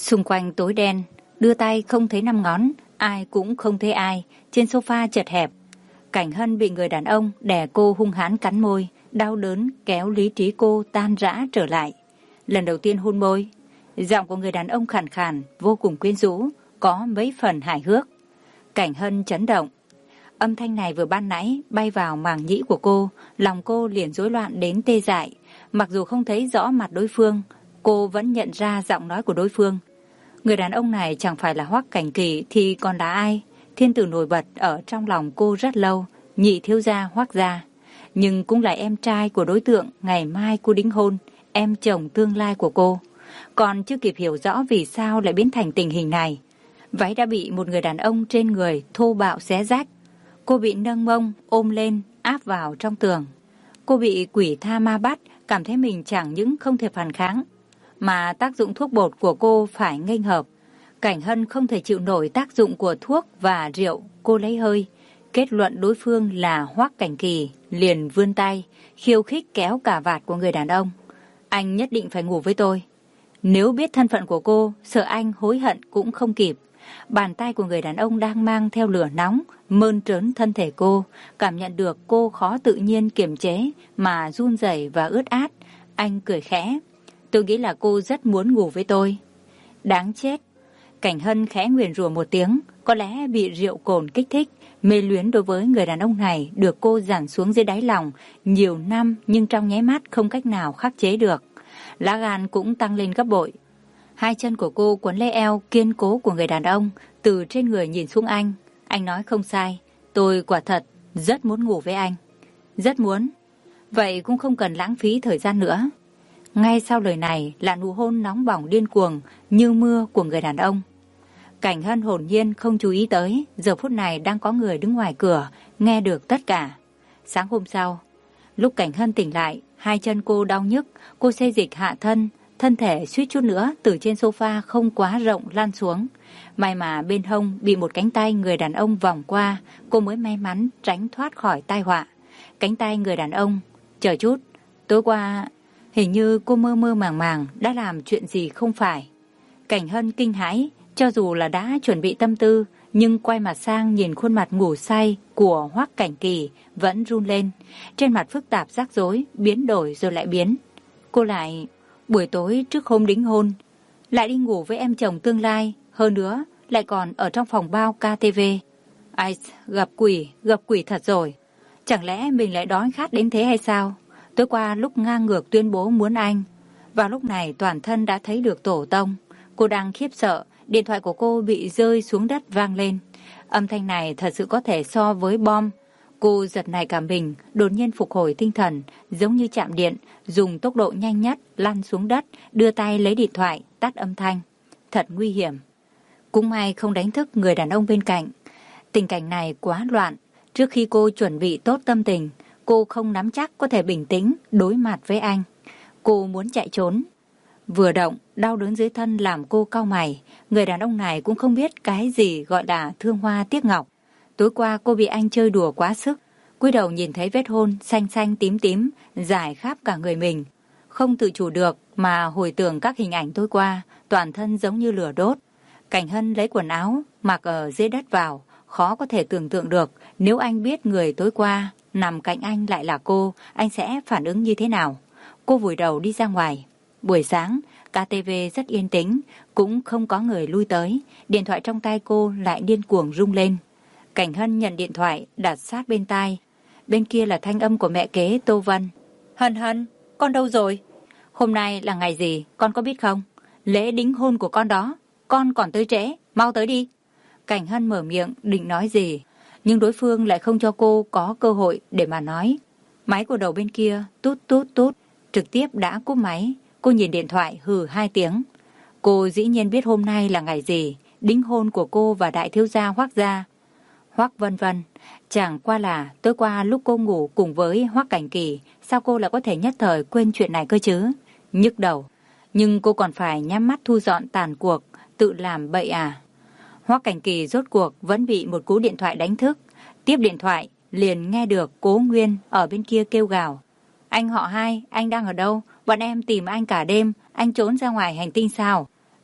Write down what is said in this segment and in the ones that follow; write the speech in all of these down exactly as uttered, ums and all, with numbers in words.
Xung quanh tối đen, đưa tay không thấy năm ngón, ai cũng không thấy ai, trên sofa chật hẹp. Cảnh Hân bị người đàn ông đè cô hung hãn cắn môi, đau đớn kéo lý trí cô tan rã trở lại. Lần đầu tiên hôn môi, giọng của người đàn ông khàn khàn, vô cùng quyến rũ, có mấy phần hài hước. Cảnh Hân chấn động. Âm thanh này vừa ban nãy bay vào màng nhĩ của cô, lòng cô liền rối loạn đến tê dại. Mặc dù không thấy rõ mặt đối phương, cô vẫn nhận ra giọng nói của đối phương. Người đàn ông này chẳng phải là Hoắc Cảnh Kỳ thì còn là ai? Thiên tử nổi bật ở trong lòng cô rất lâu, nhị thiếu gia Hoắc gia, nhưng cũng là em trai của đối tượng ngày mai cô đính hôn, em chồng tương lai của cô. Còn chưa kịp hiểu rõ vì sao lại biến thành tình hình này, váy đã bị một người đàn ông trên người thô bạo xé rách. Cô bị nâng mông ôm lên áp vào trong tường. Cô bị quỷ tha ma bắt, cảm thấy mình chẳng những không thể phản kháng, mà tác dụng thuốc bột của cô phải nghênh hợp. Cảnh Hân không thể chịu nổi tác dụng của thuốc và rượu, cô lấy hơi. Kết luận đối phương là Hoắc Cảnh Kỳ, liền vươn tay, khiêu khích kéo cà vạt của người đàn ông. Anh nhất định phải ngủ với tôi. Nếu biết thân phận của cô, sợ anh hối hận cũng không kịp. Bàn tay của người đàn ông đang mang theo lửa nóng, mơn trớn thân thể cô, cảm nhận được cô khó tự nhiên kiềm chế mà run rẩy và ướt át. Anh cười khẽ. Tôi nghĩ là cô rất muốn ngủ với tôi. Đáng chết. Cảnh Hân khẽ nguyền rủa một tiếng, có lẽ bị rượu cồn kích thích, mê luyến đối với người đàn ông này được cô dằn xuống dưới đáy lòng nhiều năm, nhưng trong nháy mắt không cách nào khắc chế được. Lá gan cũng tăng lên gấp bội. Hai chân của cô quấn lấy eo kiên cố của người đàn ông, từ trên người nhìn xuống anh. Anh nói không sai, tôi quả thật rất muốn ngủ với anh. Rất muốn. Vậy cũng không cần lãng phí thời gian nữa. Ngay sau lời này là nụ hôn nóng bỏng điên cuồng như mưa của người đàn ông. Cảnh Hân hồn nhiên không chú ý tới, giờ phút này đang có người đứng ngoài cửa, nghe được tất cả. Sáng hôm sau, lúc Cảnh Hân tỉnh lại, hai chân cô đau nhức, cô xê dịch hạ thân, thân thể suýt chút nữa từ trên sofa không quá rộng lăn xuống. May mà bên hông bị một cánh tay người đàn ông vòng qua, cô mới may mắn tránh thoát khỏi tai họa. Cánh tay người đàn ông, chờ chút, tối qua hình như cô mơ mơ màng màng đã làm chuyện gì không phải. Cảnh Hân kinh hãi, cho dù là đã chuẩn bị tâm tư, nhưng quay mặt sang nhìn khuôn mặt ngủ say của Hoắc Cảnh Kỳ vẫn run lên. Trên mặt phức tạp rắc rối, biến đổi rồi lại biến. Cô lại, buổi tối trước hôm đính hôn, lại đi ngủ với em chồng tương lai, hơn nữa lại còn ở trong phòng bao ca tê vê. Ai, gặp quỷ, gặp quỷ thật rồi. Chẳng lẽ mình lại đói khát đến thế hay sao? Tối qua lúc ngang ngược tuyên bố muốn anh, vào lúc này toàn thân đã thấy được tổ tông. Cô đang khiếp sợ, điện thoại của cô bị rơi xuống đất vang lên. Âm thanh này thật sự có thể so với bom. Cô giật nảy cả mình, đột nhiên phục hồi tinh thần, giống như chạm điện, dùng tốc độ nhanh nhất lăn xuống đất, đưa tay lấy điện thoại, tắt âm thanh. Thật nguy hiểm. Cũng may không đánh thức người đàn ông bên cạnh. Tình cảnh này quá loạn. Trước khi cô chuẩn bị tốt tâm tình, cô không nắm chắc có thể bình tĩnh đối mặt với anh. Cô muốn chạy trốn. Vừa động, đau đớn dưới thân làm cô cau mày. Người đàn ông này cũng không biết cái gì gọi là thương hoa tiếc ngọc. Tối qua cô bị anh chơi đùa quá sức. Cúi đầu nhìn thấy vết hôn xanh xanh tím tím rải khắp cả người mình. Không tự chủ được mà hồi tưởng các hình ảnh tối qua, toàn thân giống như lửa đốt. Cảnh Hân lấy quần áo mặc ở dưới đất vào. Khó có thể tưởng tượng được nếu anh biết người tối qua nằm cạnh anh lại là cô, anh sẽ phản ứng như thế nào. Cô vùi đầu đi ra ngoài. Buổi sáng, ca tê vê rất yên tĩnh, cũng không có người lui tới. Điện thoại trong tay cô lại điên cuồng rung lên. Cảnh Hân nhận điện thoại, đặt sát bên tai. Bên kia là thanh âm của mẹ kế Tô Vân. Hân Hân, con đâu rồi? Hôm nay là ngày gì, con có biết không? Lễ đính hôn của con đó, con còn tới trễ, mau tới đi. Cảnh Hân mở miệng định nói gì, nhưng đối phương lại không cho cô có cơ hội để mà nói. Máy của đầu bên kia tút tút tút, trực tiếp đã cúp máy. Cô nhìn điện thoại hừ hai tiếng. Cô dĩ nhiên biết hôm nay là ngày gì, đính hôn của cô và đại thiếu gia Hoắc gia. Hoắc Vân Vân, chẳng qua là tối qua lúc cô ngủ cùng với Hoắc Cảnh Kỳ, sao cô lại có thể nhất thời quên chuyện này cơ chứ? Nhức đầu. Nhưng cô còn phải nhắm mắt thu dọn tàn cuộc, tự làm bậy à? Hoắc Cảnh Kỳ rốt cuộc vẫn bị một cú điện thoại đánh thức. Tiếp điện thoại, liền nghe được Cố Nguyên ở bên kia kêu gào. Anh họ Hai, anh đang ở đâu? Bọn em tìm anh cả đêm, anh trốn ra ngoài hành tinh sao?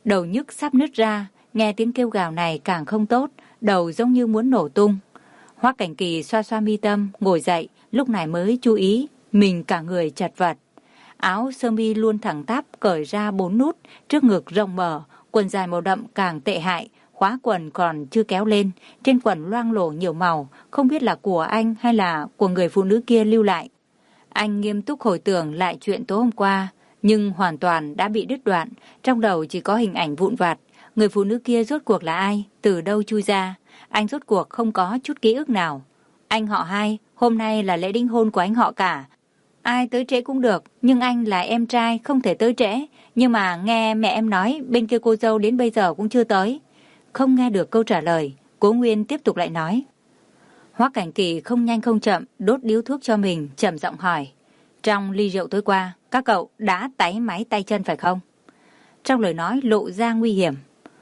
đầu nhức sắp nứt ra, nghe tiếng kêu gào này càng không tốt, đầu giống như muốn nổ tung. Hoắc Cảnh Kỳ xoa xoa mi tâm, ngồi dậy, lúc này mới chú ý, mình cả người chật vật. Áo sơ mi luôn thẳng tắp, cởi ra bốn nút, trước ngực rộng mở, quần dài màu đậm càng tệ hại, khóa quần còn chưa kéo lên, trên quần loang lổ nhiều màu, không biết là của anh hay là của người phụ nữ kia lưu lại. Anh nghiêm túc hồi tưởng lại chuyện tối hôm qua, nhưng hoàn toàn đã bị đứt đoạn, trong đầu chỉ có hình ảnh vụn vặt. Người phụ nữ kia rốt cuộc là ai, từ đâu chui ra, anh rốt cuộc không có chút ký ức nào. Anh họ hai, hôm nay là lễ đính hôn của anh họ cả. Ai tới trễ cũng được, nhưng anh là em trai không thể tới trễ. Nhưng mà nghe mẹ em nói bên kia cô dâu đến bây giờ cũng chưa tới. Không nghe được câu trả lời, Cố Nguyên tiếp tục lại nói. Hoắc Cảnh Kỳ không nhanh không chậm đốt điếu thuốc cho mình, chậm giọng hỏi. Trong ly rượu tối qua, các cậu đã táy máy tay chân phải không? Trong lời nói lộ ra nguy hiểm.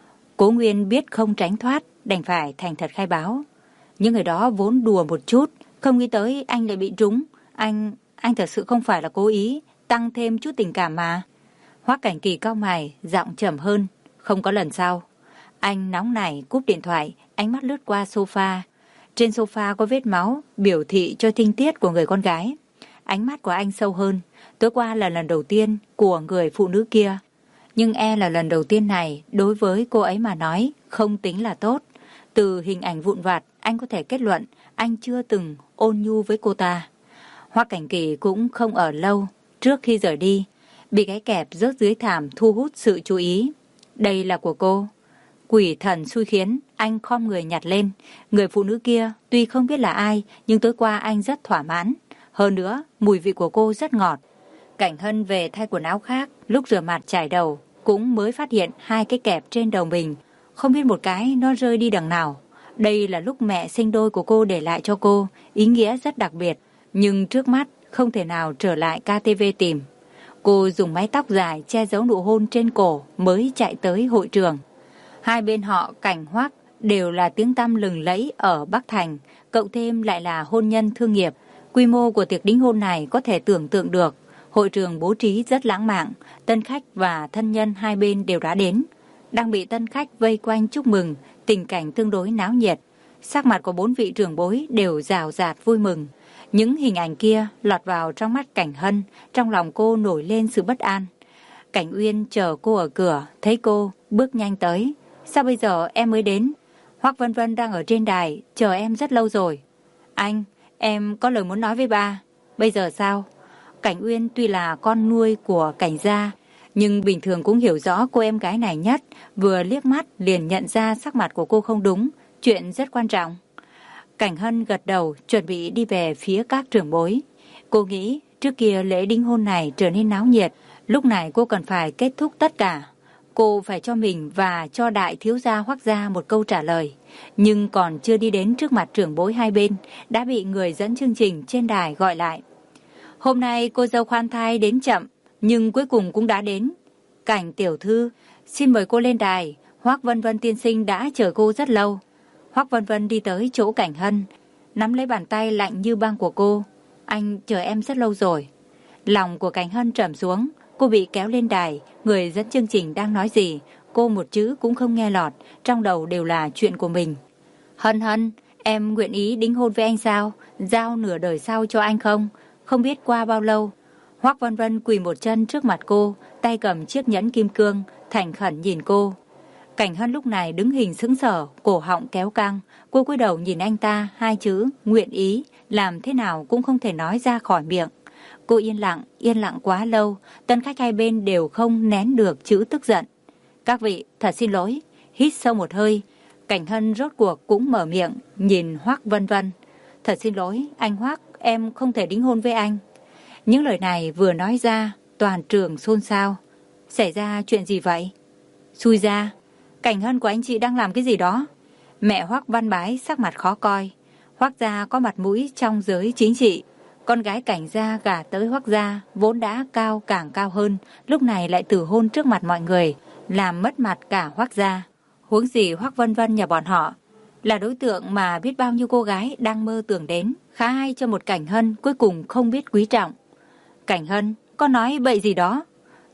Cố Nguyên biết không tránh thoát, đành phải thành thật khai báo. Những người đó vốn đùa một chút, không nghĩ tới anh lại bị trúng. Anh, anh thật sự không phải là cố ý, tăng thêm chút tình cảm mà. Hoắc Cảnh Kỳ cau mày, giọng trầm hơn. Không có lần sau. Anh nóng nảy cúp điện thoại, ánh mắt lướt qua sofa. Trên sofa có vết máu, biểu thị cho tinh tiết của người con gái. Ánh mắt của anh sâu hơn. Tối qua là lần đầu tiên của người phụ nữ kia. Nhưng e là lần đầu tiên này, đối với cô ấy mà nói, không tính là tốt. Từ hình ảnh vụn vặt, anh có thể kết luận anh chưa từng ôn nhu với cô ta. Hoắc Cảnh Kỳ cũng không ở lâu. Trước khi rời đi, bị cái kẹp rớt dưới thảm thu hút sự chú ý. Đây là của cô. Quỷ thần xui khiến, anh khom người nhặt lên. Người phụ nữ kia tuy không biết là ai, nhưng tối qua anh rất thỏa mãn. Hơn nữa, mùi vị của cô rất ngọt. Cảnh Hân về thay quần áo khác, lúc rửa mặt chải đầu, cũng mới phát hiện hai cái kẹp trên đầu mình. Không biết một cái nó rơi đi đằng nào. Đây là lúc mẹ sinh đôi của cô để lại cho cô, ý nghĩa rất đặc biệt. Nhưng trước mắt không thể nào trở lại ca tê vê tìm. Cô dùng mái tóc dài che giấu nụ hôn trên cổ mới chạy tới hội trường. Hai bên họ Cảnh Hoắc đều là tiếng tăm lừng lẫy ở Bắc Thành, cộng thêm lại là hôn nhân thương nghiệp. Quy mô của tiệc đính hôn này có thể tưởng tượng được. Hội trường bố trí rất lãng mạn, tân khách và thân nhân hai bên đều đã đến. Đang bị tân khách vây quanh chúc mừng, tình cảnh tương đối náo nhiệt. Sắc mặt của bốn vị trưởng bối đều rào rạt vui mừng. Những hình ảnh kia lọt vào trong mắt Cảnh Hân, trong lòng cô nổi lên sự bất an. Cảnh Uyên chờ cô ở cửa, thấy cô, bước nhanh tới. Sao bây giờ em mới đến? Hoắc Vân Vân đang ở trên đài, chờ em rất lâu rồi. Anh, em có lời muốn nói với ba. Bây giờ sao? Cảnh Uyên tuy là con nuôi của Cảnh gia, nhưng bình thường cũng hiểu rõ cô em gái này nhất. Vừa liếc mắt liền nhận ra sắc mặt của cô không đúng, chuyện rất quan trọng. Cảnh Hân gật đầu, chuẩn bị đi về phía các trưởng bối. Cô nghĩ trước kia lễ đính hôn này trở nên náo nhiệt, lúc này cô cần phải kết thúc tất cả. Cô phải cho mình và cho đại thiếu gia Hoắc gia một câu trả lời. Nhưng còn chưa đi đến trước mặt trưởng bối hai bên, đã bị người dẫn chương trình trên đài gọi lại. Hôm nay cô dâu khoan thai đến chậm, nhưng cuối cùng cũng đã đến. Cảnh tiểu thư, xin mời cô lên đài. Hoắc Vân Vân tiên sinh đã chờ cô rất lâu. Hoắc Vân Vân đi tới chỗ Cảnh Hân, nắm lấy bàn tay lạnh như băng của cô. Anh chờ em rất lâu rồi. Lòng của Cảnh Hân trầm xuống, cô bị kéo lên đài, người dẫn chương trình đang nói gì, cô một chữ cũng không nghe lọt, trong đầu đều là chuyện của mình. Hân Hân, em nguyện ý đính hôn với anh sao? Giao nửa đời sau cho anh không? Không biết qua bao lâu. Hoắc Vân Vân quỳ một chân trước mặt cô, tay cầm chiếc nhẫn kim cương, thành khẩn nhìn cô. Cảnh Hân lúc này đứng hình sững sờ, cổ họng kéo căng. Cô cúi đầu nhìn anh ta, hai chữ nguyện ý, làm thế nào cũng không thể nói ra khỏi miệng. Cô yên lặng, yên lặng quá lâu, tân khách hai bên đều không nén được chữ tức giận. Các vị, thật xin lỗi. Hít sâu một hơi, Cảnh Hân rốt cuộc cũng mở miệng, nhìn Hoắc Vân Vân. Thật xin lỗi, anh Hoắc, em không thể đính hôn với anh. Những lời này vừa nói ra, toàn trường xôn xao. Xảy ra chuyện gì vậy? Xui ra, Cảnh Hân của anh chị đang làm cái gì đó? Mẹ Hoắc Văn Bái sắc mặt khó coi. Hoắc gia có mặt mũi trong giới chính trị. Con gái Cảnh gia gả tới Hoắc gia vốn đã cao càng cao hơn, lúc này lại tử hôn trước mặt mọi người, làm mất mặt cả Hoắc gia. Huống gì Hoắc Vân Vân nhà bọn họ là đối tượng mà biết bao nhiêu cô gái đang mơ tưởng đến, khá hay cho một Cảnh Hân cuối cùng không biết quý trọng. Cảnh Hân, có nói bậy gì đó?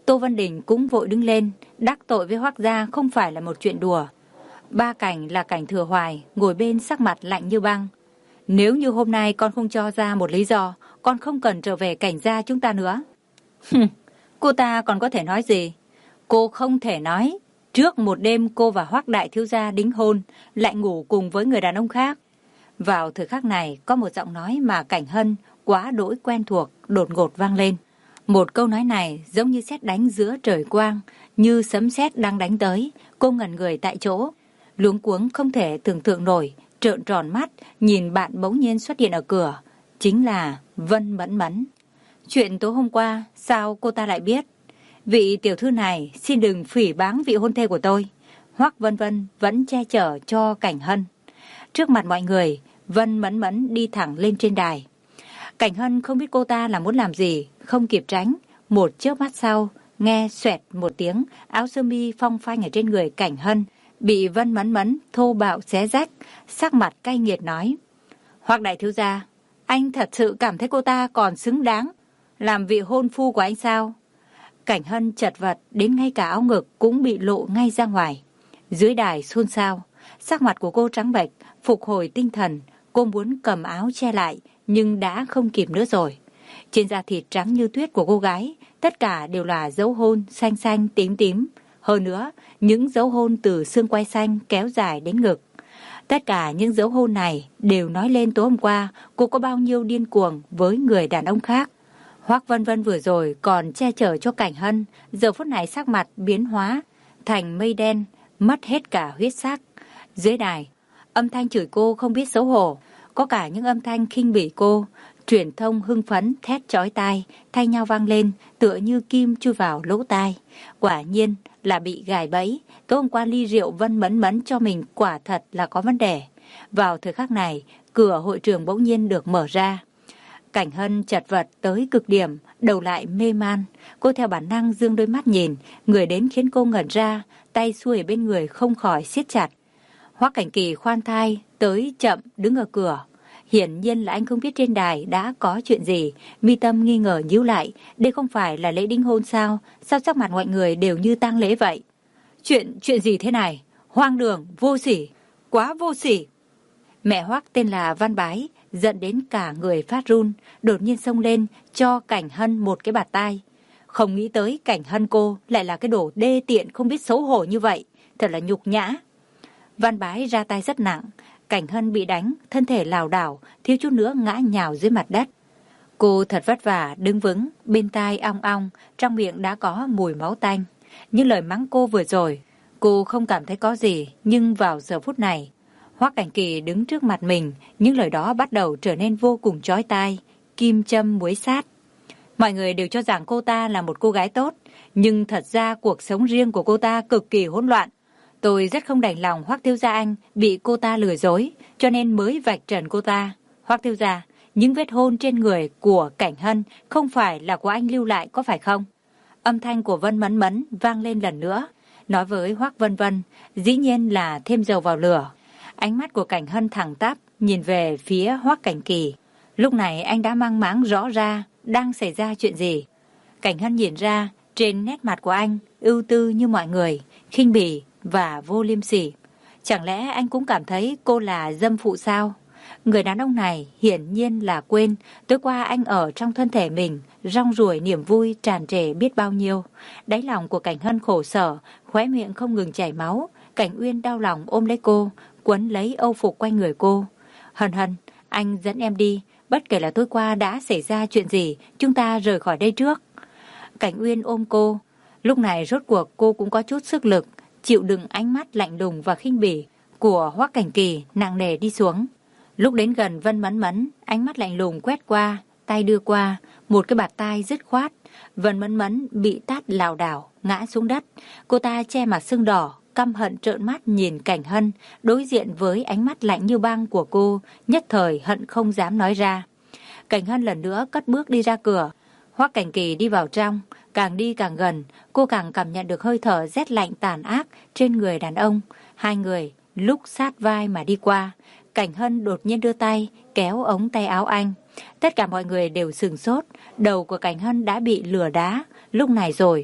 Tô Văn Đình cũng vội đứng lên, đắc tội với Hoắc gia không phải là một chuyện đùa. Ba Cảnh là Cảnh Thừa Hoài, ngồi bên sắc mặt lạnh như băng. Nếu như hôm nay con không cho ra một lý do, con không cần trở về Cảnh gia chúng ta nữa. Cô ta còn có thể nói gì? Cô không thể nói trước một đêm cô và Hoắc đại thiếu gia đính hôn, lại ngủ cùng với người đàn ông khác. Vào thời khắc này, có một giọng nói mà Cảnh Hân quá đỗi quen thuộc đột ngột vang lên. Một câu nói này giống như sét đánh giữa trời quang, như sấm sét đang đánh tới. Cô ngẩn người tại chỗ, luống cuống không thể tưởng tượng nổi, trợn tròn mắt nhìn bạn bỗng nhiên xuất hiện ở cửa, chính là Vân Mẫn Mẫn. Chuyện tối hôm qua sao cô ta lại biết? Vị tiểu thư này xin đừng phỉ báng vị hôn thê của tôi. Hoắc Vân Vân vẫn che chở cho Cảnh Hân. Trước mặt mọi người, Vân Mẫn Mẫn đi thẳng lên trên đài. Cảnh Hân không biết cô ta là muốn làm gì, không kịp tránh. Một chớp mắt sau, nghe xoẹt một tiếng, áo sơ mi phong phanh ở trên người Cảnh Hân bị Vân Mẫn Mẫn thô bạo xé rách, sắc mặt cay nghiệt nói: Hoắc đại thiếu gia, anh thật sự cảm thấy cô ta còn xứng đáng làm vị hôn phu của anh sao? Cảnh Hân chật vật đến ngay cả áo ngực cũng bị lộ ngay ra ngoài. Dưới đài xôn xao, sắc mặt của cô trắng bệch, phục hồi tinh thần, cô muốn cầm áo che lại nhưng đã không kịp nữa rồi. Trên da thịt trắng như tuyết của cô gái, tất cả đều là dấu hôn xanh xanh tím tím. Hơn nữa, những dấu hôn từ xương quai xanh kéo dài đến ngực. Tất cả những dấu hôn này đều nói lên tối hôm qua cô có bao nhiêu điên cuồng với người đàn ông khác. Hoắc Vân Vân vừa rồi còn che chở cho Cảnh Hân, giờ phút này sắc mặt biến hóa thành mây đen, mất hết cả huyết sắc. Dưới đài, âm thanh chửi cô không biết xấu hổ, có cả những âm thanh khinh bỉ cô. Truyền thông hưng phấn thét chói tai thay nhau vang lên, tựa như kim chui vào lỗ tai. Quả nhiên là bị gài bẫy. Tối hôm qua ly rượu Vân Mẫn Mẫn cho mình quả thật là có vấn đề. Vào thời khắc này, cửa hội trường bỗng nhiên được mở ra. Cảnh Hân chật vật tới cực điểm, đầu lại mê man. Cô theo bản năng dương đôi mắt nhìn, người đến khiến cô ngẩn ra, tay xuôi ở bên người không khỏi siết chặt. Hoắc Cảnh Kỳ khoan thai tới chậm đứng ở cửa. Hiển nhiên là anh không biết trên đài đã có chuyện gì. Mi tâm nghi ngờ nhíu lại, đây không phải là lễ đính hôn sao? Sao sắc mặt mọi người đều như tang lễ vậy? Chuyện chuyện gì thế này? Hoang đường, vô sỉ, quá vô sỉ. Mẹ Hoắc tên là Văn Bái, giận đến cả người phát run, đột nhiên xông lên cho Cảnh Hân một cái bạt tai. Không nghĩ tới Cảnh Hân cô lại là cái đồ đê tiện không biết xấu hổ như vậy, thật là nhục nhã. Văn Bái ra tay rất nặng, Cảnh Hân bị đánh, thân thể lảo đảo, thiếu chút nữa ngã nhào dưới mặt đất. Cô thật vất vả đứng vững, bên tai ong ong, trong miệng đã có mùi máu tanh. Những lời mắng cô vừa rồi, cô không cảm thấy có gì, nhưng vào giờ phút này, Hoắc Cảnh Kỳ đứng trước mặt mình, những lời đó bắt đầu trở nên vô cùng chói tai, kim châm muối sát. Mọi người đều cho rằng cô ta là một cô gái tốt, nhưng thật ra cuộc sống riêng của cô ta cực kỳ hỗn loạn. Tôi rất không đành lòng Hoắc thiếu gia anh bị cô ta lừa dối, cho nên mới vạch trần cô ta. Hoắc thiếu gia, những vết hôn trên người của Cảnh Hân không phải là của anh lưu lại có phải không? Âm thanh của Vân Mẫn Mẫn vang lên lần nữa, nói với Hoắc Vân Vân, dĩ nhiên là thêm dầu vào lửa. Ánh mắt của Cảnh Hân thẳng tắp nhìn về phía Hoắc Cảnh Kỳ. Lúc này anh đã mang máng rõ ra đang xảy ra chuyện gì. Cảnh Hân nhìn ra trên nét mặt của anh ưu tư như mọi người, khinh bỉ và vô liêm sỉ. Chẳng lẽ anh cũng cảm thấy cô là dâm phụ sao? Người đàn ông này hiển nhiên là quên tối qua anh ở trong thân thể mình rong ruổi niềm vui tràn trề biết bao nhiêu. Đáy lòng của Cảnh Hân khổ sở, khóe miệng không ngừng chảy máu. Cảnh Uyên đau lòng ôm lấy cô, quấn lấy âu phục quanh người cô. Hân Hân, anh dẫn em đi, bất kể là tối qua đã xảy ra chuyện gì, chúng ta rời khỏi đây trước. Cảnh Uyên ôm cô, lúc này rốt cuộc cô cũng có chút sức lực, chịu đựng ánh mắt lạnh lùng và khinh bỉ của Hoắc Cảnh Kỳ nặng nề đi xuống. Lúc đến gần Vân Mẫn Mẫn, ánh mắt lạnh lùng quét qua, tay đưa qua, một cái bạt tai dứt khoát. Vân Mẫn Mẫn bị tát lảo đảo, ngã xuống đất. Cô ta che mặt sưng đỏ, căm hận trợn mắt nhìn Cảnh Hân, đối diện với ánh mắt lạnh như băng của cô, nhất thời hận không dám nói ra. Cảnh Hân lần nữa cất bước đi ra cửa. Hoắc Cảnh Kỳ đi vào trong, càng đi càng gần, cô càng cảm nhận được hơi thở rét lạnh tàn ác trên người đàn ông. Hai người lúc sát vai mà đi qua. Cảnh Hân đột nhiên đưa tay kéo ống tay áo anh. Tất cả mọi người đều sửng sốt, đầu của Cảnh Hân đã bị lửa đá lúc này rồi.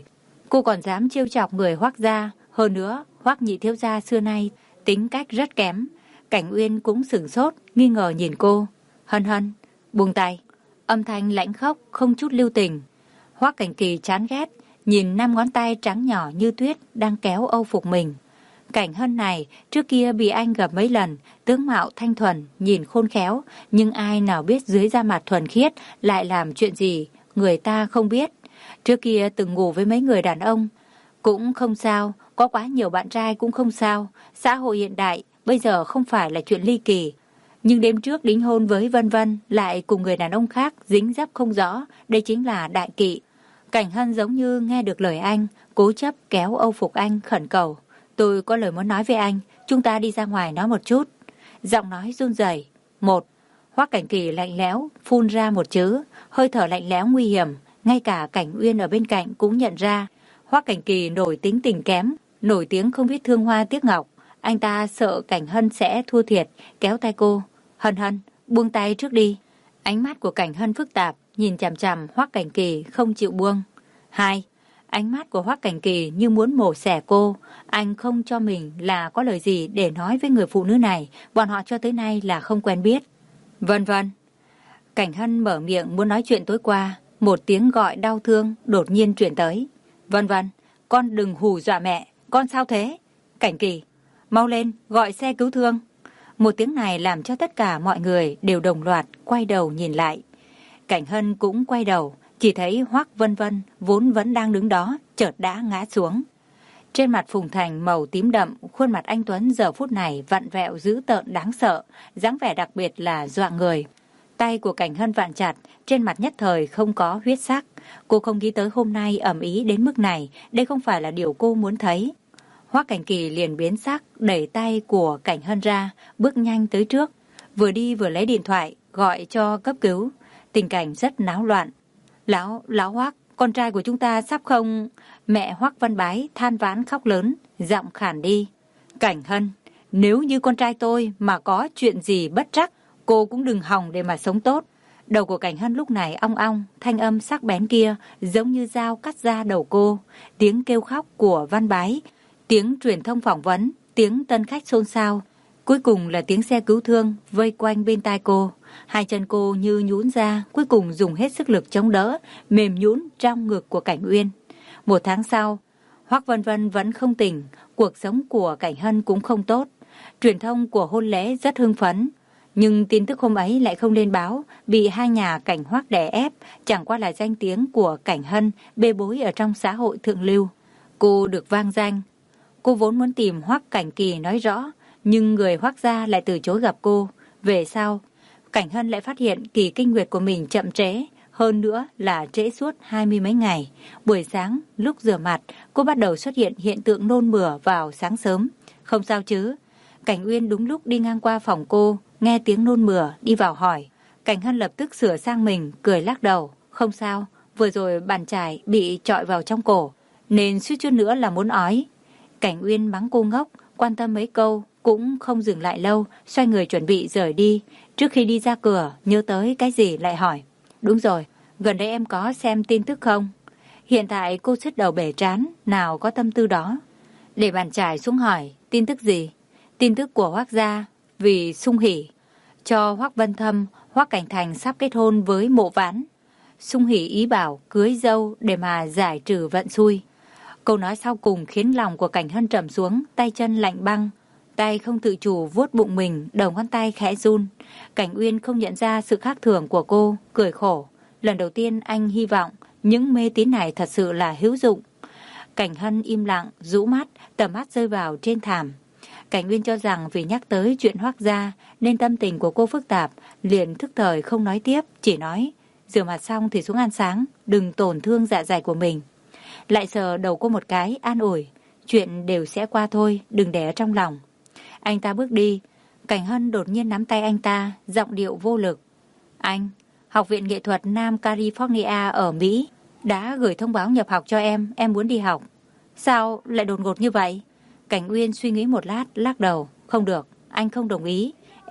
Cô còn dám trêu chọc người Hoắc gia. Hơn nữa, Hoắc nhị thiếu gia xưa nay tính cách rất kém. Cảnh Uyên cũng sửng sốt, nghi ngờ nhìn cô. Hân Hân, buông tay. Âm thanh lãnh khốc, không chút lưu tình. Hoắc Cảnh Kỳ chán ghét, nhìn năm ngón tay trắng nhỏ như tuyết đang kéo âu phục mình. Cảnh Hân này trước kia bị anh gặp mấy lần, tướng mạo thanh thuần, nhìn khôn khéo, nhưng ai nào biết dưới da mặt thuần khiết lại làm chuyện gì, người ta không biết. Trước kia từng ngủ với mấy người đàn ông, cũng không sao, có quá nhiều bạn trai cũng không sao, xã hội hiện đại bây giờ không phải là chuyện ly kỳ. Nhưng đêm trước đính hôn với Vân Vân lại cùng người đàn ông khác dính dấp không rõ, đây chính là đại kỵ. Cảnh Hân giống như nghe được lời anh, cố chấp kéo âu phục anh khẩn cầu. Tôi có lời muốn nói với anh, chúng ta đi ra ngoài nói một chút. Giọng nói run rẩy. Một. Hoắc Cảnh Kỳ lạnh lẽo, phun ra một chữ, hơi thở lạnh lẽo nguy hiểm. Ngay cả Cảnh Uyên ở bên cạnh cũng nhận ra. Hoắc Cảnh Kỳ nổi tính tình kém, nổi tiếng không biết thương hoa tiếc ngọc. Anh ta sợ Cảnh Hân sẽ thua thiệt, kéo tay cô. Hân Hân, buông tay trước đi. Ánh mắt của Cảnh Hân phức tạp, nhìn chằm chằm Hoắc Cảnh Kỳ không chịu buông. Hai. Ánh mắt của Hoắc Cảnh Kỳ như muốn mổ xẻ cô. Anh không cho mình là có lời gì để nói với người phụ nữ này. Bọn họ cho tới nay là không quen biết. Vân Vân. Cảnh Hân mở miệng muốn nói chuyện tối qua. Một tiếng gọi đau thương đột nhiên truyền tới. Vân Vân, con đừng hù dọa mẹ. Con sao thế? Cảnh Kỳ, mau lên, gọi xe cứu thương. Một tiếng này làm cho tất cả mọi người đều đồng loạt quay đầu nhìn lại. Cảnh Hân cũng quay đầu. Chỉ thấy Hoắc Vân Vân vốn vẫn đang đứng đó, chợt đã ngã xuống. Trên mặt Phùng Thành màu tím đậm, khuôn mặt anh Tuấn giờ phút này vặn vẹo dữ tợn đáng sợ, dáng vẻ đặc biệt là dọa người. Tay của Cảnh Hân vặn chặt, trên mặt nhất thời không có huyết sắc. Cô không nghĩ tới hôm nay ầm ĩ đến mức này, đây không phải là điều cô muốn thấy. Hoắc Cảnh Kỳ liền biến sắc, đẩy tay của Cảnh Hân ra, bước nhanh tới trước, vừa đi vừa lấy điện thoại, gọi cho cấp cứu. Tình cảnh rất náo loạn. Lão, lão Hoắc, con trai của chúng ta sắp không... Mẹ Hoắc Văn Bái than vãn khóc lớn, giọng khản đi. Cảnh Hân, nếu như con trai tôi mà có chuyện gì bất trắc, cô cũng đừng hòng để mà sống tốt. Đầu của Cảnh Hân lúc này ong ong, thanh âm sắc bén kia giống như dao cắt ra đầu cô. Tiếng kêu khóc của Văn Bái, tiếng truyền thông phỏng vấn, tiếng tân khách xôn xao. Cuối cùng là tiếng xe cứu thương vây quanh bên tai cô. Hai chân cô như nhũn ra, cuối cùng dùng hết sức lực chống đỡ, mềm nhũn trong ngực của Cảnh Uyên. Một tháng sau, Hoắc Vân Vân vẫn không tỉnh, cuộc sống của Cảnh Hân cũng không tốt. Truyền thông của hôn lễ rất hưng phấn, nhưng tin tức hôm ấy lại không lên báo, bị hai nhà Cảnh Hoắc đè ép, chẳng qua là danh tiếng của Cảnh Hân bê bối ở trong xã hội thượng lưu. Cô được vang danh. Cô vốn muốn tìm Hoắc Cảnh Kỳ nói rõ, nhưng người Hoắc gia lại từ chối gặp cô. Về sau, Cảnh Hân lại phát hiện kỳ kinh nguyệt của mình chậm trễ, hơn nữa là trễ suốt hai mươi mấy ngày. Buổi sáng, lúc rửa mặt, cô bắt đầu xuất hiện hiện tượng nôn mửa vào sáng sớm. Không sao chứ? Cảnh Uyên đúng lúc đi ngang qua phòng cô, nghe tiếng nôn mửa, đi vào hỏi. Cảnh Hân lập tức sửa sang mình, cười lắc đầu. Không sao, vừa rồi bàn chải bị chọi vào trong cổ, nên suýt chút nữa là muốn ói. Cảnh Uyên mắng cô ngốc, quan tâm mấy câu, cũng không dừng lại lâu, xoay người chuẩn bị rời đi. Trước khi đi ra cửa, nhớ tới cái gì lại hỏi. Đúng rồi, gần đây em có xem tin tức không? Hiện tại cô sứt đầu bể trán, nào có tâm tư đó. Để bàn chải xuống hỏi, tin tức gì? Tin tức của Hoắc gia, vì Sung Hỷ cho Hoắc Vân Thâm, Hoắc Cảnh Thành sắp kết hôn với Mộ Vãn. Sung Hỷ ý bảo cưới dâu để mà giải trừ vận xui. Câu nói sau cùng khiến lòng của Cảnh Hân trầm xuống, tay chân lạnh băng. Tay không tự chủ vuốt bụng mình, đầu ngón tay khẽ run. Cảnh Uyên không nhận ra sự khác thường của cô, cười khổ. Lần đầu tiên anh hy vọng những mê tín này thật sự là hữu dụng. Cảnh Hân im lặng, rũ mắt, tầm mắt rơi vào trên thảm. Cảnh Uyên cho rằng vì nhắc tới chuyện Hoắc gia nên tâm tình của cô phức tạp, liền thức thời không nói tiếp, chỉ nói rửa mặt xong thì xuống ăn sáng, đừng tổn thương dạ dày của mình. Lại sờ đầu cô một cái, an ủi, chuyện đều sẽ qua thôi, đừng để ở trong lòng. Anh ta bước đi, Cảnh Hân đột nhiên nắm tay anh ta, giọng điệu vô lực. Anh, Học viện Nghệ thuật Nam California ở Mỹ đã gửi thông báo nhập học cho em, em muốn đi học. Sao lại đột ngột như vậy? Cảnh Uyên suy nghĩ một lát, lắc đầu. Không được, anh không đồng ý.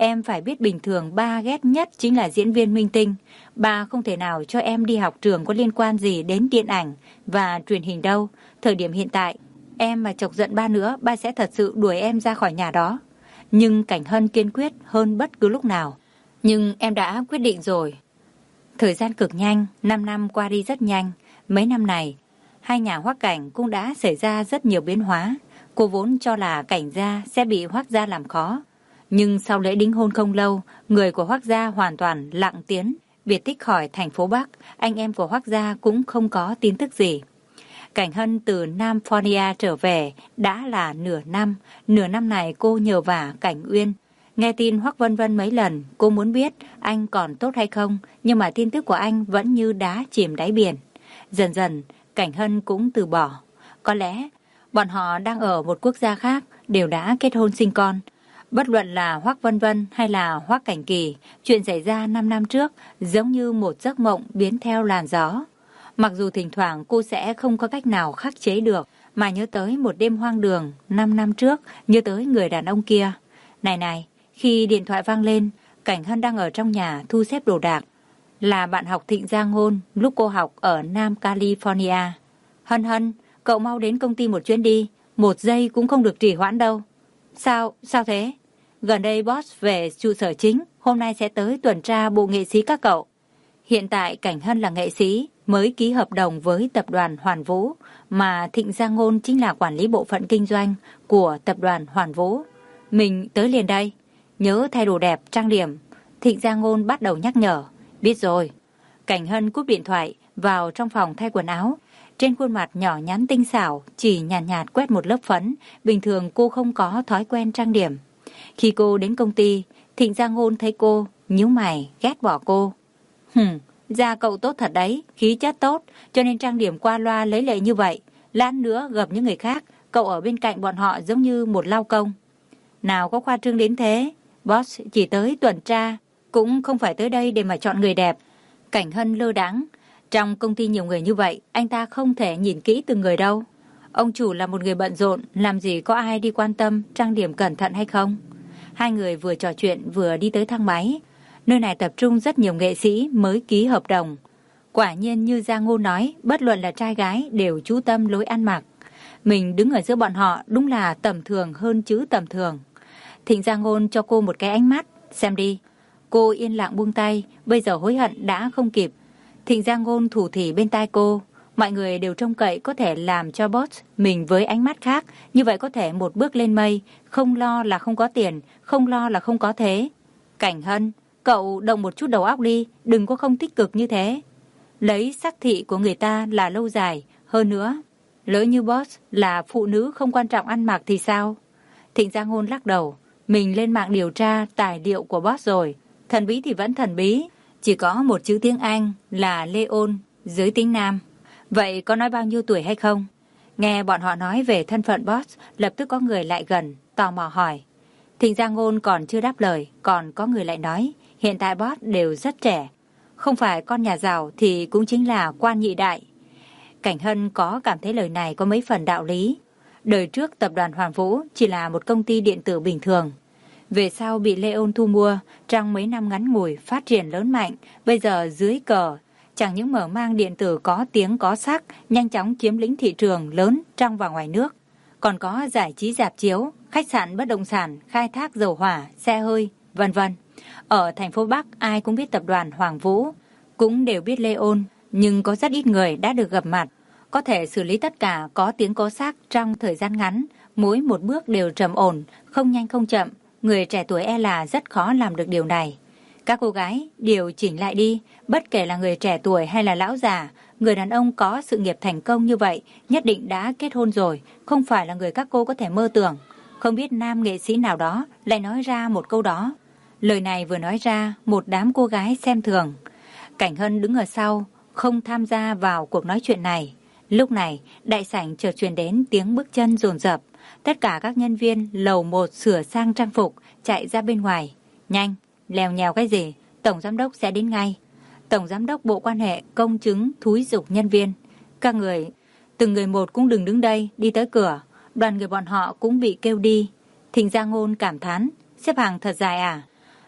Em phải biết bình thường ba ghét nhất chính là diễn viên minh tinh. Ba không thể nào cho em đi học trường có liên quan gì đến điện ảnh và truyền hình đâu. Thời điểm hiện tại, em mà chọc giận ba nữa, ba sẽ thật sự đuổi em ra khỏi nhà đó. Nhưng Cảnh Hân kiên quyết hơn bất cứ lúc nào. Nhưng em đã quyết định rồi. Thời gian cực nhanh, năm năm qua đi rất nhanh. Mấy năm này, hai nhà Hoắc Cảnh cũng đã xảy ra rất nhiều biến hóa. Cô vốn cho là Cảnh gia sẽ bị Hoắc gia làm khó. Nhưng sau lễ đính hôn không lâu, người của Hoắc gia hoàn toàn lặng tiếng, biệt tích khỏi thành phố Bắc. Anh em của Hoắc gia cũng không có tin tức gì. Cảnh Hân từ Nam Phonia trở về đã là nửa năm. Nửa năm này cô nhờ vả Cảnh Uyên. Nghe tin Hoắc Vân Vân mấy lần, cô muốn biết anh còn tốt hay không, nhưng mà tin tức của anh vẫn như đá chìm đáy biển. Dần dần, Cảnh Hân cũng từ bỏ. Có lẽ bọn họ đang ở một quốc gia khác, đều đã kết hôn sinh con. Bất luận là Hoắc Vân Vân hay là Hoắc Cảnh Kỳ, chuyện xảy ra năm năm trước giống như một giấc mộng biến theo làn gió. Mặc dù thỉnh thoảng cô sẽ không có cách nào khắc chế được, mà nhớ tới một đêm hoang đường năm năm trước, nhớ tới người đàn ông kia. Này này, khi điện thoại vang lên, Cảnh Hân đang ở trong nhà thu xếp đồ đạc. Là bạn học Thịnh Giang Ngôn lúc cô học ở Nam California. Hân Hân, cậu mau đến công ty một chuyến đi, một giây cũng không được trì hoãn đâu. Sao, sao thế? Gần đây boss về trụ sở chính, hôm nay sẽ tới tuần tra bộ nghệ sĩ các cậu. Hiện tại Cảnh Hân là nghệ sĩ, mới ký hợp đồng với tập đoàn Hoàn Vũ, mà Thịnh Giang Ngôn chính là quản lý bộ phận kinh doanh của tập đoàn Hoàn Vũ. Mình tới liền đây, nhớ thay đồ đẹp, trang điểm. Thịnh Giang Ngôn bắt đầu nhắc nhở. Biết rồi. Cảnh Hân cúp điện thoại, vào trong phòng thay quần áo. Trên khuôn mặt nhỏ nhắn tinh xảo, chỉ nhàn nhạt, nhạt quét một lớp phấn. Bình thường cô không có thói quen trang điểm. Khi cô đến công ty, Thịnh Giang Ngôn thấy cô, nhíu mày, ghét bỏ cô. Hừm, da cậu tốt thật đấy, khí chất tốt, cho nên trang điểm qua loa lấy lệ như vậy. Lát nữa gặp những người khác, cậu ở bên cạnh bọn họ giống như một lao công. Nào có khoa trương đến thế, boss chỉ tới tuần tra, cũng không phải tới đây để mà chọn người đẹp. Cảnh Hân lơ đãng. Trong công ty nhiều người như vậy, anh ta không thể nhìn kỹ từng người đâu. Ông chủ là một người bận rộn, làm gì có ai đi quan tâm trang điểm cẩn thận hay không. Hai người vừa trò chuyện vừa đi tới thang máy. Nơi này tập trung rất nhiều nghệ sĩ mới ký hợp đồng. Quả nhiên như Giang Ngôn nói, bất luận là trai gái đều chú tâm lối ăn mặc. Mình đứng ở giữa bọn họ đúng là tầm thường hơn chứ tầm thường. Thịnh Giang Ngôn cho cô một cái ánh mắt, xem đi. Cô yên lặng buông tay, bây giờ hối hận đã không kịp. Thịnh Giang Ngôn thủ thỉ bên tai cô. Mọi người đều trông cậy có thể làm cho boss mình với ánh mắt khác. Như vậy có thể một bước lên mây, không lo là không có tiền, không lo là không có thế. Cảnh Hân, cậu động một chút đầu óc đi, đừng có không tích cực như thế. Lấy sắc thị của người ta là lâu dài. Hơn nữa, lỡ như boss là phụ nữ không quan trọng ăn mặc thì sao? Thịnh Giang Ngôn lắc đầu. Mình lên mạng điều tra tài liệu của boss rồi. Thần bí thì vẫn thần bí. Chỉ có một chữ tiếng Anh là Leon, giới tính nam. Vậy có nói bao nhiêu tuổi hay không? Nghe bọn họ nói về thân phận boss, lập tức có người lại gần, tò mò hỏi. Thịnh Giang Ngôn còn chưa đáp lời, còn có người lại nói, hiện tại boss đều rất trẻ. Không phải con nhà giàu thì cũng chính là quan nhị đại. Cảnh Hân có cảm thấy lời này có mấy phần đạo lý. Đời trước tập đoàn Hoàn Vũ chỉ là một công ty điện tử bình thường. Về sau bị Leon thu mua, trong mấy năm ngắn ngủi phát triển lớn mạnh, bây giờ dưới cờ, chẳng những mở mang điện tử có tiếng có sắc, nhanh chóng chiếm lĩnh thị trường lớn trong và ngoài nước. Còn có giải trí rạp chiếu, khách sạn bất động sản, khai thác dầu hỏa, xe hơi, vân vân. Ở thành phố Bắc ai cũng biết tập đoàn Hoàng Vũ, cũng đều biết Leon, nhưng có rất ít người đã được gặp mặt. Có thể xử lý tất cả có tiếng có sắc trong thời gian ngắn, mỗi một bước đều trầm ổn, không nhanh không chậm. Người trẻ tuổi e là rất khó làm được điều này. Các cô gái điều chỉnh lại đi, bất kể là người trẻ tuổi hay là lão già, người đàn ông có sự nghiệp thành công như vậy nhất định đã kết hôn rồi, không phải là người các cô có thể mơ tưởng. Không biết nam nghệ sĩ nào đó lại nói ra một câu đó. Lời này vừa nói ra, một đám cô gái xem thường. Cảnh Hân đứng ở sau, không tham gia vào cuộc nói chuyện này. Lúc này, đại sảnh chợt truyền đến tiếng bước chân dồn dập. Tất cả các nhân viên lầu một sửa sang trang phục, chạy ra bên ngoài. Nhanh, lèo nhèo cái gì, tổng giám đốc sẽ đến ngay. Tổng giám đốc bộ quan hệ công chứng thúi giục nhân viên. Các người, từng người một cũng đừng đứng đây, đi tới cửa. Đoàn người bọn họ cũng bị kêu đi. Thịnh Giang Ngôn cảm thán, xếp hàng thật dài à?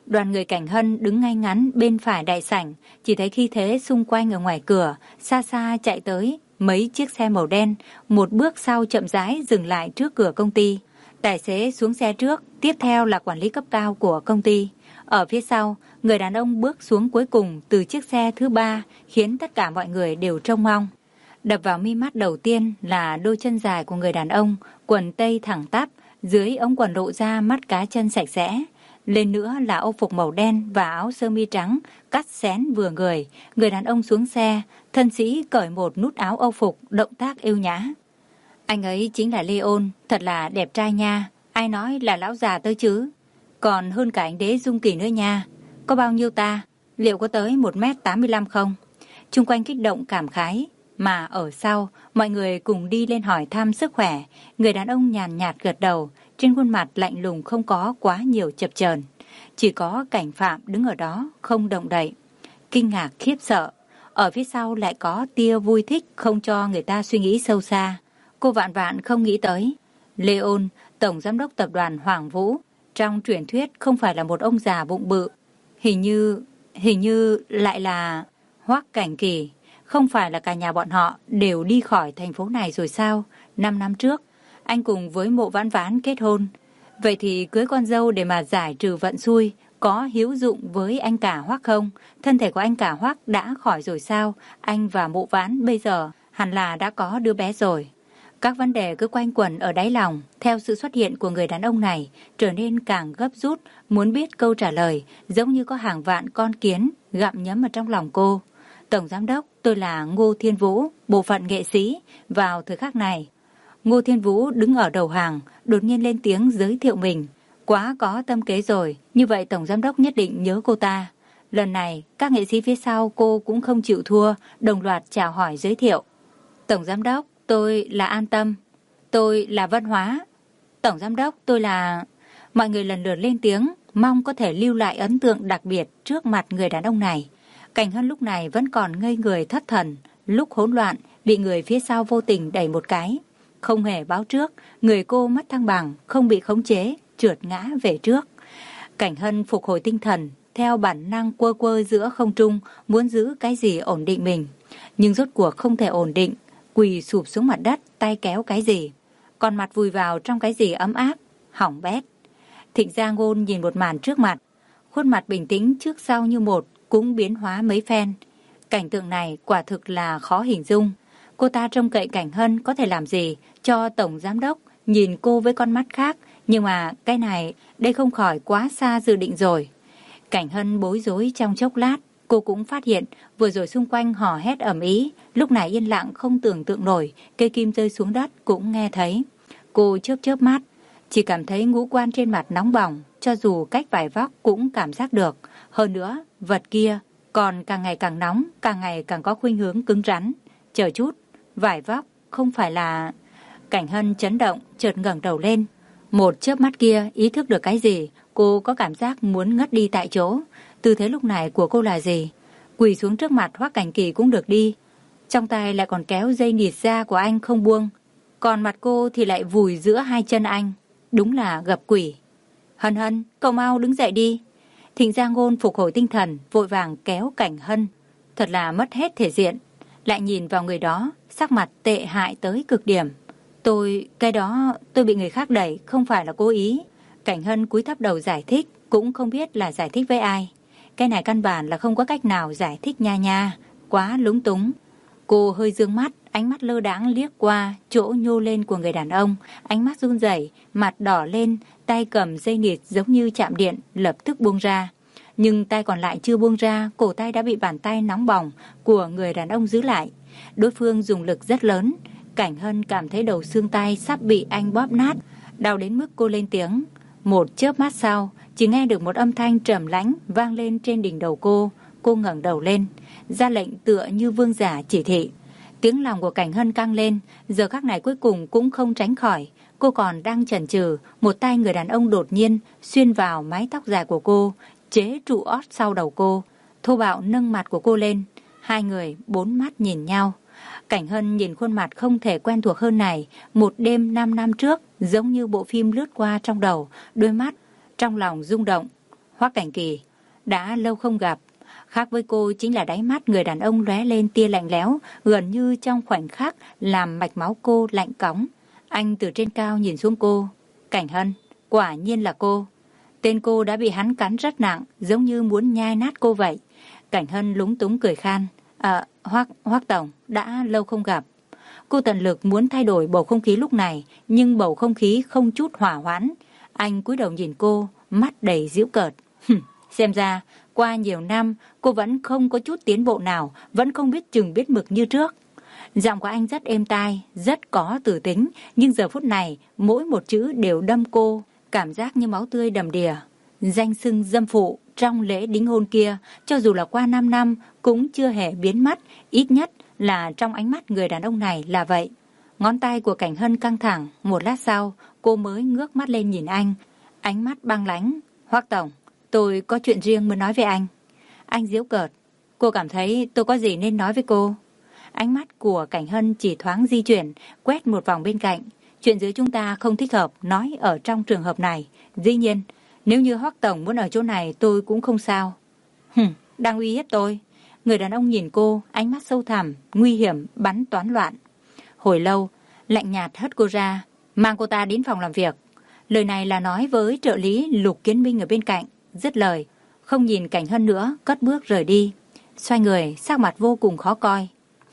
Đoàn người Cảnh Hân đứng ngay ngắn bên phải đại sảnh, chỉ thấy khi thế xung quanh ở ngoài cửa, xa xa chạy tới mấy chiếc xe màu đen, một bước sau chậm rãi dừng lại trước cửa công ty. Tài xế xuống xe trước, tiếp theo là quản lý cấp cao của công ty. Ở phía sau, người đàn ông bước xuống cuối cùng từ chiếc xe thứ ba, khiến tất cả mọi người đều trông mong. Đập vào mi mắt đầu tiên là đôi chân dài của người đàn ông, quần tây thẳng tắp, dưới ống quần lộ ra mắt cá chân sạch sẽ. Lên nữa là âu phục màu đen và áo sơ mi trắng, cắt xén vừa người. Người đàn ông xuống xe, thân sĩ cởi một nút áo âu phục, động tác yêu nhã. Anh ấy chính là Leon, thật là đẹp trai nha. Ai nói là lão già tới chứ? Còn hơn cả anh Đế Dung Kỳ nữa nha. Có bao nhiêu ta? Liệu có tới một mét tám mươi lăm không? Chung quanh kích động cảm khái. Mà ở sau, mọi người cùng đi lên hỏi thăm sức khỏe. Người đàn ông nhàn nhạt gật đầu, trên khuôn mặt lạnh lùng không có quá nhiều chập chờn. Chỉ có Cảnh Phạm đứng ở đó, không động đậy. Kinh ngạc khiếp sợ. Ở phía sau lại có tia vui thích không cho người ta suy nghĩ sâu xa. Cô vạn vạn không nghĩ tới. Leon, tổng giám đốc tập đoàn Hoàng Vũ, trong truyền thuyết không phải là một ông già bụng bự. Hình như, hình như lại là Hoắc Cảnh Kỳ. Không phải là cả nhà bọn họ đều đi khỏi thành phố này rồi sao? Năm năm trước, anh cùng với Mộ Vãn Vãn kết hôn. Vậy thì cưới con dâu để mà giải trừ vận xui, có hữu dụng với anh cả Hoắc không? Thân thể của anh cả Hoắc đã khỏi rồi sao? Anh và Mộ Vãn bây giờ hẳn là đã có đứa bé rồi. Các vấn đề cứ quanh quẩn ở đáy lòng, theo sự xuất hiện của người đàn ông này, trở nên càng gấp rút, muốn biết câu trả lời, giống như có hàng vạn con kiến gặm nhấm ở trong lòng cô. Tổng giám đốc, tôi là Ngô Thiên Vũ, bộ phận nghệ sĩ. Vào thời khắc này, Ngô Thiên Vũ đứng ở đầu hàng, đột nhiên lên tiếng giới thiệu mình. Quá có tâm kế rồi, như vậy tổng giám đốc nhất định nhớ cô ta. Lần này, các nghệ sĩ phía sau cô cũng không chịu thua, đồng loạt chào hỏi giới thiệu. Tổng giám đốc, tôi là An Tâm. Tôi là Văn Hóa. Tổng giám đốc, tôi là... Mọi người lần lượt lên tiếng, mong có thể lưu lại ấn tượng đặc biệt trước mặt người đàn ông này. Cảnh Hân lúc này vẫn còn ngây người thất thần, lúc hỗn loạn, bị người phía sau vô tình đẩy một cái. Không hề báo trước, người cô mất thăng bằng, không bị khống chế, trượt ngã về trước. Cảnh Hân phục hồi tinh thần, theo bản năng quơ quơ giữa không trung, muốn giữ cái gì ổn định mình. Nhưng rốt cuộc không thể ổn định, quỳ sụp xuống mặt đất, tay kéo cái gì. Còn mặt vùi vào trong cái gì ấm áp, hỏng bét. Thịnh Gia Ngôn nhìn một màn trước mặt, khuôn mặt bình tĩnh trước sau như một, cũng biến hóa mấy phen. Cảnh tượng này quả thực là khó hình dung. Cô ta trông cậy Cảnh Hân có thể làm gì cho tổng giám đốc nhìn cô với con mắt khác, nhưng mà cái này đây không khỏi quá xa dự định rồi. Cảnh Hân bối rối trong chốc lát, cô cũng phát hiện vừa rồi xung quanh hò hét ầm ĩ, lúc này yên lặng không tưởng tượng nổi, cây kim rơi xuống đất cũng nghe thấy. Cô chớp chớp mắt, chỉ cảm thấy ngũ quan trên mặt nóng bỏng, cho dù cách vài vóc cũng cảm giác được. Hơn nữa, vật kia còn càng ngày càng nóng, càng ngày càng có khuynh hướng cứng rắn. Chờ chút, vải vóc không phải là... Cảnh Hân chấn động, chợt ngẩng đầu lên. Một chớp mắt kia ý thức được cái gì, cô có cảm giác muốn ngất đi tại chỗ. Tư thế lúc này của cô là gì? Quỳ xuống trước mặt Hoắc Cảnh Kỳ cũng được đi. Trong tay lại còn kéo dây nịt da của anh không buông. Còn mặt cô thì lại vùi giữa hai chân anh. Đúng là gặp quỷ. Hân Hân, cậu mau đứng dậy đi. Thịnh Gia Ngôn phục hồi tinh thần, vội vàng kéo Cảnh Hân. Thật là mất hết thể diện. Lại nhìn vào người đó, sắc mặt tệ hại tới cực điểm. Tôi, cái đó, tôi bị người khác đẩy, không phải là cố ý. Cảnh Hân cúi thấp đầu giải thích, cũng không biết là giải thích với ai. Cái này căn bản là không có cách nào giải thích nha nha, quá lúng túng. Cô hơi dương mắt, ánh mắt lơ đãng liếc qua chỗ nhô lên của người đàn ông, ánh mắt run rẩy, mặt đỏ lên, tay cầm dây nịt giống như chạm điện, lập tức buông ra. Nhưng tay còn lại chưa buông ra, cổ tay đã bị bàn tay nóng bỏng của người đàn ông giữ lại. Đối phương dùng lực rất lớn. Cảnh Hân cảm thấy đầu xương tay sắp bị anh bóp nát, đau đến mức cô lên tiếng. Một chớp mắt sau, chỉ nghe được một âm thanh trầm lãnh vang lên trên đỉnh đầu cô. Cô ngẩng đầu lên, ra lệnh tựa như vương giả chỉ thị. Tiếng lòng của Cảnh Hân căng lên, giờ khắc này cuối cùng cũng không tránh khỏi. Cô còn đang chần chừ, một tay người đàn ông đột nhiên xuyên vào mái tóc dài của cô, chế trụ ót sau đầu cô, thô bạo nâng mặt của cô lên. Hai người bốn mắt nhìn nhau. Cảnh Hân nhìn khuôn mặt không thể quen thuộc hơn này, một đêm năm năm trước, giống như bộ phim lướt qua trong đầu, đôi mắt trong lòng rung động. Hoắc Cảnh Kỳ, đã lâu không gặp. Khác với cô chính là đáy mắt người đàn ông lóe lên tia lạnh lẽo, gần như trong khoảnh khắc làm mạch máu cô lạnh cóng. Anh từ trên cao nhìn xuống cô. Cảnh Hân, quả nhiên là cô. Tên cô đã bị hắn cắn rất nặng, giống như muốn nhai nát cô vậy. Cảnh Hân lúng túng cười khan. À, Hoắc, Hoắc Tổng, đã lâu không gặp. Cô tận lực muốn thay đổi bầu không khí lúc này, nhưng bầu không khí không chút hỏa hoãn. Anh cúi đầu nhìn cô, mắt đầy giễu cợt. Xem ra, qua nhiều năm, cô vẫn không có chút tiến bộ nào, vẫn không biết chừng biết mực như trước. Giọng của anh rất êm tai, rất có tử tính, nhưng giờ phút này, mỗi một chữ đều đâm cô, cảm giác như máu tươi đầm đìa. Danh xưng dâm phụ trong lễ đính hôn kia, cho dù là qua năm năm, cũng chưa hề biến mất, ít nhất là trong ánh mắt người đàn ông này là vậy. Ngón tay của Cảnh Hân căng thẳng, một lát sau, cô mới ngước mắt lên nhìn anh, ánh mắt băng lãnh. Hoắc Tổng, tôi có chuyện riêng muốn nói với anh. Anh giễu cợt. Cô cảm thấy tôi có gì nên nói với cô? Ánh mắt của Cảnh Hân chỉ thoáng di chuyển, quét một vòng bên cạnh. Chuyện giữa chúng ta không thích hợp nói ở trong trường hợp này. Dĩ nhiên, nếu như Hoắc Tổng muốn ở chỗ này tôi cũng không sao. Hừm, đang uy hiếp tôi. Người đàn ông nhìn cô, ánh mắt sâu thẳm, nguy hiểm, bắn toán loạn. Hồi lâu, lạnh nhạt hất cô ra, mang cô ta đến phòng làm việc. Lời này là nói với trợ lý Lục Kiến Minh ở bên cạnh. Dứt lời, không nhìn Cảnh Hân nữa, cất bước rời đi. Xoay người, sắc mặt vô cùng khó coi.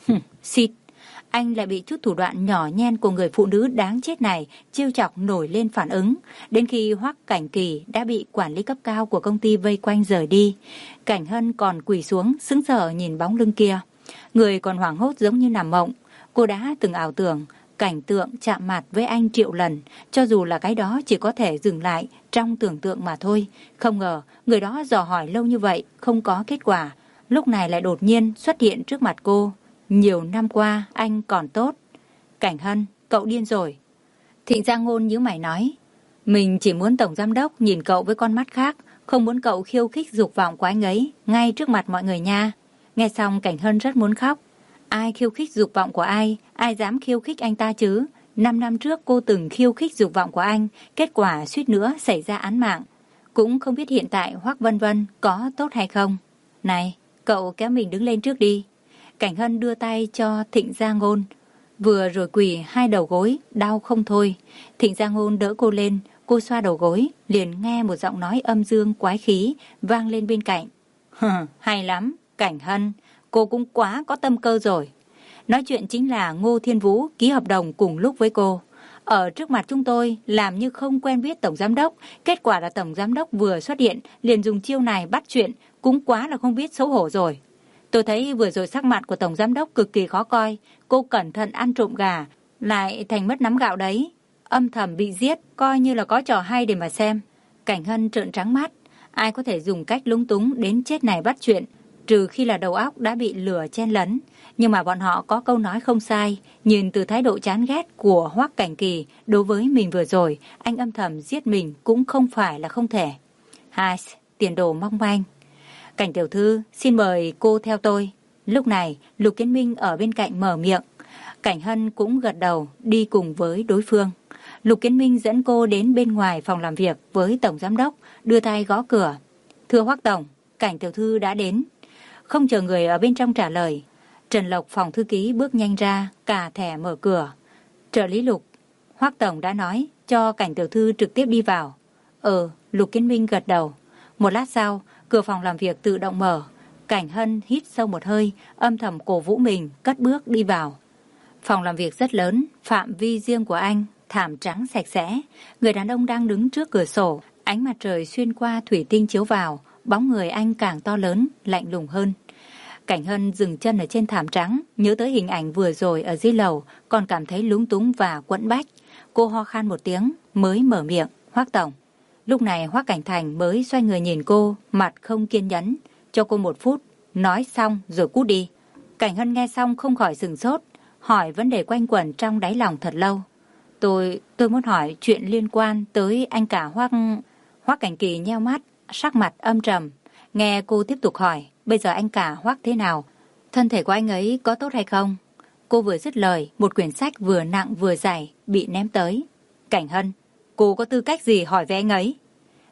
Xịt, anh lại bị chút thủ đoạn nhỏ nhen của người phụ nữ đáng chết này trêu chọc nổi lên phản ứng. Đến khi Hoắc Cảnh Kỳ đã bị quản lý cấp cao của công ty vây quanh rời đi, Cảnh Hân còn quỳ xuống sững sờ nhìn bóng lưng kia. Người còn hoảng hốt giống như nằm mộng. Cô đã từng ảo tưởng cảnh tượng chạm mặt với anh triệu lần, cho dù là cái đó chỉ có thể dừng lại trong tưởng tượng mà thôi. Không ngờ người đó dò hỏi lâu như vậy không có kết quả, lúc này lại đột nhiên xuất hiện trước mặt cô. Nhiều năm qua anh còn tốt. Cảnh Hân, cậu điên rồi. Thịnh Giang Ngôn nhíu mày nói, mình chỉ muốn tổng giám đốc nhìn cậu với con mắt khác, không muốn cậu khiêu khích dục vọng của anh ấy ngay trước mặt mọi người nha. Nghe xong Cảnh Hân rất muốn khóc. Ai khiêu khích dục vọng của ai, ai dám khiêu khích anh ta chứ? Năm năm trước cô từng khiêu khích dục vọng của anh, kết quả suýt nữa xảy ra án mạng. Cũng không biết hiện tại Hoắc Vân Vân có tốt hay không. Này, cậu kéo mình đứng lên trước đi. Cảnh Hân đưa tay cho Thịnh Giang Ngôn. Vừa rồi quỳ hai đầu gối, đau không thôi. Thịnh Giang Ngôn đỡ cô lên, cô xoa đầu gối, liền nghe một giọng nói âm dương quái khí vang lên bên cạnh. Hừ, hay lắm, Cảnh Hân, cô cũng quá có tâm cơ rồi. Nói chuyện chính là Ngô Thiên Vũ ký hợp đồng cùng lúc với cô. Ở trước mặt chúng tôi làm như không quen biết tổng giám đốc, kết quả là tổng giám đốc vừa xuất hiện liền dùng chiêu này bắt chuyện, cũng quá là không biết xấu hổ rồi. Tôi thấy vừa rồi sắc mặt của tổng giám đốc cực kỳ khó coi, cô cẩn thận ăn trộm gà, lại thành mất nắm gạo đấy. Âm thầm bị giết, coi như là có trò hay để mà xem. Cảnh Hân trợn trắng mắt, ai có thể dùng cách lúng túng đến chết này bắt chuyện, trừ khi là đầu óc đã bị lửa chen lấn. Nhưng mà bọn họ có câu nói không sai, nhìn từ thái độ chán ghét của Hoắc Cảnh Kỳ đối với mình vừa rồi, anh âm thầm giết mình cũng không phải là không thể. Hai, tiền đồ mong manh. Cảnh tiểu thư, xin mời cô theo tôi. Lúc này, Lục Kiến Minh ở bên cạnh mở miệng. Cảnh Hân cũng gật đầu, đi cùng với đối phương. Lục Kiến Minh dẫn cô đến bên ngoài phòng làm việc với tổng giám đốc, đưa tay gõ cửa. Thưa Hoắc Tổng, Cảnh tiểu thư đã đến. Không chờ người ở bên trong trả lời, Trần Lộc phòng thư ký bước nhanh ra, cà thẻ mở cửa. Trợ lý Lục, Hoắc Tổng đã nói cho Cảnh tiểu thư trực tiếp đi vào. Ừ, Lục Kiến Minh gật đầu. Một lát sau, cửa phòng làm việc tự động mở. Cảnh Hân hít sâu một hơi, âm thầm cổ vũ mình, cất bước đi vào. Phòng làm việc rất lớn, phạm vi riêng của anh, thảm trắng sạch sẽ. Người đàn ông đang đứng trước cửa sổ, ánh mặt trời xuyên qua thủy tinh chiếu vào, bóng người anh càng to lớn, lạnh lùng hơn. Cảnh Hân dừng chân ở trên thảm trắng, nhớ tới hình ảnh vừa rồi ở dưới lầu, còn cảm thấy lúng túng và quẫn bách. Cô ho khan một tiếng, mới mở miệng, Hoắc Tổng. Lúc này Hoắc Cảnh Thành mới xoay người nhìn cô, mặt không kiên nhẫn. Cho cô một phút, nói xong rồi cút đi. Cảnh Hân nghe xong không khỏi sửng sốt, hỏi vấn đề quanh quẩn trong đáy lòng thật lâu. Tôi, tôi muốn hỏi chuyện liên quan tới anh cả Hoắc... Hoắc Cảnh Kỳ nheo mắt, sắc mặt âm trầm. Nghe cô tiếp tục hỏi, bây giờ anh cả Hoắc thế nào? Thân thể của anh ấy có tốt hay không? Cô vừa dứt lời, một quyển sách vừa nặng vừa dày bị ném tới. Cảnh Hân, cô có tư cách gì hỏi về anh ấy?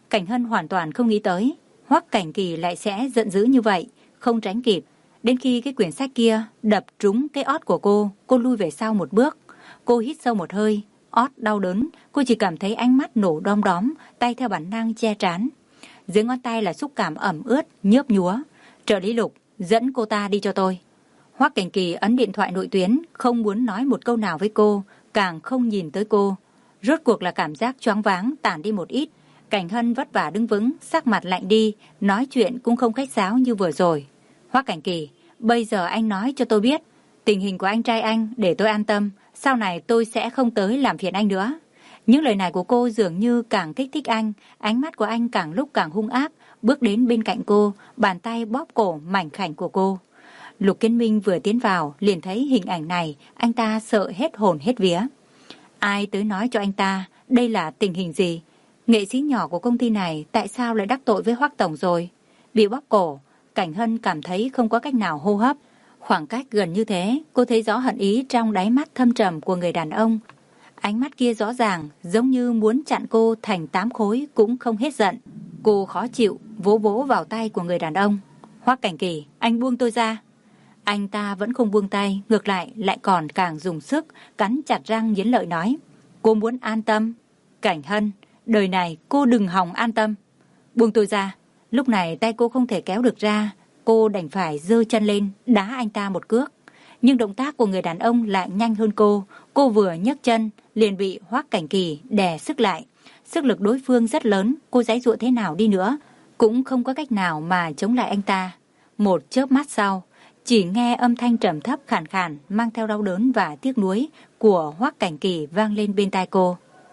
Cảnh Hân hoàn toàn không nghĩ tới Hoắc Cảnh Kỳ lại sẽ giận dữ như vậy, không tránh kịp. Đến khi cái quyển sách kia đập trúng cái ót của cô, cô lui về sau một bước. Cô hít sâu một hơi, ót đau đớn, cô chỉ cảm thấy ánh mắt nổ đom đóm, tay theo bản năng che trán. Dưới ngón tay là xúc cảm ẩm ướt, nhớp nhúa. Trợ lý Lục, dẫn cô ta đi cho tôi. Hoắc Cảnh Kỳ ấn điện thoại nội tuyến, không muốn nói một câu nào với cô, càng không nhìn tới cô. Rốt cuộc là cảm giác choáng váng tản đi một ít. Cảnh Hân vất vả đứng vững, sắc mặt lạnh đi, nói chuyện cũng không khách sáo như vừa rồi. Hoắc Cảnh Kỳ, bây giờ anh nói cho tôi biết tình hình của anh trai anh để tôi an tâm, sau này tôi sẽ không tới làm phiền anh nữa. Những lời này của cô dường như càng kích thích anh, ánh mắt của anh càng lúc càng hung ác, bước đến bên cạnh cô, bàn tay bóp cổ mảnh khảnh của cô. Lục Kiến Minh vừa tiến vào liền thấy hình ảnh này, anh ta sợ hết hồn hết vía. Ai tới nói cho anh ta đây là tình hình gì? Nghệ sĩ nhỏ của công ty này tại sao lại đắc tội với Hoắc tổng rồi? Bị bóp cổ, Cảnh Hân cảm thấy không có cách nào hô hấp. Khoảng cách gần như thế, cô thấy rõ hận ý trong đáy mắt thâm trầm của người đàn ông. Ánh mắt kia rõ ràng, giống như muốn chặn cô thành tám khối cũng không hết giận. Cô khó chịu, vỗ vỗ vào tay của người đàn ông. Hoắc Cảnh Kỳ, anh buông tôi ra. Anh ta vẫn không buông tay, ngược lại lại còn càng dùng sức, cắn chặt răng nghiến lợi nói. Cô muốn an tâm. Cảnh Hân, đời này cô đừng hòng an tâm. Buông tôi ra. Lúc này tay cô không thể kéo được ra, cô đành phải giơ chân lên, đá anh ta một cước. Nhưng động tác của người đàn ông lại nhanh hơn cô. Cô vừa nhấc chân, liền bị Hoắc Cảnh Kỳ đè sức lại. Sức lực đối phương rất lớn, cô giãy giụa thế nào đi nữa, cũng không có cách nào mà chống lại anh ta. Một chớp mắt sau, chỉ nghe âm thanh trầm thấp khàn khàn, mang theo đau đớn và tiếc nuối của Hoắc Cảnh Kỳ vang lên bên tai cô.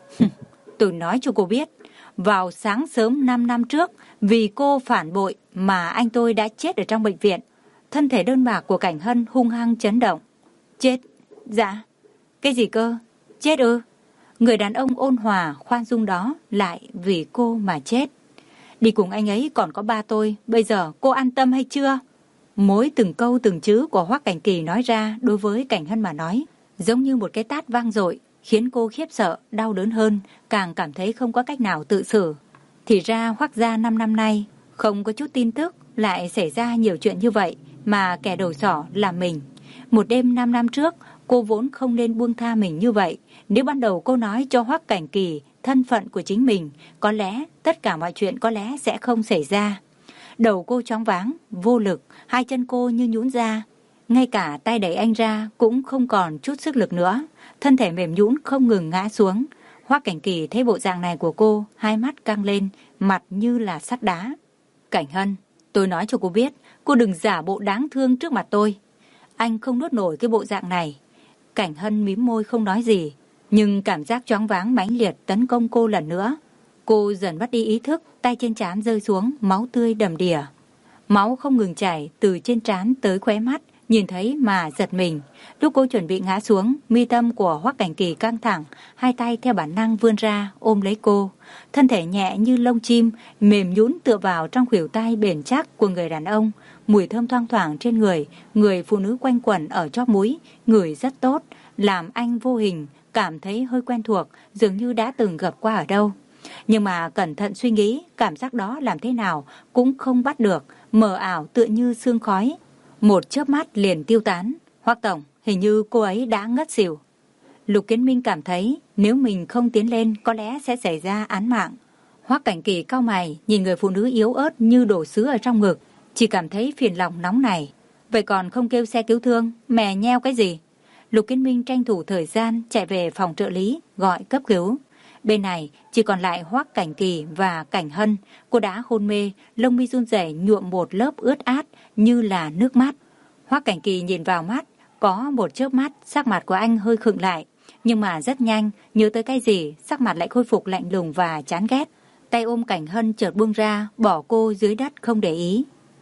Tôi nói cho cô biết, vào sáng sớm năm năm trước, vì cô phản bội mà anh tôi đã chết ở trong bệnh viện. Thân thể đơn bạc của Cảnh Hân hung hăng chấn động. Chết? Dạ. Cái gì cơ? Chết ư? Người đàn ông ôn hòa, khoan dung đó lại vì cô mà chết. Đi cùng anh ấy còn có ba tôi, bây giờ cô an tâm hay chưa? Mỗi từng câu từng chữ của Hoắc Cảnh Kỳ nói ra đối với Cảnh Hân mà nói, giống như một cái tát vang dội, khiến cô khiếp sợ, đau đớn hơn, càng cảm thấy không có cách nào tự xử. Thì ra Hoắc gia năm năm nay, không có chút tin tức, lại xảy ra nhiều chuyện như vậy, mà kẻ đầu sỏ là mình. Một đêm năm năm trước, cô vốn không nên buông tha mình như vậy. Nếu ban đầu cô nói cho Hoắc Cảnh Kỳ thân phận của chính mình, có lẽ tất cả mọi chuyện có lẽ sẽ không xảy ra. Đầu cô choáng váng, vô lực, hai chân cô như nhũn ra. Ngay cả tay đẩy anh ra cũng không còn chút sức lực nữa. Thân thể mềm nhũn không ngừng ngã xuống. Hoắc Cảnh Kỳ thấy bộ dạng này của cô, hai mắt căng lên, mặt như là sắt đá. Cảnh Hân, tôi nói cho cô biết, cô đừng giả bộ đáng thương trước mặt tôi. Anh không nuốt nổi cái bộ dạng này. Cảnh Hân mím môi không nói gì, nhưng cảm giác choáng váng mãnh liệt tấn công cô lần nữa. Cô dần mất đi ý thức, tay trên trán rơi xuống, máu tươi đầm đìa. Máu không ngừng chảy từ trên trán tới khóe mắt, nhìn thấy mà giật mình. Lúc cô chuẩn bị ngã xuống, mi tâm của Hoắc Cảnh Kỳ căng thẳng, hai tay theo bản năng vươn ra ôm lấy cô. Thân thể nhẹ như lông chim, mềm nhũn tựa vào trong khuỷu tay bền chắc của người đàn ông. Mùi thơm thoang thoảng trên người, người phụ nữ quanh quẩn ở chóp mũi, ngửi rất tốt, làm anh vô hình cảm thấy hơi quen thuộc, dường như đã từng gặp qua ở đâu. Nhưng mà cẩn thận suy nghĩ, cảm giác đó làm thế nào cũng không bắt được, mờ ảo tựa như sương khói. Một chớp mắt liền tiêu tán. Hoắc tổng, hình như cô ấy đã ngất xỉu. Lục Kiến Minh cảm thấy nếu mình không tiến lên có lẽ sẽ xảy ra án mạng. Hoắc Cảnh Kỳ cau mày nhìn người phụ nữ yếu ớt như đổ sứ ở trong ngực, chỉ cảm thấy phiền lòng nóng này. Vậy còn không kêu xe cứu thương, mè nheo cái gì? Lục Kiến Minh tranh thủ thời gian chạy về phòng trợ lý gọi cấp cứu. Bên này chỉ còn lại Hoắc Cảnh Kỳ và Cảnh Hân. Cô đã hôn mê, lông mi run rẩy nhuộm một lớp ướt át như là nước mắt. Hoắc Cảnh Kỳ nhìn vào mắt, có một chớp mắt sắc mặt của anh hơi khựng lại, nhưng mà rất nhanh nhớ tới cái gì, sắc mặt lại khôi phục lạnh lùng và chán ghét. Tay ôm Cảnh Hân chợt buông ra, bỏ cô dưới đất không để ý.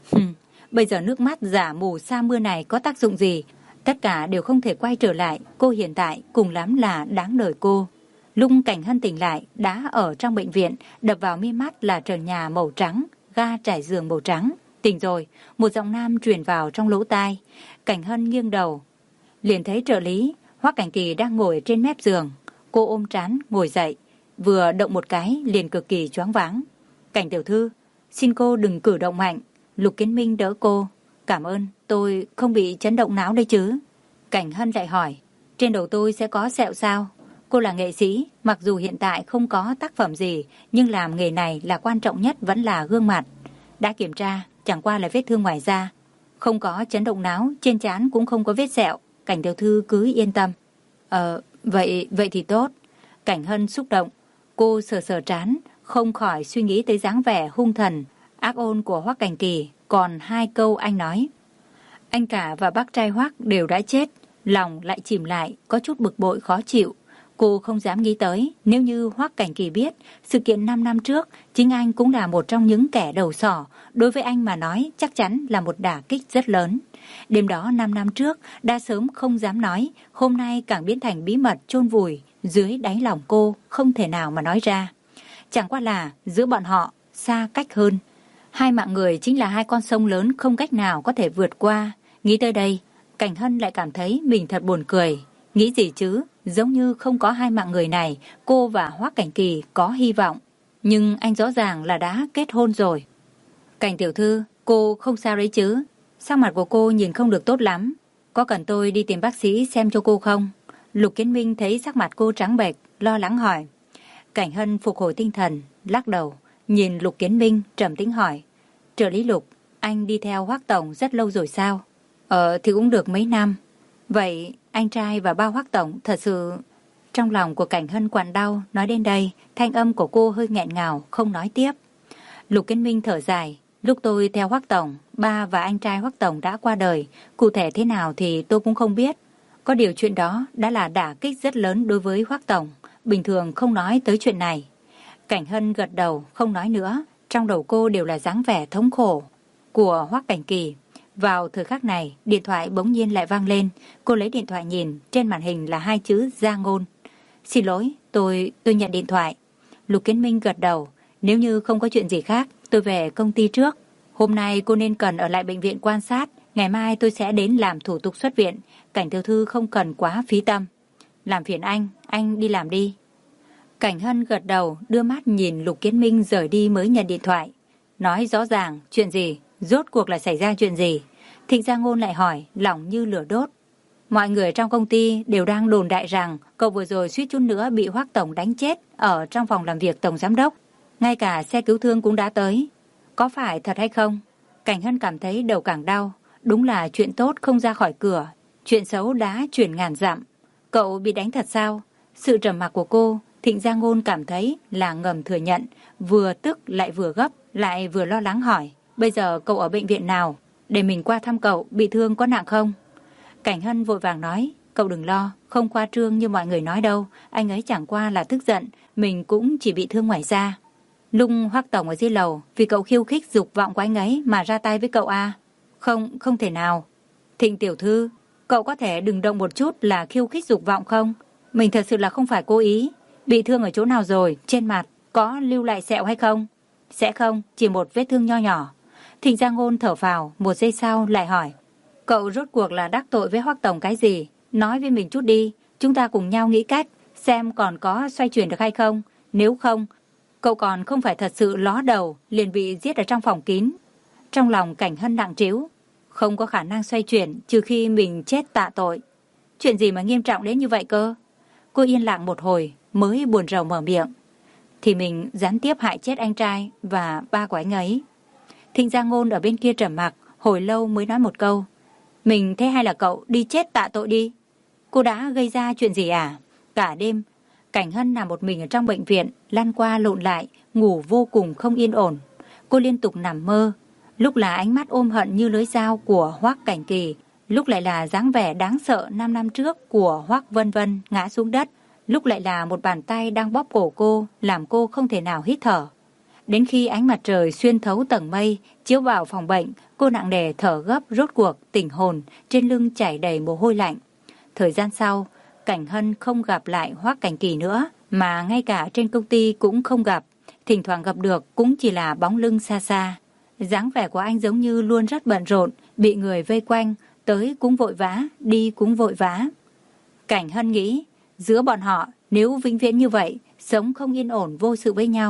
Bây giờ nước mắt giả mù sa mưa này có tác dụng gì? Tất cả đều không thể quay trở lại. Cô hiện tại cùng lắm là đáng đời cô. Lúc Cảnh Hân tỉnh lại, đã ở trong bệnh viện, đập vào mi mắt là trần nhà màu trắng, ga trải giường màu trắng. Tỉnh rồi, một giọng nam truyền vào trong lỗ tai. Cảnh Hân nghiêng đầu, liền thấy trợ lý Hoắc Cảnh Kỳ đang ngồi trên mép giường. Cô ôm trán ngồi dậy, vừa động một cái liền cực kỳ choáng váng. Cảnh tiểu thư, xin cô đừng cử động mạnh. Lục Kiến Minh đỡ cô. Cảm ơn, tôi không bị chấn động não đây chứ. Cảnh Hân lại hỏi, trên đầu tôi sẽ có sẹo sao? Cô là nghệ sĩ, mặc dù hiện tại không có tác phẩm gì, nhưng làm nghề này là quan trọng nhất vẫn là gương mặt. Đã kiểm tra, chẳng qua là vết thương ngoài da. Không có chấn động não, trên trán cũng không có vết sẹo. Cảnh tiểu thư cứ yên tâm. Ờ, vậy, vậy thì tốt. Cảnh Hân xúc động. Cô sờ sờ trán, không khỏi suy nghĩ tới dáng vẻ hung thần, ác ôn của Hoắc Cảnh Kỳ. Còn hai câu anh nói. Anh cả và bác trai Hoắc đều đã chết. Lòng lại chìm lại, có chút bực bội khó chịu. Cô không dám nghĩ tới, nếu như Hoắc Cảnh Kỳ biết, sự kiện năm năm trước, chính anh cũng là một trong những kẻ đầu sỏ. Đối với anh mà nói, chắc chắn là một đả kích rất lớn. Đêm đó năm năm trước, đã sớm không dám nói, hôm nay càng biến thành bí mật chôn vùi, dưới đáy lòng cô, không thể nào mà nói ra. Chẳng qua là, giữa bọn họ, xa cách hơn. Hai mạng người chính là hai con sông lớn không cách nào có thể vượt qua. Nghĩ tới đây, Cảnh Hân lại cảm thấy mình thật buồn cười. Nghĩ gì chứ, giống như không có hai mạng người này, cô và Hoắc Cảnh Kỳ có hy vọng. Nhưng anh rõ ràng là đã kết hôn rồi. Cảnh tiểu thư, cô không sao đấy chứ? Sắc mặt của cô nhìn không được tốt lắm. Có cần tôi đi tìm bác sĩ xem cho cô không? Lục Kiến Minh thấy sắc mặt cô trắng bệch, lo lắng hỏi. Cảnh Hân phục hồi tinh thần, lắc đầu, nhìn Lục Kiến Minh trầm tĩnh hỏi. Trợ lý Lục, anh đi theo Hoắc tổng rất lâu rồi sao? Ờ thì cũng được mấy năm. Vậy anh trai và ba Hoắc tổng thật sự... Trong lòng của Cảnh Hân quặn đau, nói đến đây, thanh âm của cô hơi nghẹn ngào, không nói tiếp. Lục Kiến Minh thở dài, lúc tôi theo Hoắc tổng, ba và anh trai Hoắc tổng đã qua đời, cụ thể thế nào thì tôi cũng không biết. Có điều chuyện đó đã là đả kích rất lớn đối với Hoắc tổng, bình thường không nói tới chuyện này. Cảnh Hân gật đầu, không nói nữa, trong đầu cô đều là dáng vẻ thống khổ của Hoắc Cảnh Kỳ. Vào thời khắc này, điện thoại bỗng nhiên lại vang lên, cô lấy điện thoại nhìn, trên màn hình là hai chữ Gia Ngôn. Xin lỗi, tôi, tôi nhận điện thoại. Lục Kiến Minh gật đầu, nếu như không có chuyện gì khác, tôi về công ty trước. Hôm nay cô nên cần ở lại bệnh viện quan sát, ngày mai tôi sẽ đến làm thủ tục xuất viện, Cảnh tiểu thư không cần quá phí tâm. Làm phiền anh, anh đi làm đi. Cảnh Hân gật đầu, đưa mắt nhìn Lục Kiến Minh rời đi mới nhận điện thoại. Nói rõ ràng, chuyện gì, rốt cuộc là xảy ra chuyện gì? Thịnh Gia Ngôn lại hỏi, lòng như lửa đốt. Mọi người trong công ty đều đang đồn đại rằng cậu vừa rồi suýt chút nữa bị Hoắc tổng đánh chết ở trong phòng làm việc tổng giám đốc. Ngay cả xe cứu thương cũng đã tới. Có phải thật hay không? Cảnh Hân cảm thấy đầu càng đau. Đúng là chuyện tốt không ra khỏi cửa, chuyện xấu đã chuyển ngàn dặm. Cậu bị đánh thật sao? Sự trầm mặc của cô, Thịnh Gia Ngôn cảm thấy là ngầm thừa nhận, vừa tức lại vừa gấp, lại vừa lo lắng hỏi. Bây giờ cậu ở bệnh viện nào? Để mình qua thăm cậu, bị thương có nặng không? Cảnh Hân vội vàng nói, cậu đừng lo, không qua trương như mọi người nói đâu, anh ấy chẳng qua là tức giận, mình cũng chỉ bị thương ngoài da. Lúc Hoắc tổng ở dưới lầu, vì cậu khiêu khích dục vọng của anh ấy mà ra tay với cậu à? Không, không thể nào. Thịnh tiểu thư, cậu có thể đừng động một chút là khiêu khích dục vọng không? Mình thật sự là không phải cố ý. Bị thương ở chỗ nào rồi, trên mặt, có lưu lại sẹo hay không? Sẽ không, chỉ một vết thương nho nhỏ. Thịnh Gia Ngôn thở phào, một giây sau lại hỏi. Cậu rốt cuộc là đắc tội với Hoắc tổng cái gì? Nói với mình chút đi, chúng ta cùng nhau nghĩ cách, xem còn có xoay chuyển được hay không. Nếu không, cậu còn không phải thật sự ló đầu, liền bị giết ở trong phòng kín. Trong lòng Cảnh Hân nặng trĩu, không có khả năng xoay chuyển trừ khi mình chết tạ tội. Chuyện gì mà nghiêm trọng đến như vậy cơ? Cô yên lặng một hồi mới buồn rầu mở miệng. Thì mình gián tiếp hại chết anh trai và ba của anh ấy. Thịnh Gia Ngôn ở bên kia trầm mặc, hồi lâu mới nói một câu. Mình thế hay là cậu đi chết tạ tội đi? Cô đã gây ra chuyện gì à? Cả đêm, Cảnh Hân nằm một mình ở trong bệnh viện, lăn qua lộn lại, ngủ vô cùng không yên ổn. Cô liên tục nằm mơ, lúc là ánh mắt ôm hận như lưới dao của Hoắc Cảnh Kỳ, lúc lại là dáng vẻ đáng sợ năm năm trước của Hoắc Vân Vân ngã xuống đất, lúc lại là một bàn tay đang bóp cổ cô, làm cô không thể nào hít thở. Đến khi ánh mặt trời xuyên thấu tầng mây, chiếu vào phòng bệnh, cô nặng nề thở gấp rốt cuộc, tỉnh hồn, trên lưng chảy đầy mồ hôi lạnh. Thời gian sau, Cảnh Hân không gặp lại Hoắc Cảnh Kỳ nữa, mà ngay cả trên công ty cũng không gặp. Thỉnh thoảng gặp được cũng chỉ là bóng lưng xa xa. Dáng vẻ của anh giống như luôn rất bận rộn, bị người vây quanh, tới cũng vội vã, đi cũng vội vã. Cảnh Hân nghĩ, giữa bọn họ nếu vĩnh viễn như vậy, sống không yên ổn vô sự với nhau,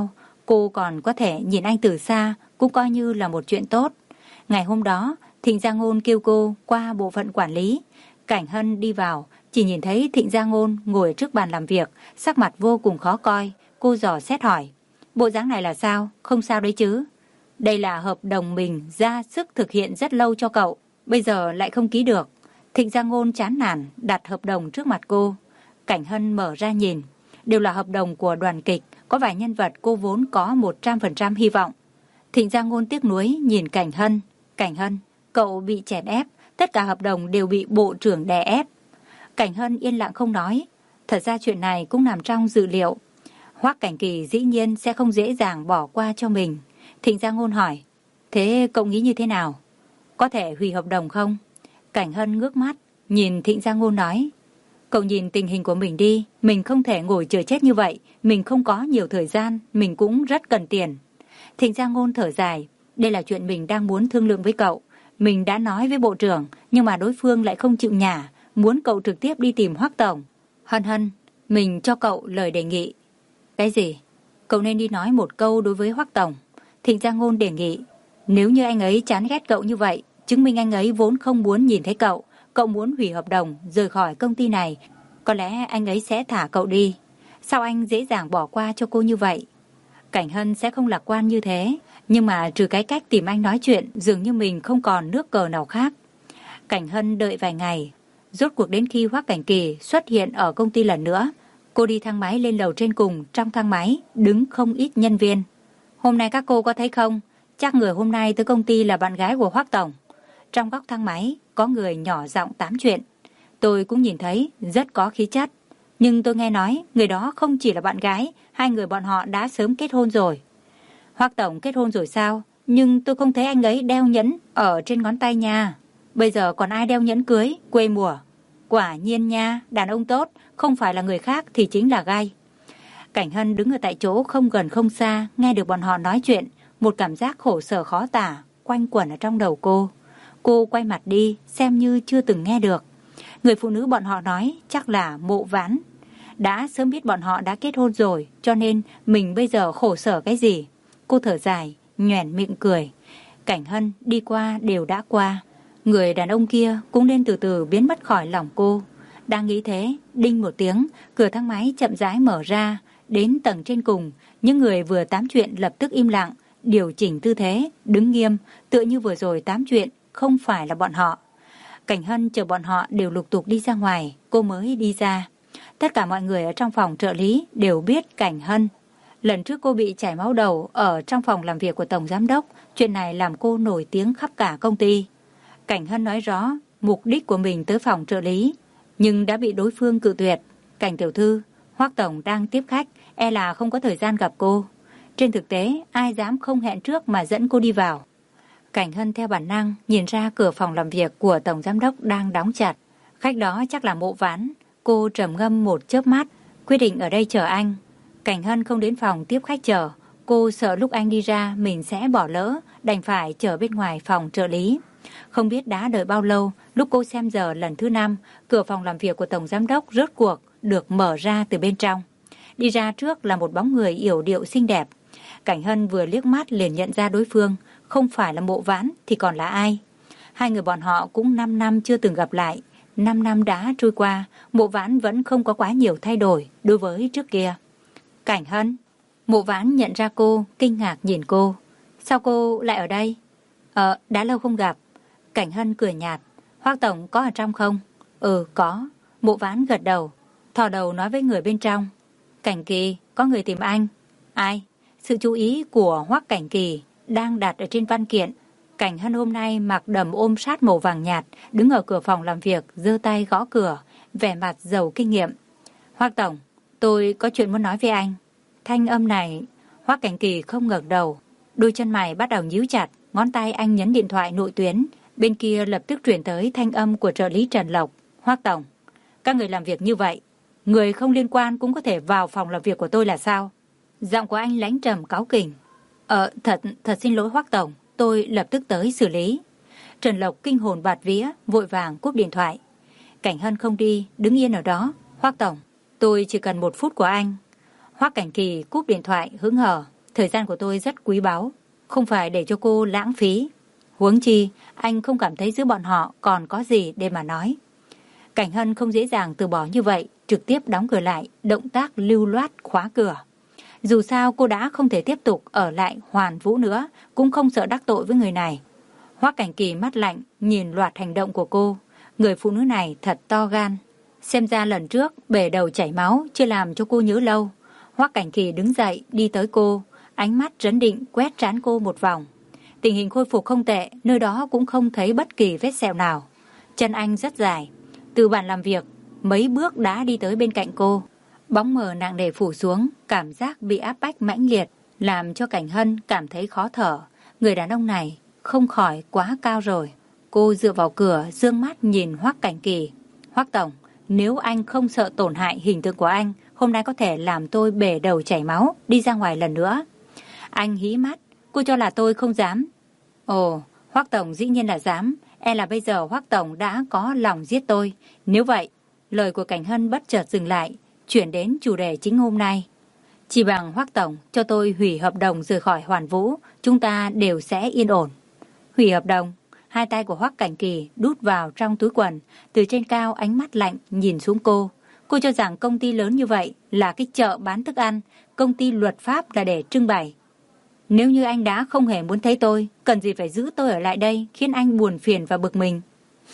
Cô còn có thể nhìn anh từ xa, cũng coi như là một chuyện tốt. Ngày hôm đó, Thịnh Gia Ngôn kêu cô qua bộ phận quản lý. Cảnh Hân đi vào, chỉ nhìn thấy Thịnh Gia Ngôn ngồi trước bàn làm việc, sắc mặt vô cùng khó coi. Cô dò xét hỏi, bộ dáng này là sao? Không sao đấy chứ? Đây là hợp đồng mình ra sức thực hiện rất lâu cho cậu, bây giờ lại không ký được. Thịnh Gia Ngôn chán nản đặt hợp đồng trước mặt cô. Cảnh Hân mở ra nhìn, đều là hợp đồng của đoàn kịch, có vài nhân vật cô vốn có một trăm phần trăm hy vọng. Thịnh Gia Ngôn tiếc nuối nhìn Cảnh Hân. Cảnh Hân, cậu bị chèn ép, tất cả hợp đồng đều bị bộ trưởng đè ép. Cảnh Hân yên lặng không nói. Thật ra chuyện này cũng nằm trong dự liệu. Hoắc Cảnh Kỳ dĩ nhiên sẽ không dễ dàng bỏ qua cho mình. Thịnh Gia Ngôn hỏi, thế cậu nghĩ như thế nào? Có thể hủy hợp đồng không? Cảnh Hân ngước mắt, nhìn Thịnh Gia Ngôn nói, cậu nhìn tình hình của mình đi, mình không thể ngồi chờ chết như vậy, mình không có nhiều thời gian, mình cũng rất cần tiền. Thịnh Gia Ngôn thở dài, đây là chuyện mình đang muốn thương lượng với cậu. Mình đã nói với bộ trưởng, nhưng mà đối phương lại không chịu nhả, muốn cậu trực tiếp đi tìm Hoắc tổng. Hân Hân, mình cho cậu lời đề nghị. Cái gì? Cậu nên đi nói một câu đối với Hoắc tổng. Thịnh Gia Ngôn đề nghị, nếu như anh ấy chán ghét cậu như vậy, chứng minh anh ấy vốn không muốn nhìn thấy cậu, cậu muốn hủy hợp đồng, rời khỏi công ty này, có lẽ anh ấy sẽ thả cậu đi. Sao anh dễ dàng bỏ qua cho cô như vậy? Cảnh Hân sẽ không lạc quan như thế, nhưng mà trừ cái cách tìm anh nói chuyện, dường như mình không còn nước cờ nào khác. Cảnh Hân đợi vài ngày, rốt cuộc đến khi Hoắc Cảnh Kỳ xuất hiện ở công ty lần nữa, cô đi thang máy lên lầu trên cùng, trong thang máy đứng không ít nhân viên. Hôm nay các cô có thấy không? Chắc người hôm nay tới công ty là bạn gái của Hoắc tổng. Trong góc thang máy có người nhỏ giọng tám chuyện. Tôi cũng nhìn thấy rất có khí chất. Nhưng tôi nghe nói người đó không chỉ là bạn gái, hai người bọn họ đã sớm kết hôn rồi. Hoắc tổng kết hôn rồi sao? Nhưng tôi không thấy anh ấy đeo nhẫn ở trên ngón tay nha. Bây giờ còn ai đeo nhẫn cưới, quê mùa. Quả nhiên nha, đàn ông tốt, không phải là người khác thì chính là gai. Cảnh Hân đứng ở tại chỗ không gần không xa, nghe được bọn họ nói chuyện, một cảm giác khổ sở khó tả, quanh quẩn ở trong đầu cô. Cô quay mặt đi, xem như chưa từng nghe được. Người phụ nữ bọn họ nói chắc là Mộ Vãn. Đã sớm biết bọn họ đã kết hôn rồi, cho nên mình bây giờ khổ sở cái gì. Cô thở dài, nhoẻn miệng cười. Cảnh Hân đi qua đều đã qua. Người đàn ông kia cũng nên từ từ biến mất khỏi lòng cô. Đang nghĩ thế, đinh một tiếng, cửa thang máy chậm rãi mở ra. Đến tầng trên cùng, những người vừa tám chuyện lập tức im lặng, điều chỉnh tư thế, đứng nghiêm, tựa như vừa rồi tám chuyện, không phải là bọn họ. Cảnh Hân chờ bọn họ đều lục tục đi ra ngoài, cô mới đi ra. Tất cả mọi người ở trong phòng trợ lý đều biết Cảnh Hân. Lần trước cô bị chảy máu đầu ở trong phòng làm việc của Tổng Giám đốc, chuyện này làm cô nổi tiếng khắp cả công ty. Cảnh Hân nói rõ mục đích của mình tới phòng trợ lý, nhưng đã bị đối phương cự tuyệt. Cảnh tiểu thư, Hoắc tổng đang tiếp khách, e là không có thời gian gặp cô. Trên thực tế, ai dám không hẹn trước mà dẫn cô đi vào. Cảnh Hân theo bản năng nhìn ra cửa phòng làm việc của Tổng Giám đốc đang đóng chặt. Khách đó chắc là Mộ Vãn. Cô trầm ngâm một chớp mắt, quyết định ở đây chờ anh. Cảnh Hân không đến phòng tiếp khách chờ. Cô sợ lúc anh đi ra mình sẽ bỏ lỡ, đành phải chờ bên ngoài phòng trợ lý. Không biết đã đợi bao lâu, lúc cô xem giờ lần thứ năm, cửa phòng làm việc của Tổng Giám đốc rốt cuộc được mở ra từ bên trong. Đi ra trước là một bóng người yểu điệu xinh đẹp. Cảnh Hân vừa liếc mắt liền nhận ra đối phương, không phải là Mộ Vãn thì còn là ai. Hai người bọn họ cũng năm năm chưa từng gặp lại. Năm năm đã trôi qua, Mộ Vãn vẫn không có quá nhiều thay đổi đối với trước kia. Cảnh Hân. Mộ Vãn nhận ra cô, kinh ngạc nhìn cô. Sao cô lại ở đây? Ờ, đã lâu không gặp. Cảnh Hân cười nhạt. Hoắc tổng có ở trong không? Ừ, có. Mộ Vãn gật đầu, thò đầu nói với người bên trong. Cảnh Kỳ, có người tìm anh. Ai? Sự chú ý của Hoắc Cảnh Kỳ đang đặt ở trên văn kiện. Cảnh Hân hôm nay mặc đầm ôm sát màu vàng nhạt, đứng ở cửa phòng làm việc, giơ tay gõ cửa, vẻ mặt giàu kinh nghiệm. Hoắc tổng, tôi có chuyện muốn nói với anh. Thanh âm này, Hoắc Cảnh Kỳ không ngẩng đầu, đôi chân mày bắt đầu nhíu chặt, ngón tay anh nhấn điện thoại nội tuyến, bên kia lập tức truyền tới thanh âm của trợ lý Trần Lộc. Hoắc tổng, các người làm việc như vậy, người không liên quan cũng có thể vào phòng làm việc của tôi là sao? Giọng của anh lãnh trầm cáu kỉnh. Ờ, thật, thật xin lỗi Hoắc tổng, tôi lập tức tới xử lý. Trần Lộc kinh hồn bạt vía, vội vàng cúp điện thoại. Cảnh Hân không đi, đứng yên ở đó. Hoắc tổng, tôi chỉ cần một phút của anh. Hoắc Cảnh Kỳ cúp điện thoại hững hờ. Thời gian của tôi rất quý báu, không phải để cho cô lãng phí. Huống chi, anh không cảm thấy giữa bọn họ còn có gì để mà nói. Cảnh Hân không dễ dàng từ bỏ như vậy, trực tiếp đóng cửa lại, động tác lưu loát khóa cửa. Dù sao cô đã không thể tiếp tục ở lại Hoàn Vũ nữa, cũng không sợ đắc tội với người này. Hoắc Cảnh Kỳ mắt lạnh, nhìn loạt hành động của cô. Người phụ nữ này thật to gan. Xem ra lần trước bể đầu chảy máu chưa làm cho cô nhớ lâu. Hoắc Cảnh Kỳ đứng dậy đi tới cô, ánh mắt trấn định quét trán cô một vòng. Tình hình khôi phục không tệ, nơi đó cũng không thấy bất kỳ vết sẹo nào. Chân anh rất dài. Từ bàn làm việc, mấy bước đã đi tới bên cạnh cô. Bóng mờ nặng nề phủ xuống, cảm giác bị áp bách mãnh liệt, làm cho Cảnh Hân cảm thấy khó thở. Người đàn ông này không khỏi quá cao rồi. Cô dựa vào cửa, dương mắt nhìn Hoắc Cảnh Kỳ. Hoắc tổng, nếu anh không sợ tổn hại hình tượng của anh, hôm nay có thể làm tôi bể đầu chảy máu, đi ra ngoài lần nữa. Anh hí mắt, cô cho là tôi không dám. Ồ, Hoắc tổng dĩ nhiên là dám. E là bây giờ Hoắc tổng đã có lòng giết tôi. Nếu vậy, lời của Cảnh Hân bất chợt dừng lại, chuyển đến chủ đề chính hôm nay. Chỉ bằng Hoắc tổng cho tôi hủy hợp đồng rời khỏi Hoàn Vũ, chúng ta đều sẽ yên ổn. Hủy hợp đồng? Hai tay của Hoắc Cảnh Kỳ đút vào trong túi quần, từ trên cao ánh mắt lạnh nhìn xuống cô. Cô cho rằng công ty lớn như vậy là cái chợ bán thức ăn, công ty luật pháp là để trưng bày. Nếu như anh đã không hề muốn thấy tôi, cần gì phải giữ tôi ở lại đây, khiến anh buồn phiền và bực mình.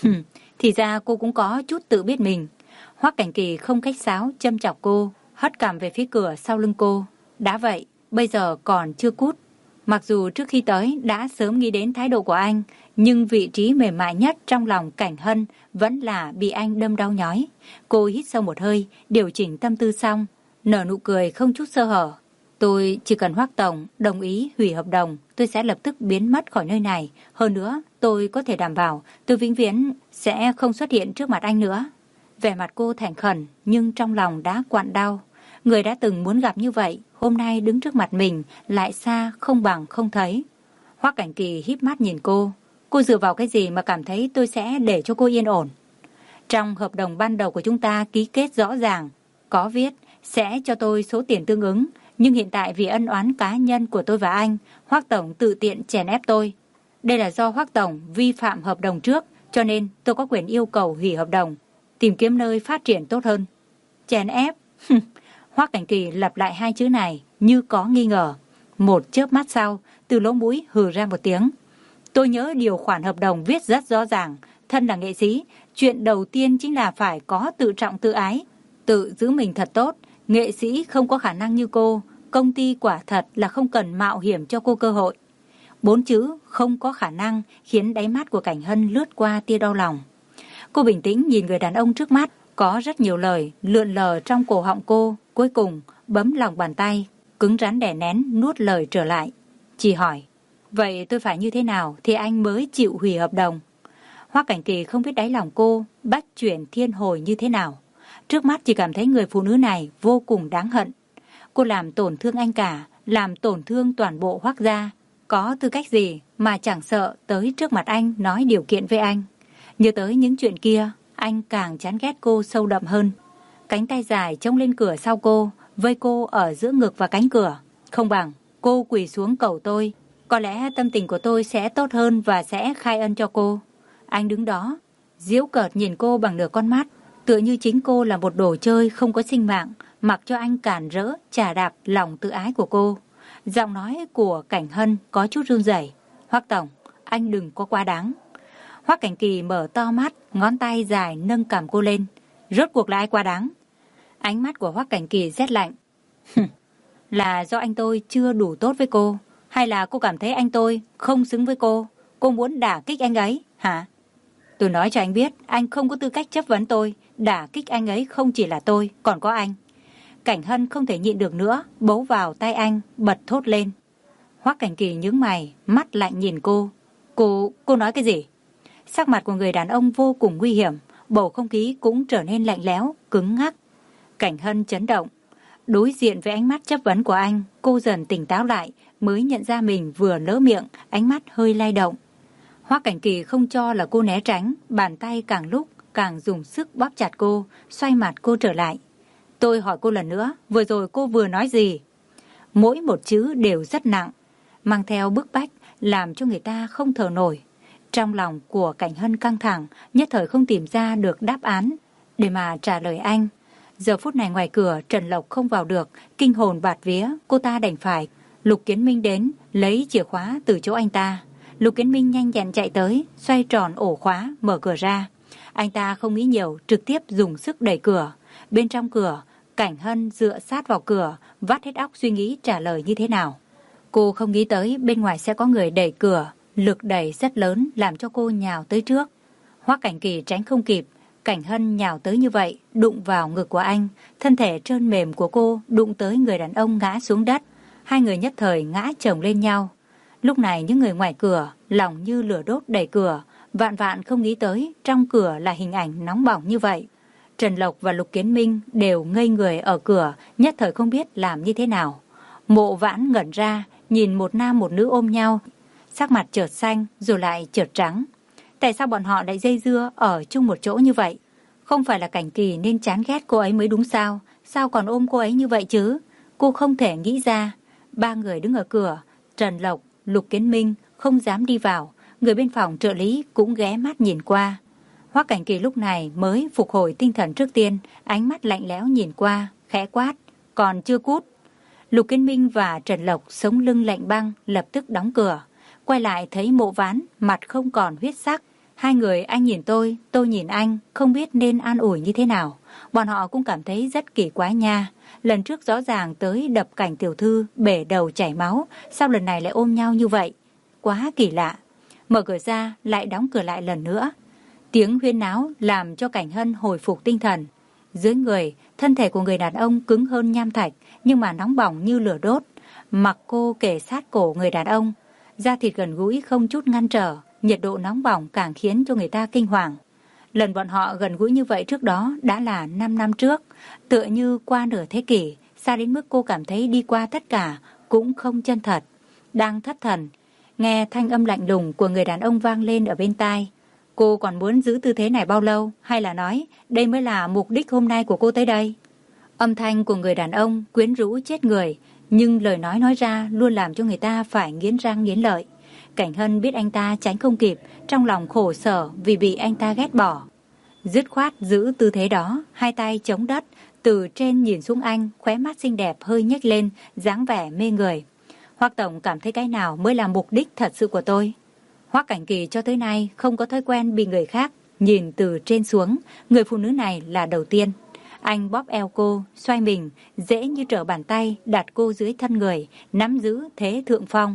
Thì ra cô cũng có chút tự biết mình. Hoắc Cảnh Kỳ không khách sáo châm chọc cô, hất cằm về phía cửa sau lưng cô. Đã vậy, bây giờ còn chưa cút. Mặc dù trước khi tới đã sớm nghĩ đến thái độ của anh, nhưng vị trí mềm mại nhất trong lòng Cảnh Hân vẫn là bị anh đâm đau nhói. Cô hít sâu một hơi, điều chỉnh tâm tư xong, nở nụ cười không chút sơ hở. Tôi chỉ cần Hoắc tổng đồng ý hủy hợp đồng, tôi sẽ lập tức biến mất khỏi nơi này. Hơn nữa, tôi có thể đảm bảo tôi vĩnh viễn sẽ không xuất hiện trước mặt anh nữa. Vẻ mặt cô thành khẩn, nhưng trong lòng đã quặn đau. Người đã từng muốn gặp như vậy, hôm nay đứng trước mặt mình, lại xa không bằng không thấy. Hoắc Cảnh Kỳ híp mắt nhìn cô. Cô dựa vào cái gì mà cảm thấy tôi sẽ để cho cô yên ổn? Trong hợp đồng ban đầu của chúng ta ký kết rõ ràng, có viết sẽ cho tôi số tiền tương ứng. Nhưng hiện tại vì ân oán cá nhân của tôi và anh, Hoắc tổng tự tiện chèn ép tôi. Đây là do Hoắc tổng vi phạm hợp đồng trước, cho nên tôi có quyền yêu cầu hủy hợp đồng, tìm kiếm nơi phát triển tốt hơn. Chèn ép? Hoắc Cảnh Kỳ lặp lại hai chữ này như có nghi ngờ. Một chớp mắt sau, từ lỗ mũi hừ ra một tiếng. Tôi nhớ điều khoản hợp đồng viết rất rõ ràng. Thân là nghệ sĩ, chuyện đầu tiên chính là phải có tự trọng tự ái, tự giữ mình thật tốt. Nghệ sĩ không có khả năng như cô, công ty quả thật là không cần mạo hiểm cho cô cơ hội. Bốn chữ không có khả năng khiến đáy mắt của Cảnh Hân lướt qua tia đau lòng. Cô bình tĩnh nhìn người đàn ông trước mắt, có rất nhiều lời lượn lờ trong cổ họng cô, cuối cùng bấm lòng bàn tay, cứng rắn đè nén nuốt lời trở lại. Chỉ hỏi, vậy tôi phải như thế nào thì anh mới chịu hủy hợp đồng? Hoắc Cảnh Kỳ không biết đáy lòng cô bách chuyển thiên hồi như thế nào. Trước mắt chỉ cảm thấy người phụ nữ này vô cùng đáng hận. Cô làm tổn thương anh cả, làm tổn thương toàn bộ Hoắc gia. Có tư cách gì mà chẳng sợ tới trước mặt anh nói điều kiện với anh. Nhớ tới những chuyện kia, anh càng chán ghét cô sâu đậm hơn. Cánh tay dài trông lên cửa sau cô, vây cô ở giữa ngực và cánh cửa. Không bằng, cô quỳ xuống cầu tôi. Có lẽ tâm tình của tôi sẽ tốt hơn và sẽ khai ân cho cô. Anh đứng đó, giễu cợt nhìn cô bằng nửa con mắt, tựa như chính cô là một đồ chơi không có sinh mạng, mặc cho anh cản rỡ, chà đạp lòng tự ái của cô. Giọng nói của Cảnh Hân có chút run rẩy. Hoắc tổng, anh đừng có quá đáng. Hoắc Cảnh Kỳ mở to mắt, ngón tay dài nâng cằm cô lên. Rốt cuộc là ai quá đáng? Ánh mắt của Hoắc Cảnh Kỳ rét lạnh. Là do anh tôi chưa đủ tốt với cô, hay là cô cảm thấy anh tôi không xứng với cô? Cô muốn đả kích anh ấy, hả? Tôi nói cho anh biết, anh không có tư cách chất vấn tôi. Đả kích anh ấy không chỉ là tôi, còn có anh. Cảnh Hân không thể nhịn được nữa, bấu vào tay anh, bật thốt lên. Hoắc Cảnh Kỳ nhướng mày, mắt lạnh nhìn cô. Cô, cô nói cái gì? Sắc mặt của người đàn ông vô cùng nguy hiểm, bầu không khí cũng trở nên lạnh lẽo, cứng ngắc. Cảnh Hân chấn động. Đối diện với ánh mắt chất vấn của anh, cô dần tỉnh táo lại, mới nhận ra mình vừa lỡ miệng, ánh mắt hơi lay động. Hoắc Cảnh Kỳ không cho là cô né tránh, bàn tay càng lúc càng dùng sức bóp chặt cô, xoay mặt cô trở lại. Tôi hỏi cô lần nữa, vừa rồi cô vừa nói gì? mỗi một chữ đều rất nặng, mang theo bức bách, làm cho người ta không thở nổi. Trong lòng của Cảnh Hân căng thẳng, nhất thời không tìm ra được đáp án để mà trả lời anh. Giờ phút này ngoài cửa Trần Lộc không vào được, kinh hồn bạt vía, cô ta đành phải Lục Kiến Minh đến lấy chìa khóa từ chỗ anh ta. Lục Kiến Minh nhanh nhẹn chạy tới, xoay tròn ổ khóa, mở cửa ra. Anh ta không nghĩ nhiều, trực tiếp dùng sức đẩy cửa. Bên trong cửa, Cảnh Hân dựa sát vào cửa, vắt hết óc suy nghĩ trả lời như thế nào. Cô không nghĩ tới bên ngoài sẽ có người đẩy cửa, lực đẩy rất lớn làm cho cô nhào tới trước. Hoắc Cảnh Kỳ tránh không kịp, Cảnh Hân nhào tới như vậy, đụng vào ngực của anh, thân thể trơn mềm của cô đụng tới người đàn ông ngã xuống đất. Hai người nhất thời ngã chồng lên nhau. Lúc này những người ngoài cửa, lòng như lửa đốt đẩy cửa, vạn vạn không nghĩ tới trong cửa là hình ảnh nóng bỏng như vậy. Trần Lộc và Lục Kiến Minh đều ngây người ở cửa, nhất thời không biết làm như thế nào. Mộ Vãn ngẩn ra, nhìn một nam một nữ ôm nhau, sắc mặt chợt xanh rồi lại chợt trắng. Tại sao bọn họ lại dây dưa ở chung một chỗ như vậy? Không phải là Cảnh Kỳ nên chán ghét cô ấy mới đúng sao? Sao còn ôm cô ấy như vậy chứ? Cô không thể nghĩ ra. Ba người đứng ở cửa, Trần Lộc, Lục Kiến Minh không dám đi vào. Người bên phòng trợ lý cũng ghé mắt nhìn qua. Hoắc Cảnh Kỳ lúc này mới phục hồi tinh thần trước tiên, ánh mắt lạnh lẽo nhìn qua, khẽ quát, còn chưa cút. Lục Kiến Minh và Trần Lộc sống lưng lạnh băng, lập tức đóng cửa. Quay lại thấy Mộ Vãn, mặt không còn huyết sắc. Hai người anh nhìn tôi, tôi nhìn anh, không biết nên an ủi như thế nào. Bọn họ cũng cảm thấy rất kỳ quái nha. Lần trước rõ ràng tới đập Cảnh tiểu thư, bể đầu chảy máu, sao lần này lại ôm nhau như vậy? Quá kỳ lạ. Mở cửa ra, lại đóng cửa lại lần nữa. Tiếng huyên náo làm cho Cảnh Hân hồi phục tinh thần. Dưới người, thân thể của người đàn ông cứng hơn nham thạch, nhưng mà nóng bỏng như lửa đốt. Mặc cô kề sát cổ người đàn ông, da thịt gần gũi không chút ngăn trở, nhiệt độ nóng bỏng càng khiến cho người ta kinh hoàng. Lần bọn họ gần gũi như vậy trước đó đã là năm năm trước, tựa như qua nửa thế kỷ, xa đến mức cô cảm thấy đi qua tất cả cũng không chân thật. Đang thất thần, nghe thanh âm lạnh lùng của người đàn ông vang lên ở bên tai. Cô còn muốn giữ tư thế này bao lâu, hay là nói đây mới là mục đích hôm nay của cô tới đây? Âm thanh của người đàn ông quyến rũ chết người, nhưng lời nói nói ra luôn làm cho người ta phải nghiến răng nghiến lợi. Cảnh Hân biết anh ta tránh không kịp, trong lòng khổ sở vì bị anh ta ghét bỏ. Dứt khoát giữ tư thế đó, hai tay chống đất, từ trên nhìn xuống anh, khóe mắt xinh đẹp hơi nhếch lên, dáng vẻ mê người. Hoắc tổng cảm thấy cái nào mới là mục đích thật sự của tôi? Hoắc Cảnh Kỳ cho tới nay không có thói quen bị người khác nhìn từ trên xuống, người phụ nữ này là đầu tiên. Anh bóp eo cô, xoay mình, dễ như trở bàn tay, đặt cô dưới thân người, nắm giữ thế thượng phong.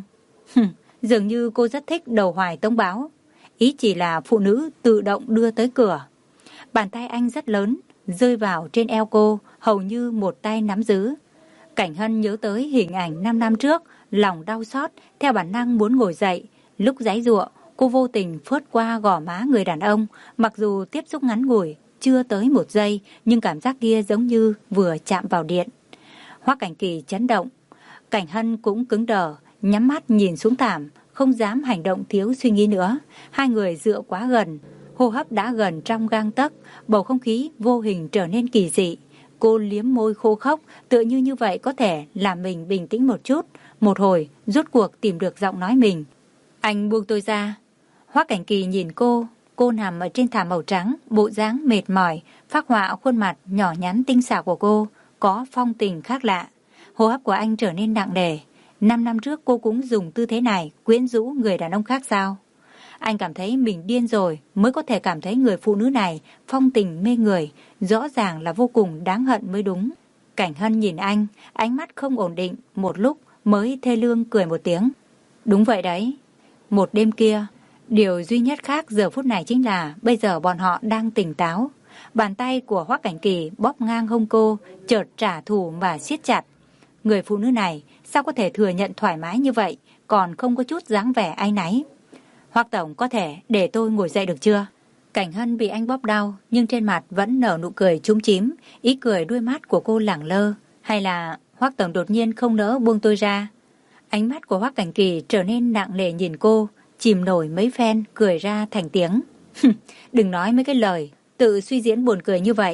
Dường như cô rất thích đầu hoài tống báo. Ý chỉ là phụ nữ tự động đưa tới cửa. Bàn tay anh rất lớn, rơi vào trên eo cô, hầu như một tay nắm giữ. Cảnh Hân nhớ tới hình ảnh năm năm trước, lòng đau xót, theo bản năng muốn ngồi dậy. Lúc giãy giụa, cô vô tình phớt qua gò má người đàn ông, mặc dù tiếp xúc ngắn ngủi, chưa tới một giây, nhưng cảm giác kia giống như vừa chạm vào điện. Hoắc Cảnh Kỳ chấn động, Cảnh Hân cũng cứng đờ, nhắm mắt nhìn xuống thảm, không dám hành động thiếu suy nghĩ nữa. Hai người dựa quá gần, hô hấp đã gần trong gang tấc, bầu không khí vô hình trở nên kỳ dị. Cô liếm môi khô khốc, tựa như như vậy có thể làm mình bình tĩnh một chút. Một hồi, rốt cuộc tìm được giọng nói mình. Anh buông tôi ra. Hoắc Cảnh Kỳ nhìn cô, cô nằm ở trên thảm màu trắng, bộ dáng mệt mỏi, phác họa khuôn mặt nhỏ nhắn tinh xảo của cô, có phong tình khác lạ. Hô hấp của anh trở nên nặng nề. Năm năm trước cô cũng dùng tư thế này quyến rũ người đàn ông khác sao? Anh cảm thấy mình điên rồi mới có thể cảm thấy người phụ nữ này phong tình mê người, rõ ràng là vô cùng đáng hận mới đúng. Cảnh Hân nhìn anh, ánh mắt không ổn định, một lúc mới thê lương cười một tiếng. Đúng vậy đấy. Một đêm kia, điều duy nhất khác giờ phút này chính là bây giờ bọn họ đang tỉnh táo. Bàn tay của Hoắc Cảnh Kỳ bóp ngang hông cô, chợt trả thù mà siết chặt. Người phụ nữ này sao có thể thừa nhận thoải mái như vậy, còn không có chút dáng vẻ áy náy. Hoắc tổng có thể để tôi ngồi dậy được chưa? Cảnh Hân bị anh bóp đau, nhưng trên mặt vẫn nở nụ cười chúm chím, ý cười đuôi mắt của cô lẳng lơ. Hay là Hoắc tổng đột nhiên không nỡ buông tôi ra? Ánh mắt của Hoắc Cảnh Kỳ trở nên nặng nề nhìn cô, chìm nổi mấy phen, cười ra thành tiếng. Đừng nói mấy cái lời tự suy diễn buồn cười như vậy.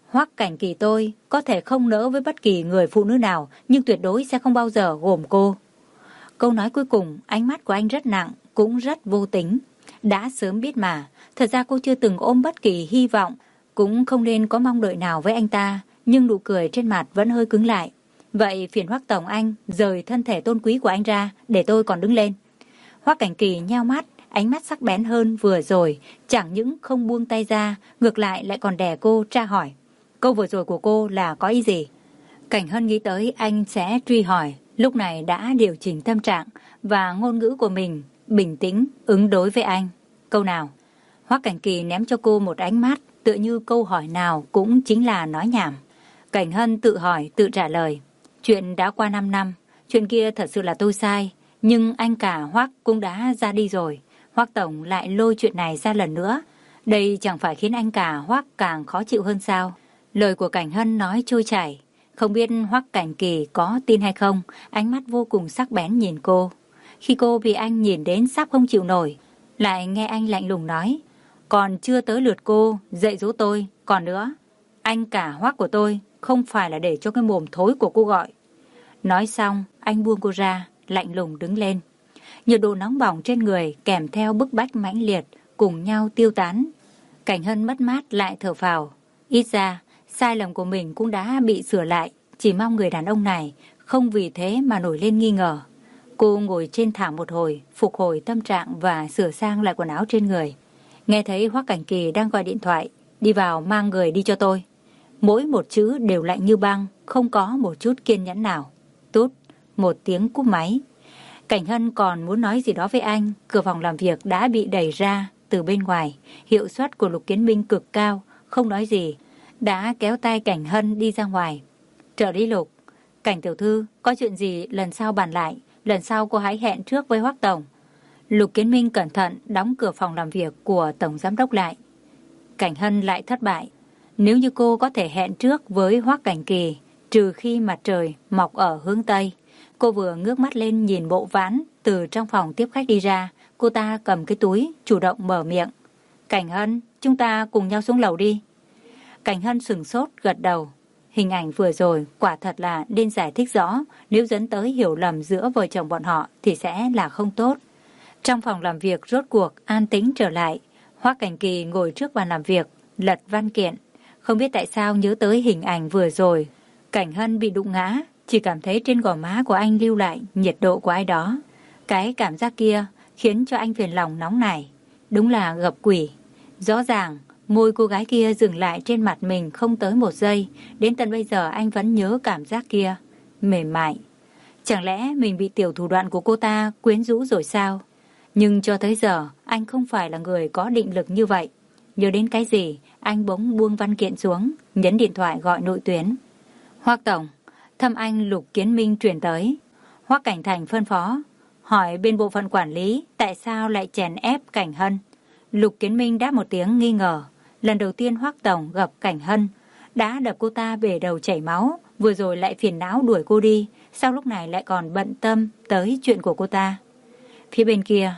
Hoắc Cảnh Kỳ tôi có thể không nỡ với bất kỳ người phụ nữ nào, nhưng tuyệt đối sẽ không bao giờ gồm cô. Câu nói cuối cùng, ánh mắt của anh rất nặng, cũng rất vô tính. Đã sớm biết mà, thật ra cô chưa từng ôm bất kỳ hy vọng, cũng không nên có mong đợi nào với anh ta, nhưng nụ cười trên mặt vẫn hơi cứng lại. Vậy phiền Hoắc tổng anh rời thân thể tôn quý của anh ra, để tôi còn đứng lên. Hoắc Cảnh Kỳ nheo mắt, ánh mắt sắc bén hơn vừa rồi, chẳng những không buông tay ra, ngược lại lại còn đè cô tra hỏi. Câu vừa rồi của cô là có ý gì? Cảnh Hân nghĩ tới anh sẽ truy hỏi, lúc này đã điều chỉnh tâm trạng và ngôn ngữ của mình, bình tĩnh ứng đối với anh. Câu nào? Hoắc Cảnh Kỳ ném cho cô một ánh mắt, tựa như câu hỏi nào cũng chính là nói nhảm. Cảnh Hân tự hỏi, tự trả lời. Chuyện đã qua năm năm, chuyện kia thật sự là tôi sai, nhưng anh cả Hoắc cũng đã ra đi rồi. Hoắc tổng lại lôi chuyện này ra lần nữa, đây chẳng phải khiến anh cả Hoắc càng khó chịu hơn sao? Lời của Cảnh Hân nói trôi chảy, không biết Hoắc Cảnh Kỳ có tin hay không, ánh mắt vô cùng sắc bén nhìn cô. Khi cô bị anh nhìn đến sắp không chịu nổi, lại nghe anh lạnh lùng nói, còn chưa tới lượt cô dạy dỗ tôi, còn nữa, anh cả Hoắc của tôi không phải là để cho cái mồm thối của cô gọi. Nói xong, anh buông cô ra, lạnh lùng đứng lên. Nhiệt độ nóng bỏng trên người kèm theo bức bách mãnh liệt cùng nhau tiêu tán. Cảnh Hân mất mát lại thở phào. Ít ra, sai lầm của mình cũng đã bị sửa lại, chỉ mong người đàn ông này không vì thế mà nổi lên nghi ngờ. Cô ngồi trên thảm một hồi, phục hồi tâm trạng và sửa sang lại quần áo trên người. Nghe thấy Hoắc Cảnh Kỳ đang gọi điện thoại, đi vào mang người đi cho tôi. Mỗi một chữ đều lạnh như băng, không có một chút kiên nhẫn nào. Tút, một tiếng cúp máy. Cảnh Hân còn muốn nói gì đó với anh, cửa phòng làm việc đã bị đẩy ra từ bên ngoài. Hiệu suất của Lục Kiến Minh cực cao, không nói gì, đã kéo tay Cảnh Hân đi ra ngoài. Trợ lý Lục, Cảnh tiểu thư, có chuyện gì lần sau bàn lại, lần sau cô hãy hẹn trước với Hoắc tổng. Lục Kiến Minh cẩn thận đóng cửa phòng làm việc của tổng giám đốc lại. Cảnh Hân lại thất bại. Nếu như cô có thể hẹn trước với Hoắc Cảnh Kỳ, trừ khi mặt trời mọc ở hướng Tây. Cô vừa ngước mắt lên nhìn Bộ Vãn từ trong phòng tiếp khách đi ra, cô ta cầm cái túi, chủ động mở miệng. Cảnh Hân, chúng ta cùng nhau xuống lầu đi. Cảnh Hân sửng sốt gật đầu. Hình ảnh vừa rồi quả thật là nên giải thích rõ, nếu dẫn tới hiểu lầm giữa vợ chồng bọn họ thì sẽ là không tốt. Trong phòng làm việc rốt cuộc an tĩnh trở lại, Hoắc Cảnh Kỳ ngồi trước bàn làm việc, lật văn kiện. Không biết tại sao nhớ tới hình ảnh vừa rồi, Cảnh Hân bị đụng ngã, chỉ cảm thấy trên gò má của anh lưu lại nhiệt độ của ai đó. Cái cảm giác kia khiến cho anh phiền lòng nóng nảy. Đúng là gặp quỷ. Rõ ràng, môi cô gái kia dừng lại trên mặt mình không tới một giây. Đến tận bây giờ anh vẫn nhớ cảm giác kia. Mềm mại. Chẳng lẽ mình bị tiểu thủ đoạn của cô ta quyến rũ rồi sao? Nhưng cho tới giờ, anh không phải là người có định lực như vậy. Nhớ đến cái gì, anh bỗng buông văn kiện xuống, nhấn điện thoại gọi nội tuyến. Hoắc tổng, thâm anh Lục Kiến Minh truyền tới. Hoắc Cảnh Thành phân phó, hỏi bên bộ phận quản lý tại sao lại chèn ép Cảnh Hân. Lục Kiến Minh đáp một tiếng nghi ngờ. Lần đầu tiên Hoắc tổng gặp Cảnh Hân, đã đập cô ta bể đầu chảy máu, vừa rồi lại phiền não đuổi cô đi, sao lúc này lại còn bận tâm tới chuyện của cô ta. Phía bên kia,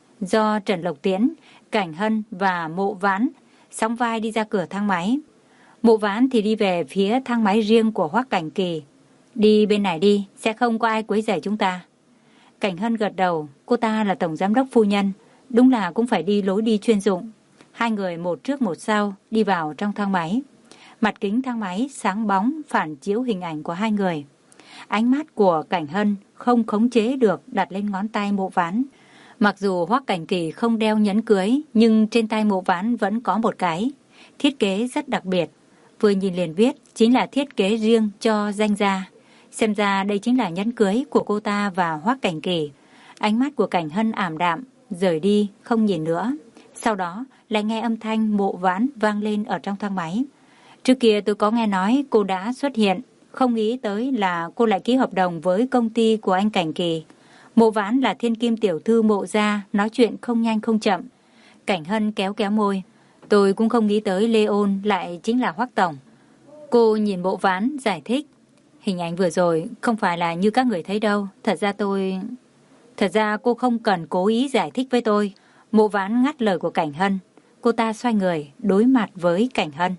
do Trần Lộc Tiễn, Cảnh Hân và Mộ Vãn sóng vai đi ra cửa thang máy. Mộ Vãn thì đi về phía thang máy riêng của Hoắc Cảnh Kỳ. Đi bên này đi, sẽ không có ai quấy rầy chúng ta. Cảnh Hân gật đầu, cô ta là tổng giám đốc phu nhân, đúng là cũng phải đi lối đi chuyên dụng. Hai người một trước một sau đi vào trong thang máy. Mặt kính thang máy sáng bóng phản chiếu hình ảnh của hai người. Ánh mắt của Cảnh Hân không khống chế được đặt lên ngón tay Mộ Vãn. Mặc dù Hoắc Cảnh Kỳ không đeo nhẫn cưới, nhưng trên tay Mộ Vãn vẫn có một cái. Thiết kế rất đặc biệt. Vừa nhìn liền biết chính là thiết kế riêng cho danh gia. Xem ra đây chính là nhẫn cưới của cô ta và Hoắc Cảnh Kỳ. Ánh mắt của Cảnh Hân ảm đạm, rời đi, không nhìn nữa. Sau đó lại nghe âm thanh Mộ Vãn vang lên ở trong thang máy. Trước kia tôi có nghe nói cô đã xuất hiện, không nghĩ tới là cô lại ký hợp đồng với công ty của anh Cảnh Kỳ. Mộ Vãn là thiên kim tiểu thư Mộ gia, nói chuyện không nhanh không chậm. Cảnh Hân kéo kéo môi. Tôi cũng không nghĩ tới Leon lại chính là Hoắc tổng. Cô nhìn Mộ Vãn giải thích. Hình ảnh vừa rồi không phải là như các người thấy đâu. Thật ra tôi... Thật ra cô không cần cố ý giải thích với tôi. Mộ Vãn ngắt lời của Cảnh Hân. Cô ta xoay người đối mặt với Cảnh Hân.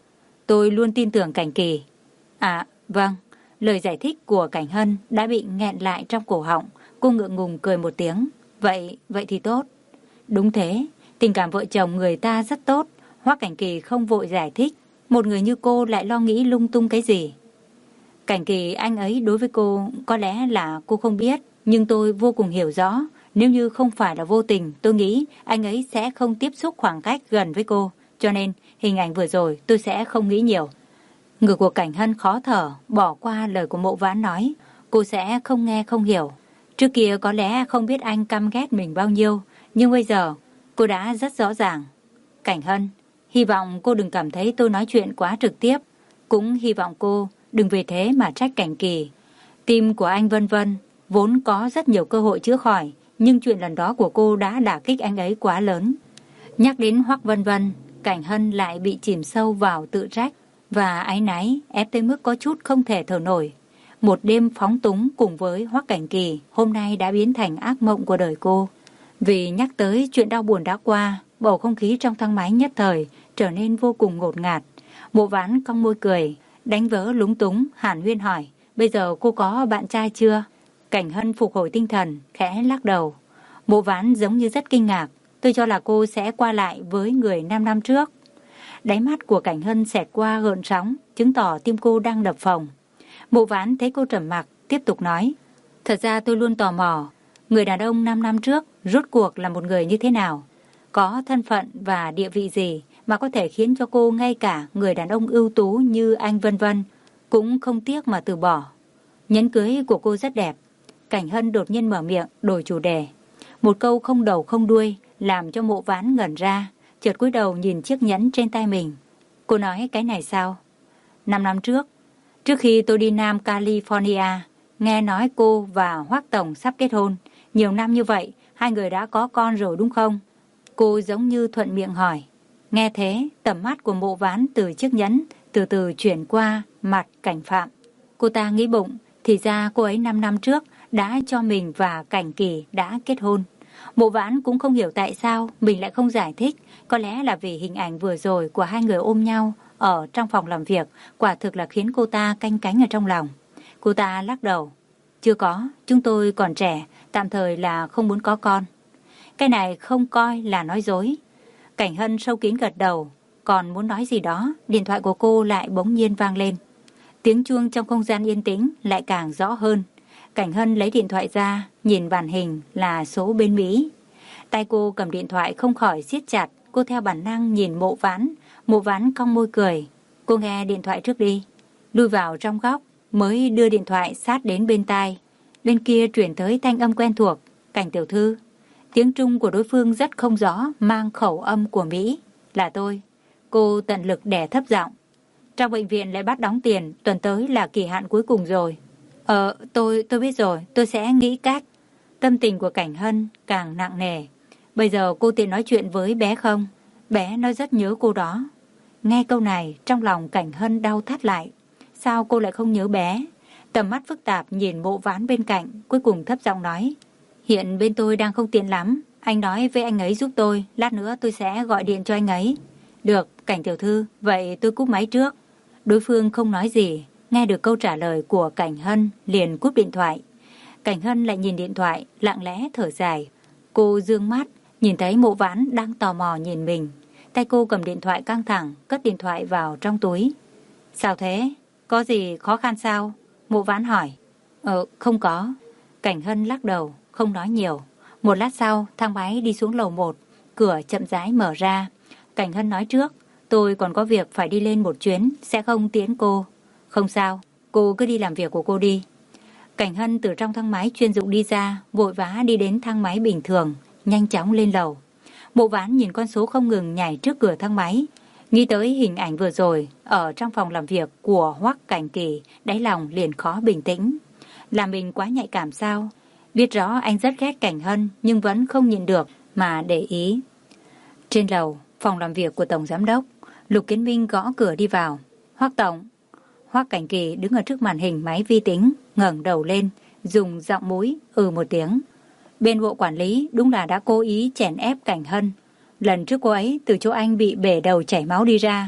Tôi luôn tin tưởng Cảnh Kỳ. À, vâng. Lời giải thích của Cảnh Hân đã bị nghẹn lại trong cổ họng. Cô ngượng ngùng cười một tiếng. Vậy, vậy thì tốt. Đúng thế, tình cảm vợ chồng người ta rất tốt. Hoắc Cảnh Kỳ không vội giải thích. Một người như cô lại lo nghĩ lung tung cái gì? Cảnh Kỳ anh ấy đối với cô có lẽ là cô không biết, nhưng tôi vô cùng hiểu rõ. Nếu như không phải là vô tình, tôi nghĩ anh ấy sẽ không tiếp xúc khoảng cách gần với cô. Cho nên, hình ảnh vừa rồi tôi sẽ không nghĩ nhiều. Người của Cảnh Hân khó thở, bỏ qua lời của Mộ Vãn nói. Cô sẽ không nghe không hiểu. Trước kia có lẽ không biết anh căm ghét mình bao nhiêu, nhưng bây giờ cô đã rất rõ ràng. Cảnh Hân, hy vọng cô đừng cảm thấy tôi nói chuyện quá trực tiếp. Cũng hy vọng cô đừng vì thế mà trách Cảnh Kỳ. Tim của anh Vân Vân vốn có rất nhiều cơ hội chữa khỏi, nhưng chuyện lần đó của cô đã đả kích anh ấy quá lớn. Nhắc đến Hoắc Vân Vân, Cảnh Hân lại bị chìm sâu vào tự trách và áy náy ép tới mức có chút không thể thở nổi. Một đêm phóng túng cùng với Hoắc Cảnh Kỳ hôm nay đã biến thành ác mộng của đời cô. Vì nhắc tới chuyện đau buồn đã qua, bầu không khí trong thang máy nhất thời trở nên vô cùng ngột ngạt. Mộ Vãn cong môi cười, đánh vỡ lúng túng, hàn huyên hỏi, bây giờ cô có bạn trai chưa? Cảnh Hân phục hồi tinh thần, khẽ lắc đầu. Mộ Vãn giống như rất kinh ngạc, tôi cho là cô sẽ qua lại với người năm năm trước. Đáy mắt của Cảnh Hân xẹt qua gợn sóng, chứng tỏ tim cô đang đập phồng. Mộ Vãn thấy cô trầm mặc, tiếp tục nói, thật ra tôi luôn tò mò, người đàn ông năm năm trước rốt cuộc là một người như thế nào? Có thân phận và địa vị gì mà có thể khiến cho cô ngay cả người đàn ông ưu tú như anh Vân Vân cũng không tiếc mà từ bỏ. Nhẫn cưới của cô rất đẹp. Cảnh Hân đột nhiên mở miệng đổi chủ đề. Một câu không đầu không đuôi làm cho Mộ Vãn ngẩn ra, chợt cúi đầu nhìn chiếc nhẫn trên tay mình. Cô nói cái này sao? Năm năm trước, trước khi tôi đi Nam California, nghe nói cô và Hoắc Tổng sắp kết hôn. Nhiều năm như vậy, hai người đã có con rồi đúng không? Cô giống như thuận miệng hỏi. Nghe thế, tầm mắt của Mộ Vãn từ chiếc nhẫn từ từ chuyển qua mặt Cảnh Phạm. Cô ta nghĩ bụng, thì ra cô ấy năm năm trước đã cho mình và Cảnh Kỳ đã kết hôn. Mộ Vãn cũng không hiểu tại sao mình lại không giải thích. Có lẽ là vì hình ảnh vừa rồi của hai người ôm nhau ở trong phòng làm việc quả thực là khiến cô ta canh cánh ở trong lòng. Cô ta lắc đầu. Chưa có, chúng tôi còn trẻ, tạm thời là không muốn có con. Cái này không coi là nói dối. Cảnh Hân sâu kín gật đầu, còn muốn nói gì đó, điện thoại của cô lại bỗng nhiên vang lên. Tiếng chuông trong không gian yên tĩnh lại càng rõ hơn. Cảnh Hân lấy điện thoại ra, nhìn màn hình là số bên Mỹ. Tay cô cầm điện thoại không khỏi siết chặt, cô theo bản năng nhìn Mộ Vãn. Mộ Vãn cong môi cười. Cô nghe điện thoại trước đi. Lui vào trong góc, mới đưa điện thoại sát đến bên tai. Bên kia truyền tới thanh âm quen thuộc. Cảnh tiểu thư. Tiếng Trung của đối phương rất không rõ, mang khẩu âm của Mỹ. Là tôi. Cô tận lực đè thấp giọng. Trong bệnh viện lại bắt đóng tiền, tuần tới là kỳ hạn cuối cùng rồi. Ờ, tôi, tôi biết rồi, tôi sẽ nghĩ cách. Tâm tình của Cảnh Hân càng nặng nề. Bây giờ cô tiện nói chuyện với bé không? Bé nó rất nhớ cô đó. Nghe câu này, trong lòng Cảnh Hân đau thắt lại. Sao cô lại không nhớ bé? Tầm mắt phức tạp nhìn Mộ Vãn bên cạnh, cuối cùng thấp giọng nói. Hiện bên tôi đang không tiện lắm. Anh nói với anh ấy giúp tôi, lát nữa tôi sẽ gọi điện cho anh ấy. Được, Cảnh tiểu thư, vậy tôi cúp máy trước. Đối phương không nói gì, nghe được câu trả lời của Cảnh Hân liền cúp điện thoại. Cảnh Hân lại nhìn điện thoại, lặng lẽ thở dài. Cô dương mắt, nhìn thấy Mộ Vãn đang tò mò nhìn mình. Tay cô cầm điện thoại căng thẳng, cất điện thoại vào trong túi. Sao thế? Có gì khó khăn sao? Mộ Vãn hỏi. Ờ, không có. Cảnh Hân lắc đầu, không nói nhiều. Một lát sau, thang máy đi xuống lầu một, cửa chậm rãi mở ra. Cảnh Hân nói trước, tôi còn có việc phải đi lên một chuyến, sẽ không tiễn cô. Không sao, cô cứ đi làm việc của cô đi. Cảnh Hân từ trong thang máy chuyên dụng đi ra, vội vã đi đến thang máy bình thường, nhanh chóng lên lầu. Mộ Vãn nhìn con số không ngừng nhảy trước cửa thang máy. Nghĩ tới hình ảnh vừa rồi, ở trong phòng làm việc của Hoắc Cảnh Kỳ, đáy lòng liền khó bình tĩnh. Là mình quá nhạy cảm sao? Biết rõ anh rất ghét Cảnh Hân, nhưng vẫn không nhìn được mà để ý. Trên lầu, phòng làm việc của Tổng Giám Đốc, Lục Kiến Minh gõ cửa đi vào. Hoắc Tổng. Hoắc Cảnh Kỳ đứng ở trước màn hình máy vi tính, ngẩng đầu lên, dùng giọng mũi ừ một tiếng. Bên bộ quản lý đúng là đã cố ý chèn ép Cảnh Hân. Lần trước cô ấy từ chỗ anh bị bể đầu chảy máu đi ra,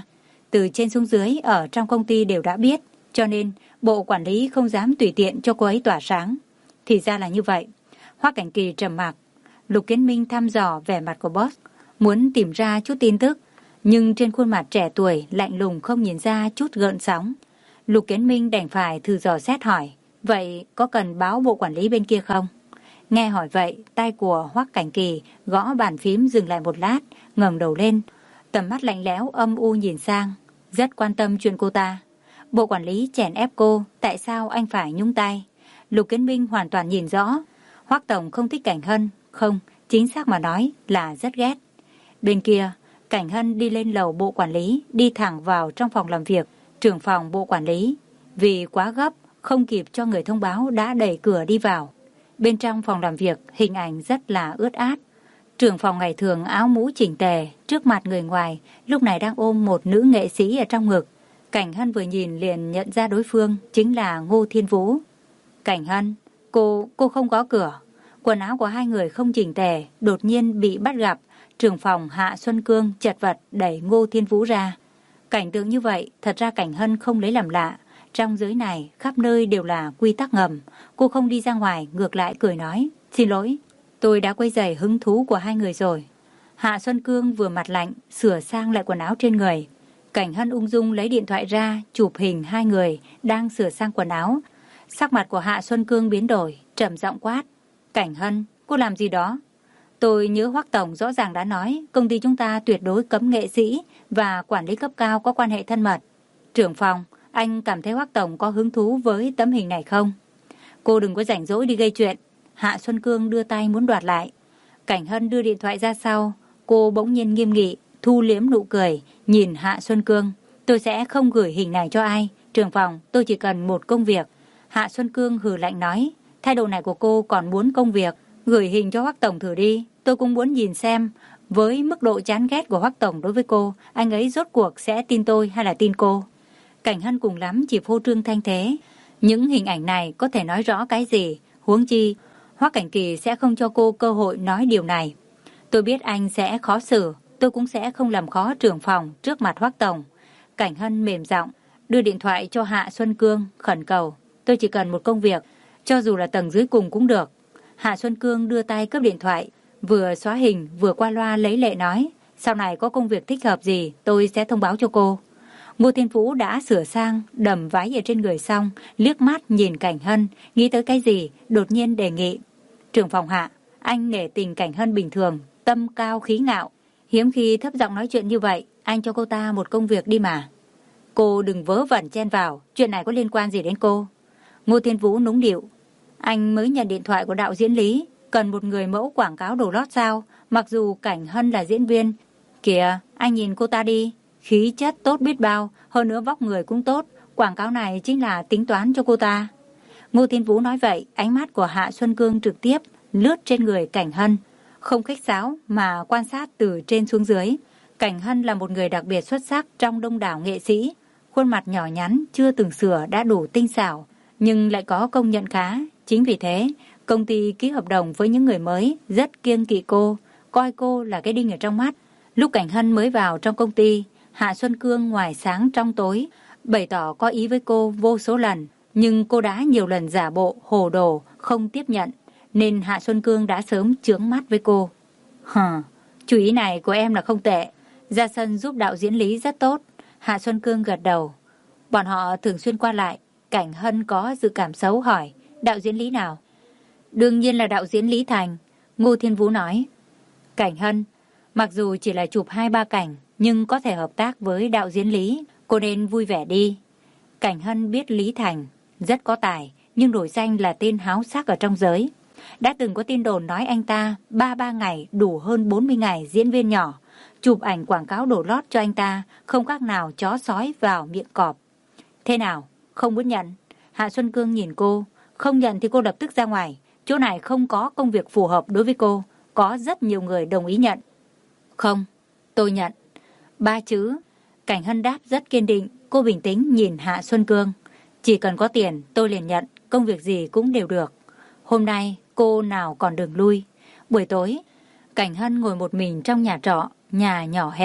từ trên xuống dưới ở trong công ty đều đã biết, cho nên bộ quản lý không dám tùy tiện cho cô ấy tỏa sáng. Thì ra là như vậy. Hoắc Cảnh Kỳ trầm mặc. Lục Kiến Minh thăm dò vẻ mặt của boss, muốn tìm ra chút tin tức, nhưng trên khuôn mặt trẻ tuổi lạnh lùng không nhìn ra chút gợn sóng. Lục Kiến Minh đành phải thử dò xét hỏi, vậy có cần báo bộ quản lý bên kia không? Nghe hỏi vậy, tay của Hoắc Cảnh Kỳ gõ bàn phím dừng lại một lát, ngẩng đầu lên, tầm mắt lạnh lẽo âm u nhìn sang, rất quan tâm chuyện cô ta. Bộ quản lý chèn ép cô, tại sao anh phải nhúng tay? Lục Kiến Minh hoàn toàn nhìn rõ, Hoắc tổng không thích Cảnh Hân, không, chính xác mà nói là rất ghét. Bên kia, Cảnh Hân đi lên lầu bộ quản lý, đi thẳng vào trong phòng làm việc, trưởng phòng bộ quản lý. Vì quá gấp, không kịp cho người thông báo đã đẩy cửa đi vào. Bên trong phòng làm việc, hình ảnh rất là ướt át. Trưởng phòng ngày thường áo mũ chỉnh tề, trước mặt người ngoài, lúc này đang ôm một nữ nghệ sĩ ở trong ngực. Cảnh Hân vừa nhìn liền nhận ra đối phương, chính là Ngô Thiên Vũ. Cảnh Hân, cô, cô không có cửa. Quần áo của hai người không chỉnh tề, đột nhiên bị bắt gặp. Trưởng phòng Hạ Xuân Cương chật vật đẩy Ngô Thiên Vũ ra. Cảnh tượng như vậy, thật ra Cảnh Hân không lấy làm lạ. Trong giới này, khắp nơi đều là quy tắc ngầm. Cô không đi ra ngoài, ngược lại cười nói, xin lỗi, tôi đã quấy rầy hứng thú của hai người rồi. Hạ Xuân Cương vừa mặt lạnh, sửa sang lại quần áo trên người. Cảnh Hân ung dung lấy điện thoại ra, chụp hình hai người đang sửa sang quần áo. Sắc mặt của Hạ Xuân Cương biến đổi, trầm giọng quát. Cảnh Hân, cô làm gì đó? Tôi nhớ Hoắc tổng rõ ràng đã nói công ty chúng ta tuyệt đối cấm nghệ sĩ và quản lý cấp cao có quan hệ thân mật. Trưởng phòng, anh cảm thấy Hoắc tổng có hứng thú với tấm hình này không? Cô đừng có rảnh rỗi đi gây chuyện. Hạ Xuân Cương đưa tay muốn đoạt lại. Cảnh Hân đưa điện thoại ra sau. Cô bỗng nhiên nghiêm nghị, thu liếm nụ cười, nhìn Hạ Xuân Cương. Tôi sẽ không gửi hình này cho ai. Trưởng phòng, tôi chỉ cần một công việc. Hạ Xuân Cương hừ lạnh nói, thái độ này của cô còn muốn công việc. Gửi hình cho Hoắc tổng thử đi. Tôi cũng muốn nhìn xem, với mức độ chán ghét của Hoắc tổng đối với cô, anh ấy rốt cuộc sẽ tin tôi hay là tin cô? Cảnh Hân cùng lắm chỉ phô trương thanh thế. Những hình ảnh này có thể nói rõ cái gì? Huống chi, Hoắc Cảnh Kỳ sẽ không cho cô cơ hội nói điều này. Tôi biết anh sẽ khó xử, tôi cũng sẽ không làm khó trưởng phòng trước mặt Hoắc tổng. Cảnh Hân mềm giọng, đưa điện thoại cho Hạ Xuân Cương, khẩn cầu. Tôi chỉ cần một công việc, cho dù là tầng dưới cùng cũng được. Hạ Xuân Cương đưa tay cướp điện thoại, vừa xóa hình vừa qua loa lấy lệ nói, sau này có công việc thích hợp gì tôi sẽ thông báo cho cô. Ngô Thiên Vũ đã sửa sang, đầm váy ở trên người xong, liếc mắt nhìn Cảnh Hân, nghĩ tới cái gì, đột nhiên đề nghị. Trưởng phòng Hạ, anh nể tình Cảnh Hân bình thường, tâm cao khí ngạo. Hiếm khi thấp giọng nói chuyện như vậy, anh cho cô ta một công việc đi mà. Cô đừng vớ vẩn chen vào, chuyện này có liên quan gì đến cô? Ngô Thiên Vũ nũng nịu. Anh mới nhận điện thoại của đạo diễn Lý, cần một người mẫu quảng cáo đồ lót sao, mặc dù Cảnh Hân là diễn viên. Kìa, anh nhìn cô ta đi, khí chất tốt biết bao, hơn nữa vóc người cũng tốt, quảng cáo này chính là tính toán cho cô ta. Ngô Thiên Vũ nói vậy, ánh mắt của Hạ Xuân Cương trực tiếp lướt trên người Cảnh Hân, không khách sáo mà quan sát từ trên xuống dưới. Cảnh Hân là một người đặc biệt xuất sắc trong đông đảo nghệ sĩ, khuôn mặt nhỏ nhắn chưa từng sửa đã đủ tinh xảo, nhưng lại có công nhận khá. Chính vì thế, công ty ký hợp đồng với những người mới rất kiêng kỵ cô, coi cô là cái đinh ở trong mắt. Lúc Cảnh Hân mới vào trong công ty, Hạ Xuân Cương ngoài sáng trong tối, bày tỏ có ý với cô vô số lần, nhưng cô đã nhiều lần giả bộ, hồ đồ, không tiếp nhận, nên Hạ Xuân Cương đã sớm chướng mắt với cô. Hờ, chú ý này của em là không tệ, ra sân giúp đạo diễn Lý rất tốt. Hạ Xuân Cương gật đầu. Bọn họ thường xuyên qua lại. Cảnh Hân có dự cảm xấu hỏi, đạo diễn Lý nào? Đương nhiên là đạo diễn Lý Thành. Ngô Thiên Vũ nói. Cảnh Hân, mặc dù chỉ là chụp hai ba cảnh, nhưng có thể hợp tác với đạo diễn Lý, cô nên vui vẻ đi. Cảnh Hân biết Lý Thành rất có tài, nhưng nổi danh là tên háo sắc ở trong giới. Đã từng có tin đồn nói anh ta ba ba ngày đủ hơn bốn mươi ngày diễn viên nhỏ, chụp ảnh quảng cáo đổ lót cho anh ta, không khác nào chó sói vào miệng cọp. Thế nào, không muốn nhận? Hạ Xuân Cương nhìn cô, không nhận thì cô lập tức ra ngoài, chỗ này không có công việc phù hợp đối với cô, có rất nhiều người đồng ý nhận. Không, tôi nhận. Ba chữ. Cảnh Hân đáp rất kiên định, cô bình tĩnh nhìn Hạ Xuân Cương. Chỉ cần có tiền, tôi liền nhận, công việc gì cũng đều được. Hôm nay, cô nào còn đường lui. Buổi tối, Cảnh Hân ngồi một mình trong nhà trọ, nhà nhỏ hẹp,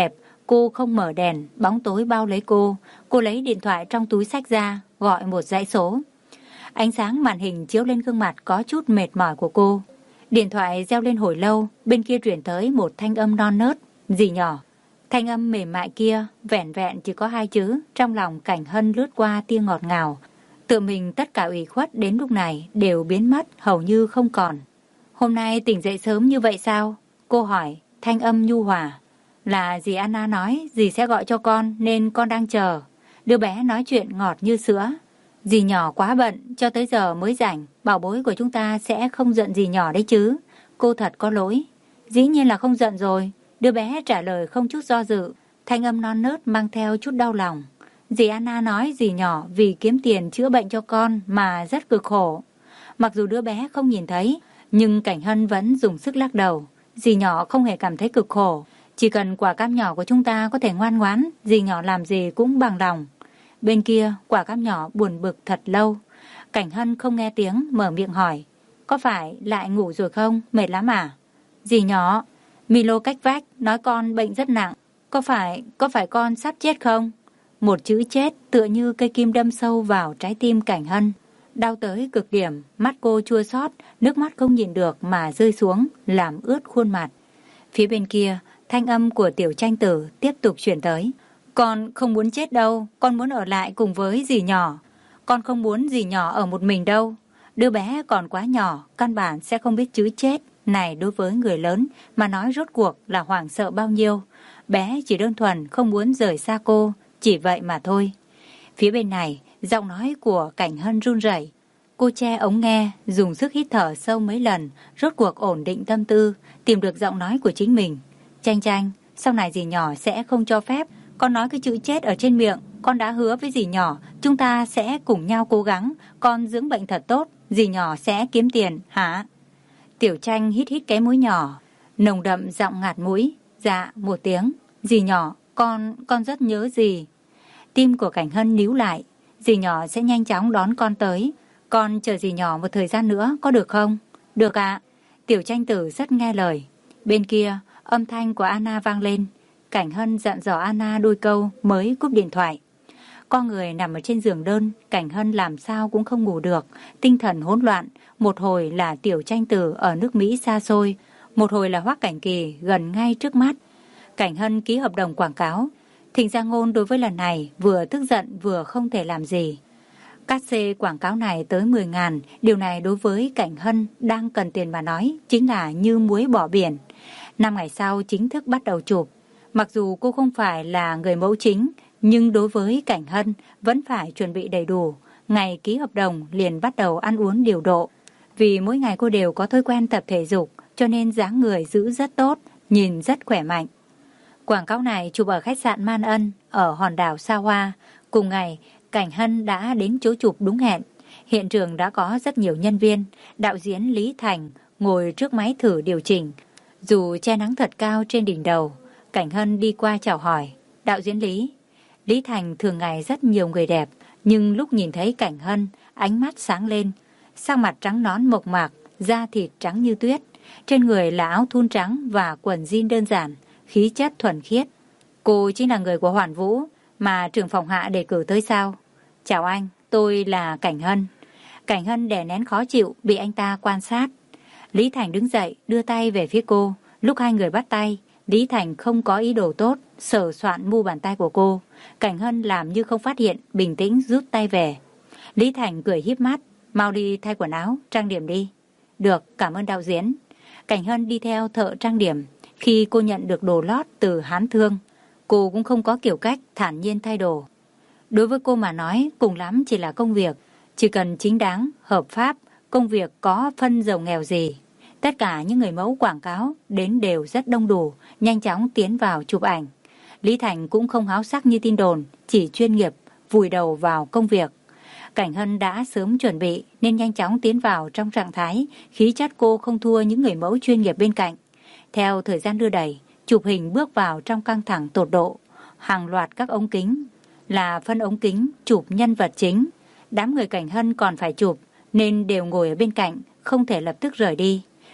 Cô không mở đèn, bóng tối bao lấy cô. Cô lấy điện thoại trong túi xách ra, gọi một dãy số. Ánh sáng màn hình chiếu lên gương mặt có chút mệt mỏi của cô. Điện thoại reo lên hồi lâu, bên kia truyền tới một thanh âm non nớt, dì nhỏ. Thanh âm mềm mại kia, vẻn vẹn chỉ có hai chữ, trong lòng Cảnh Hân lướt qua tia ngọt ngào. Tự mình tất cả ủy khuất đến lúc này đều biến mất, hầu như không còn. Hôm nay tỉnh dậy sớm như vậy sao? Cô hỏi, thanh âm nhu hòa. Là dì Anna nói dì sẽ gọi cho con nên con đang chờ. Đứa bé nói chuyện ngọt như sữa. Dì nhỏ quá bận, cho tới giờ mới rảnh. Bảo bối của chúng ta sẽ không giận dì nhỏ đấy chứ. Cô thật có lỗi. Dĩ nhiên là không giận rồi. Đứa bé trả lời không chút do dự. Thanh âm non nớt mang theo chút đau lòng. Dì Anna nói dì nhỏ vì kiếm tiền chữa bệnh cho con mà rất cực khổ. Mặc dù đứa bé không nhìn thấy, nhưng Cảnh Hân vẫn dùng sức lắc đầu. Dì nhỏ không hề cảm thấy cực khổ. Chỉ cần quả cam nhỏ của chúng ta có thể ngoan ngoãn, dì nhỏ làm gì cũng bằng lòng. Bên kia, quả cam nhỏ buồn bực thật lâu. Cảnh Hân không nghe tiếng, mở miệng hỏi. Có phải lại ngủ rồi không? Mệt lắm à? Dì nhỏ, Milo cách vách, nói con bệnh rất nặng. Có phải, có phải con sắp chết không? Một chữ chết tựa như cây kim đâm sâu vào trái tim Cảnh Hân. Đau tới cực điểm, mắt cô chua xót, nước mắt không nhìn được mà rơi xuống, làm ướt khuôn mặt. Phía bên kia, thanh âm của Tiểu Tranh Tử tiếp tục chuyển tới. Con không muốn chết đâu, con muốn ở lại cùng với dì nhỏ. Con không muốn dì nhỏ ở một mình đâu. Đứa bé còn quá nhỏ, căn bản sẽ không biết chữ chết. Này đối với người lớn mà nói rốt cuộc là hoảng sợ bao nhiêu. Bé chỉ đơn thuần không muốn rời xa cô, chỉ vậy mà thôi. Phía bên này, giọng nói của Cảnh Hân run rẩy. Cô che ống nghe, dùng sức hít thở sâu mấy lần, rốt cuộc ổn định tâm tư, tìm được giọng nói của chính mình. Tranh Tranh, sau này dì nhỏ sẽ không cho phép con nói cái chữ chết ở trên miệng. Con đã hứa với dì nhỏ, chúng ta sẽ cùng nhau cố gắng, con dưỡng bệnh thật tốt, dì nhỏ sẽ kiếm tiền, hả? Tiểu Tranh hít hít cái mũi nhỏ, nồng đậm giọng ngạt mũi. Dạ, một tiếng. Dì nhỏ, con, con rất nhớ dì. Tim của Cảnh Hân níu lại. Dì nhỏ sẽ nhanh chóng đón con tới. Con chờ dì nhỏ một thời gian nữa, có được không? Được ạ. Tiểu Tranh Tử rất nghe lời. Bên kia, âm thanh của Anna vang lên. Cảnh Hân dặn dò Anna đôi câu mới cúp điện thoại. Con người nằm ở trên giường đơn, Cảnh Hân làm sao cũng không ngủ được, tinh thần hỗn loạn. Một hồi là Tiểu Tranh Tử ở nước Mỹ xa xôi, một hồi là Hoắc Cảnh Kỳ gần ngay trước mắt. Cảnh Hân ký hợp đồng quảng cáo. Thịnh Gia Ngôn đối với lần này vừa tức giận vừa không thể làm gì. Cát xê quảng cáo này tới mười ngàn, điều này đối với Cảnh Hân đang cần tiền mà nói chính là như muối bỏ biển. Năm ngày sau chính thức bắt đầu chụp. Mặc dù cô không phải là người mẫu chính, nhưng đối với Cảnh Hân vẫn phải chuẩn bị đầy đủ. Ngày ký hợp đồng liền bắt đầu ăn uống điều độ. Vì mỗi ngày cô đều có thói quen tập thể dục, cho nên dáng người giữ rất tốt, nhìn rất khỏe mạnh. Quảng cáo này chụp ở khách sạn Man Ân, ở hòn đảo Sa Hoa. Cùng ngày, Cảnh Hân đã đến chỗ chụp đúng hẹn. Hiện trường đã có rất nhiều nhân viên. Đạo diễn Lý Thành ngồi trước máy thử điều chỉnh. Dù che nắng thật cao trên đỉnh đầu, Cảnh Hân đi qua chào hỏi. Đạo diễn Lý. Lý Thành thường ngày rất nhiều người đẹp, nhưng lúc nhìn thấy Cảnh Hân, ánh mắt sáng lên. Sang mặt trắng nõn mộc mạc, da thịt trắng như tuyết. Trên người là áo thun trắng và quần jean đơn giản, khí chất thuần khiết. Cô chính là người của Hoàn Vũ mà trưởng phòng Hạ đề cử tới sao? Chào anh, tôi là Cảnh Hân. Cảnh Hân đè nén khó chịu bị anh ta quan sát. Lý Thành đứng dậy đưa tay về phía cô. Lúc hai người bắt tay, Lý Thành không có ý đồ tốt, sờ soạn mu bàn tay của cô. Cảnh Hân làm như không phát hiện, bình tĩnh rút tay về. Lý Thành cười híp mắt. Mau đi thay quần áo, trang điểm đi. Được, cảm ơn đạo diễn. Cảnh Hân đi theo thợ trang điểm. Khi cô nhận được đồ lót từ Hán Thương, cô cũng không có kiểu cách thản nhiên thay đồ. Đối với cô mà nói, cùng lắm chỉ là công việc. Chỉ cần chính đáng, hợp pháp, công việc có phân giàu nghèo gì. Tất cả những người mẫu quảng cáo đến đều rất đông đủ, nhanh chóng tiến vào chụp ảnh. Lý Thành cũng không háo sắc như tin đồn, chỉ chuyên nghiệp, vùi đầu vào công việc. Cảnh Hân đã sớm chuẩn bị nên nhanh chóng tiến vào trong trạng thái, khí chất cô không thua những người mẫu chuyên nghiệp bên cạnh. Theo thời gian đưa đẩy, chụp hình bước vào trong căng thẳng tột độ. Hàng loạt các ống kính là phân ống kính chụp nhân vật chính. Đám người Cảnh Hân còn phải chụp nên đều ngồi ở bên cạnh, không thể lập tức rời đi.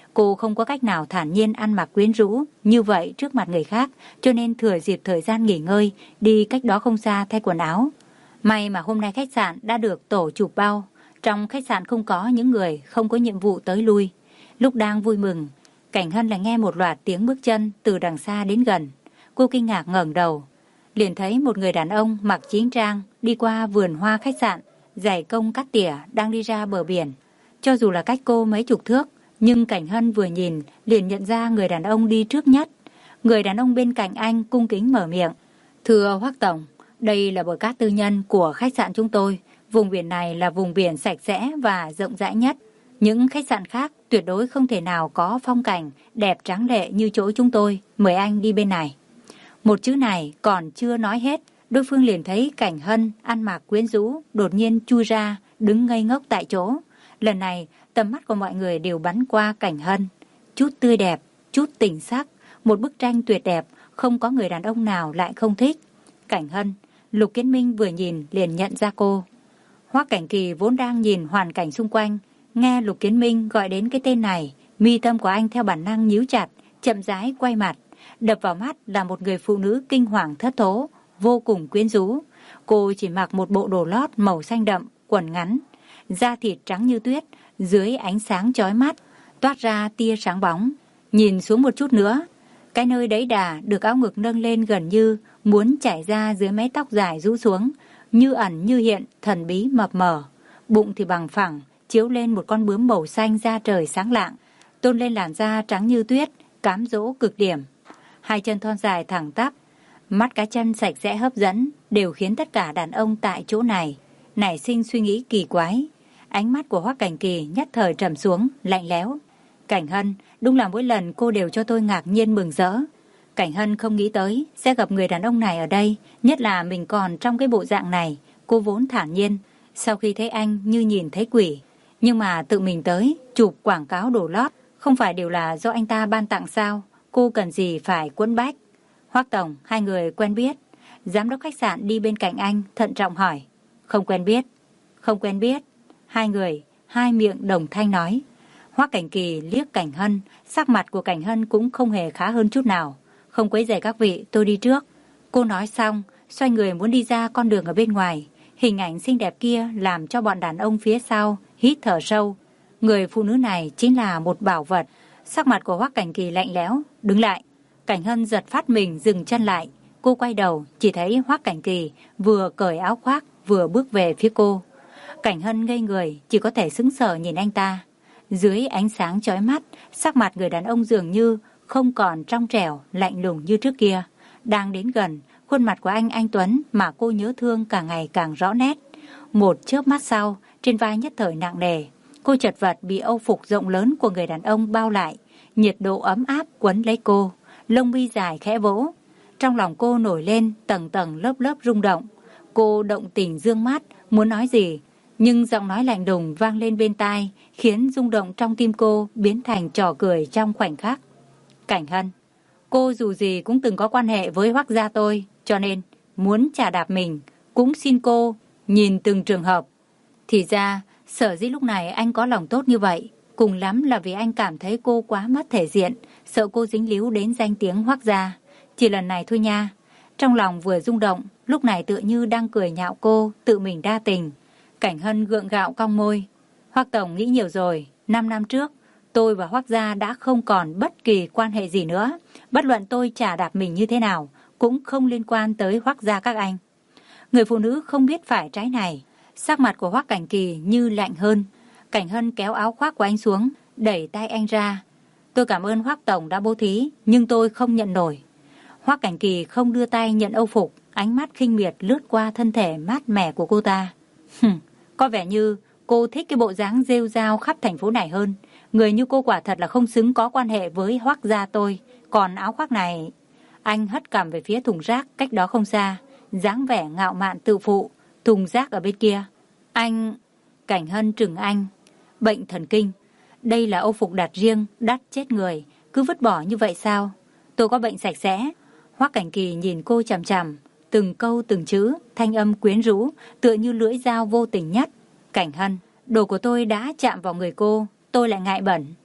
Cô không có cách nào thản nhiên ăn mặc quyến rũ như vậy trước mặt người khác, cho nên thừa dịp thời gian nghỉ ngơi, đi cách đó không xa thay quần áo. May mà hôm nay khách sạn đã được tổ chụp bao. Trong khách sạn không có những người không có nhiệm vụ tới lui. Lúc đang vui mừng, Cảnh Hân lại nghe một loạt tiếng bước chân từ đằng xa đến gần. Cô kinh ngạc ngẩng đầu, liền thấy một người đàn ông mặc chính trang đi qua vườn hoa khách sạn, giày công cắt tỉa đang đi ra bờ biển. Cho dù là cách cô mấy chục thước, nhưng Cảnh Hân vừa nhìn liền nhận ra người đàn ông đi trước nhất. Người đàn ông bên cạnh anh cung kính mở miệng. Thưa Hoắc Tổng, đây là bờ cát tư nhân của khách sạn chúng tôi. Vùng biển này là vùng biển sạch sẽ và rộng rãi nhất. Những khách sạn khác tuyệt đối không thể nào có phong cảnh đẹp tráng lệ như chỗ chúng tôi. Mời anh đi bên này. Một chữ này còn chưa nói hết, đối phương liền thấy Cảnh Hân ăn mặc quyến rũ đột nhiên chui ra, đứng ngây ngốc tại chỗ. Lần này tầm mắt của mọi người đều bắn qua Cảnh Hân. Chút tươi đẹp, chút tình sắc, một bức tranh tuyệt đẹp, không có người đàn ông nào lại không thích. Cảnh Hân, Lục Kiến Minh vừa nhìn liền nhận ra cô. Hoắc Cảnh Kỳ vốn đang nhìn hoàn cảnh xung quanh, nghe Lục Kiến Minh gọi đến cái tên này, mi tâm của anh theo bản năng nhíu chặt, chậm rãi quay mặt. Đập vào mắt là một người phụ nữ kinh hoàng thất thố, vô cùng quyến rũ. Cô chỉ mặc một bộ đồ lót màu xanh đậm, quần ngắn, da thịt trắng như tuyết, dưới ánh sáng chói mắt, toát ra tia sáng bóng. Nhìn xuống một chút nữa, cái nơi đấy đà được áo ngực nâng lên gần như muốn chảy ra dưới mái tóc dài rũ xuống, như ẩn như hiện, thần bí mập mờ. Bụng thì bằng phẳng, chiếu lên một con bướm màu xanh da trời sáng lạng, tôn lên làn da trắng như tuyết, cám dỗ cực điểm. Hai chân thon dài thẳng tắp, mắt cá chân sạch sẽ hấp dẫn, đều khiến tất cả đàn ông tại chỗ này nảy sinh suy nghĩ kỳ quái. Ánh mắt của Hoắc Cảnh Kỳ nhất thời trầm xuống, lạnh lẽo. Cảnh Hân, đúng là mỗi lần cô đều cho tôi ngạc nhiên mừng rỡ. Cảnh Hân không nghĩ tới sẽ gặp người đàn ông này ở đây, nhất là mình còn trong cái bộ dạng này. Cô vốn thản nhiên, sau khi thấy anh như nhìn thấy quỷ. Nhưng mà tự mình tới, chụp quảng cáo đồ lót, không phải đều là do anh ta ban tặng sao? Cô cần gì phải quấn bách? Hoắc Tổng, hai người quen biết? Giám đốc khách sạn đi bên cạnh anh, thận trọng hỏi. Không quen biết. Không quen biết. Hai người, hai miệng đồng thanh nói. Hoắc Cảnh Kỳ liếc Cảnh Hân, sắc mặt của Cảnh Hân cũng không hề khá hơn chút nào. Không quấy rầy các vị, tôi đi trước. Cô nói xong, xoay người muốn đi ra con đường ở bên ngoài. Hình ảnh xinh đẹp kia làm cho bọn đàn ông phía sau hít thở sâu. Người phụ nữ này chính là một bảo vật. Sắc mặt của Hoắc Cảnh Kỳ lạnh lẽo, đứng lại. Cảnh Hân giật phát mình dừng chân lại. Cô quay đầu, chỉ thấy Hoắc Cảnh Kỳ vừa cởi áo khoác, vừa bước về phía cô. Cảnh Hân ngây người, chỉ có thể sững sờ nhìn anh ta. Dưới ánh sáng chói mắt, sắc mặt người đàn ông dường như không còn trong trẻo, lạnh lùng như trước kia. Đang đến gần, khuôn mặt của anh anh Tuấn mà cô nhớ thương càng ngày càng rõ nét. Một chớp mắt sau, trên vai nhất thời nặng nề. Cô chật vật bị âu phục rộng lớn của người đàn ông bao lại. Nhiệt độ ấm áp quấn lấy cô, lông mi dài khẽ vỗ. Trong lòng cô nổi lên tầng tầng lớp lớp rung động. Cô động tình dương mắt, muốn nói gì, nhưng giọng nói lạnh lùng vang lên bên tai, khiến rung động trong tim cô biến thành trò cười trong khoảnh khắc. Cảnh Hân, cô dù gì cũng từng có quan hệ với Hoắc gia tôi, cho nên muốn chà đạp mình, cũng xin cô nhìn từng trường hợp. Thì ra, sở dĩ lúc này anh có lòng tốt như vậy, cùng lắm là vì anh cảm thấy cô quá mất thể diện, sợ cô dính líu đến danh tiếng Hoắc gia. Chỉ lần này thôi nha. Trong lòng vừa rung động, lúc này tựa như đang cười nhạo cô, tự mình đa tình. Cảnh Hân gượng gạo cong môi. Hoắc Tổng nghĩ nhiều rồi, năm năm trước, tôi và Hoắc gia đã không còn bất kỳ quan hệ gì nữa. Bất luận tôi chà đạp mình như thế nào, cũng không liên quan tới Hoắc gia các anh. Người phụ nữ không biết phải trái này. Sắc mặt của Hoắc Cảnh Kỳ như lạnh hơn. Cảnh Hân kéo áo khoác của anh xuống, đẩy tay anh ra. Tôi cảm ơn Hoắc Tổng đã bố thí, nhưng tôi không nhận nổi. Hoắc Cảnh Kỳ không đưa tay nhận âu phục, ánh mắt khinh miệt lướt qua thân thể mát mẻ của cô ta. Hừm, có vẻ như cô thích cái bộ dáng rêu rao khắp thành phố này hơn. Người như cô quả thật là không xứng có quan hệ với Hoắc gia tôi. Còn áo khoác này... Anh hất cằm về phía thùng rác cách đó không xa, dáng vẻ ngạo mạn tự phụ. Thùng rác ở bên kia. Anh... Cảnh Hân trừng anh. Bệnh thần kinh. Đây là âu phục đặt riêng, đắt chết người. Cứ vứt bỏ như vậy sao? Tôi có bệnh sạch sẽ. Hoắc Cảnh Kỳ nhìn cô chằm chằm, từng câu từng chữ, thanh âm quyến rũ, tựa như lưỡi dao vô tình nhất. Cảnh Hân, đồ của tôi đã chạm vào người cô, tôi lại ngại bẩn.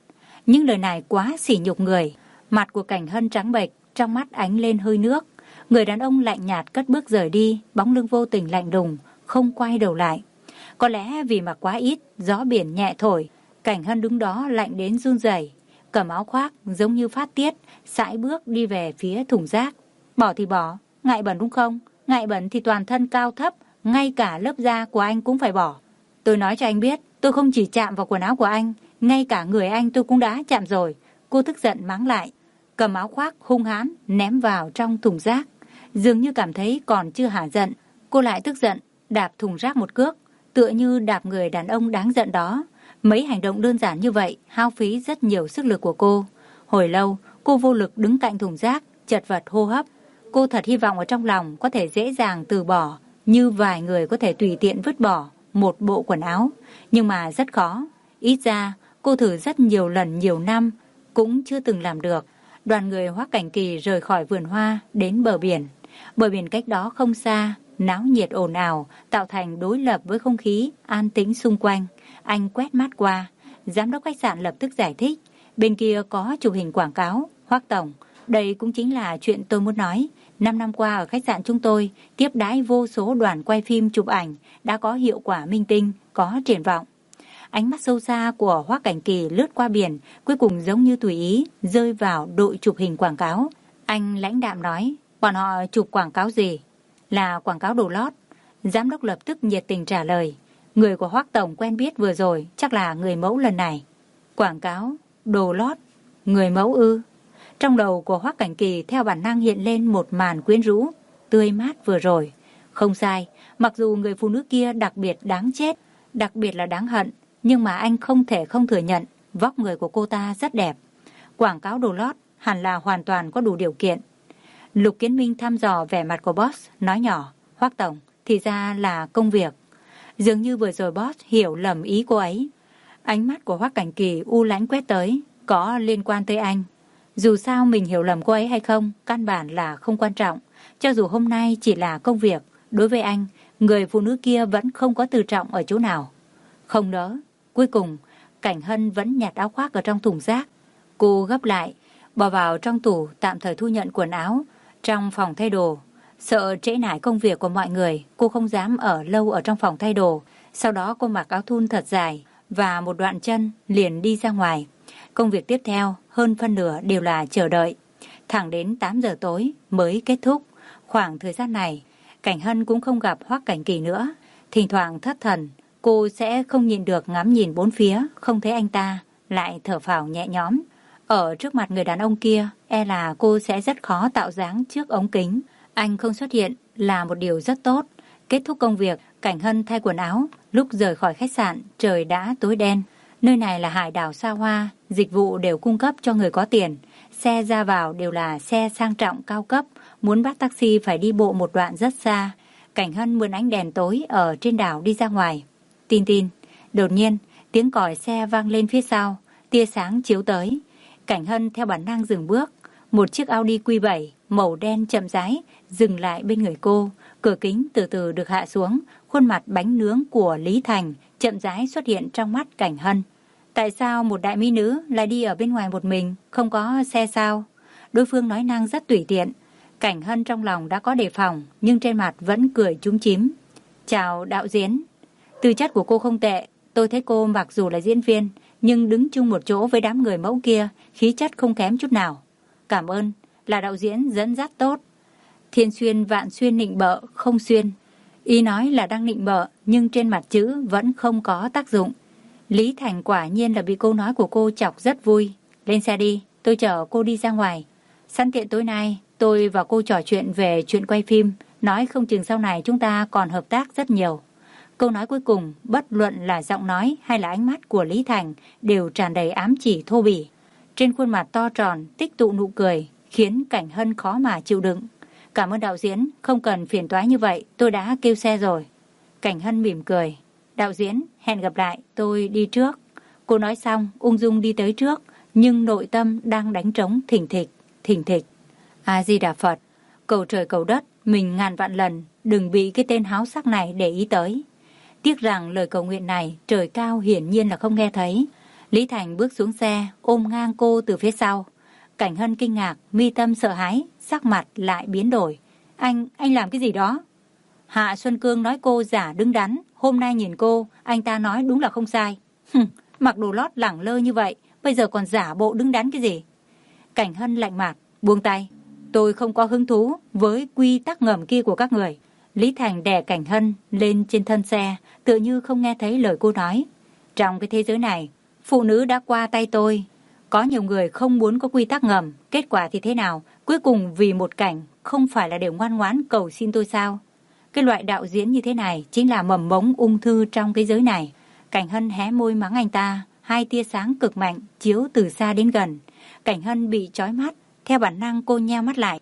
Những lời này quá sỉ nhục người. Mặt của Cảnh Hân trắng bệch, trong mắt ánh lên hơi nước. Người đàn ông lạnh nhạt cất bước rời đi, bóng lưng vô tình lạnh lùng, không quay đầu lại. Có lẽ vì mặc quá ít, gió biển nhẹ thổi, Cảnh Hân đứng đó lạnh đến run rẩy, cầm áo khoác giống như phát tiết, sải bước đi về phía thùng rác. Bỏ thì bỏ, ngại bẩn đúng không? Ngại bẩn thì toàn thân cao thấp, ngay cả lớp da của anh cũng phải bỏ. Tôi nói cho anh biết, tôi không chỉ chạm vào quần áo của anh, ngay cả người anh tôi cũng đã chạm rồi. Cô tức giận mắng lại, cầm áo khoác hung hãn ném vào trong thùng rác. Dường như cảm thấy còn chưa hả giận, cô lại tức giận, đạp thùng rác một cước, tựa như đạp người đàn ông đáng giận đó. Mấy hành động đơn giản như vậy hao phí rất nhiều sức lực của cô. Hồi lâu, cô vô lực đứng cạnh thùng rác, chật vật hô hấp. Cô thật hy vọng ở trong lòng có thể dễ dàng từ bỏ, như vài người có thể tùy tiện vứt bỏ một bộ quần áo. Nhưng mà rất khó. Ít ra, cô thử rất nhiều lần nhiều năm, cũng chưa từng làm được. Đoàn người Hoắc Cảnh Kỳ rời khỏi vườn hoa đến bờ biển. Bờ biển cách đó không xa, náo nhiệt ồn ào, tạo thành đối lập với không khí an tĩnh xung quanh. Anh quét mắt qua, giám đốc khách sạn lập tức giải thích. Bên kia có chụp hình quảng cáo. Hoắc tổng, đây cũng chính là chuyện tôi muốn nói. Năm năm qua ở khách sạn chúng tôi tiếp đãi vô số đoàn quay phim chụp ảnh, đã có hiệu quả minh tinh, có triển vọng. Ánh mắt sâu xa của Hoắc Cảnh Kỳ lướt qua biển, cuối cùng giống như tùy ý rơi vào đội chụp hình quảng cáo. Anh lãnh đạm nói, bọn họ chụp quảng cáo gì? Là quảng cáo đồ lót. Giám đốc lập tức nhiệt tình trả lời, người của Hoắc tổng quen biết vừa rồi chắc là người mẫu lần này. Quảng cáo đồ lót, người mẫu ư? Trong đầu của Hoắc Cảnh Kỳ theo bản năng hiện lên một màn quyến rũ, tươi mát vừa rồi. Không sai, mặc dù người phụ nữ kia đặc biệt đáng chết, đặc biệt là đáng hận, nhưng mà anh không thể không thừa nhận vóc người của cô ta rất đẹp. Quảng cáo đồ lót hẳn là hoàn toàn có đủ điều kiện. Lục Kiến Minh thăm dò vẻ mặt của boss, nói nhỏ, Hoắc tổng, thì ra là công việc. Dường như vừa rồi boss hiểu lầm ý cô ấy. Ánh mắt của Hoắc Cảnh Kỳ u lãnh quét tới, có liên quan tới anh. Dù sao mình hiểu lầm cô ấy hay không, căn bản là không quan trọng. Cho dù hôm nay chỉ là công việc, đối với anh, người phụ nữ kia vẫn không có từ trọng ở chỗ nào. Không nỡ. Cuối cùng, Cảnh Hân vẫn nhặt áo khoác ở trong thùng rác. Cô gấp lại, bỏ vào trong tủ tạm thời thu nhận quần áo trong phòng thay đồ. Sợ trễ nải công việc của mọi người, cô không dám ở lâu ở trong phòng thay đồ. Sau đó cô mặc áo thun thật dài và một đoạn chân liền đi ra ngoài. Công việc tiếp theo hơn phân nửa đều là chờ đợi. Thẳng đến tám giờ tối mới kết thúc. Khoảng thời gian này, Cảnh Hân cũng không gặp Hoắc Cảnh Kỳ nữa. Thỉnh thoảng thất thần, cô sẽ không nhìn được ngắm nhìn bốn phía, không thấy anh ta, lại thở phào nhẹ nhõm. Ở trước mặt người đàn ông kia, e là cô sẽ rất khó tạo dáng trước ống kính. Anh không xuất hiện là một điều rất tốt. Kết thúc công việc, Cảnh Hân thay quần áo. Lúc rời khỏi khách sạn, trời đã tối đen. Nơi này là hải đảo xa hoa, dịch vụ đều cung cấp cho người có tiền. Xe ra vào đều là xe sang trọng cao cấp, muốn bắt taxi phải đi bộ một đoạn rất xa. Cảnh Hân mượn ánh đèn tối ở trên đảo đi ra ngoài. Tin tin, đột nhiên tiếng còi xe vang lên phía sau, tia sáng chiếu tới. Cảnh Hân theo bản năng dừng bước. Một chiếc Audi Q bảy màu đen chậm rãi dừng lại bên người cô. Cửa kính từ từ được hạ xuống, khuôn mặt bánh nướng của Lý Thành chậm rãi xuất hiện trong mắt Cảnh Hân. Tại sao một đại mỹ nữ lại đi ở bên ngoài một mình, không có xe sao? Đối phương nói năng rất tùy tiện. Cảnh Hân trong lòng đã có đề phòng, nhưng trên mặt vẫn cười chúm chím. Chào đạo diễn. Tư chất của cô không tệ, tôi thấy cô mặc dù là diễn viên, nhưng đứng chung một chỗ với đám người mẫu kia, khí chất không kém chút nào. Cảm ơn, là đạo diễn dẫn dắt tốt. Thiên xuyên vạn xuyên nịnh bợ không xuyên. Ý nói là đang nịnh bợ, nhưng trên mặt chữ vẫn không có tác dụng. Lý Thành quả nhiên là bị câu nói của cô chọc rất vui. Lên xe đi, tôi chở cô đi ra ngoài. Sẵn tiện tối nay, tôi và cô trò chuyện về chuyện quay phim, nói không chừng sau này chúng ta còn hợp tác rất nhiều. Câu nói cuối cùng, bất luận là giọng nói hay là ánh mắt của Lý Thành, đều tràn đầy ám chỉ thô bỉ. Trên khuôn mặt to tròn, tích tụ nụ cười, khiến Cảnh Hân khó mà chịu đựng. Cảm ơn đạo diễn, không cần phiền toái như vậy, tôi đã kêu xe rồi. Cảnh Hân mỉm cười. Đạo diễn, hẹn gặp lại, tôi đi trước. Cô nói xong, ung dung đi tới trước, nhưng nội tâm đang đánh trống thình thịch, thình thịch. A-di-đà Phật, cầu trời cầu đất, mình ngàn vạn lần, đừng bị cái tên háo sắc này để ý tới. Tiếc rằng lời cầu nguyện này, trời cao hiển nhiên là không nghe thấy. Lý Thành bước xuống xe, ôm ngang cô từ phía sau. Cảnh Hân kinh ngạc, mi tâm sợ hãi, sắc mặt lại biến đổi. Anh, anh làm cái gì đó? Hạ Xuân Cương nói cô giả đứng đắn, hôm nay nhìn cô, anh ta nói đúng là không sai. Hừm, mặc đồ lót lẳng lơ như vậy, bây giờ còn giả bộ đứng đắn cái gì? Cảnh Hân lạnh mặt, buông tay. Tôi không có hứng thú với quy tắc ngầm kia của các người. Lý Thành đè Cảnh Hân lên trên thân xe, tựa như không nghe thấy lời cô nói. Trong cái thế giới này, phụ nữ đã qua tay tôi. Có nhiều người không muốn có quy tắc ngầm, kết quả thì thế nào? Cuối cùng vì một cảnh, không phải là đều ngoan ngoãn cầu xin tôi sao? Cái loại đạo diễn như thế này chính là mầm mống ung thư trong cái giới này. Cảnh Hân hé môi mắng anh ta, hai tia sáng cực mạnh chiếu từ xa đến gần. Cảnh Hân bị chói mắt, theo bản năng cô nheo mắt lại.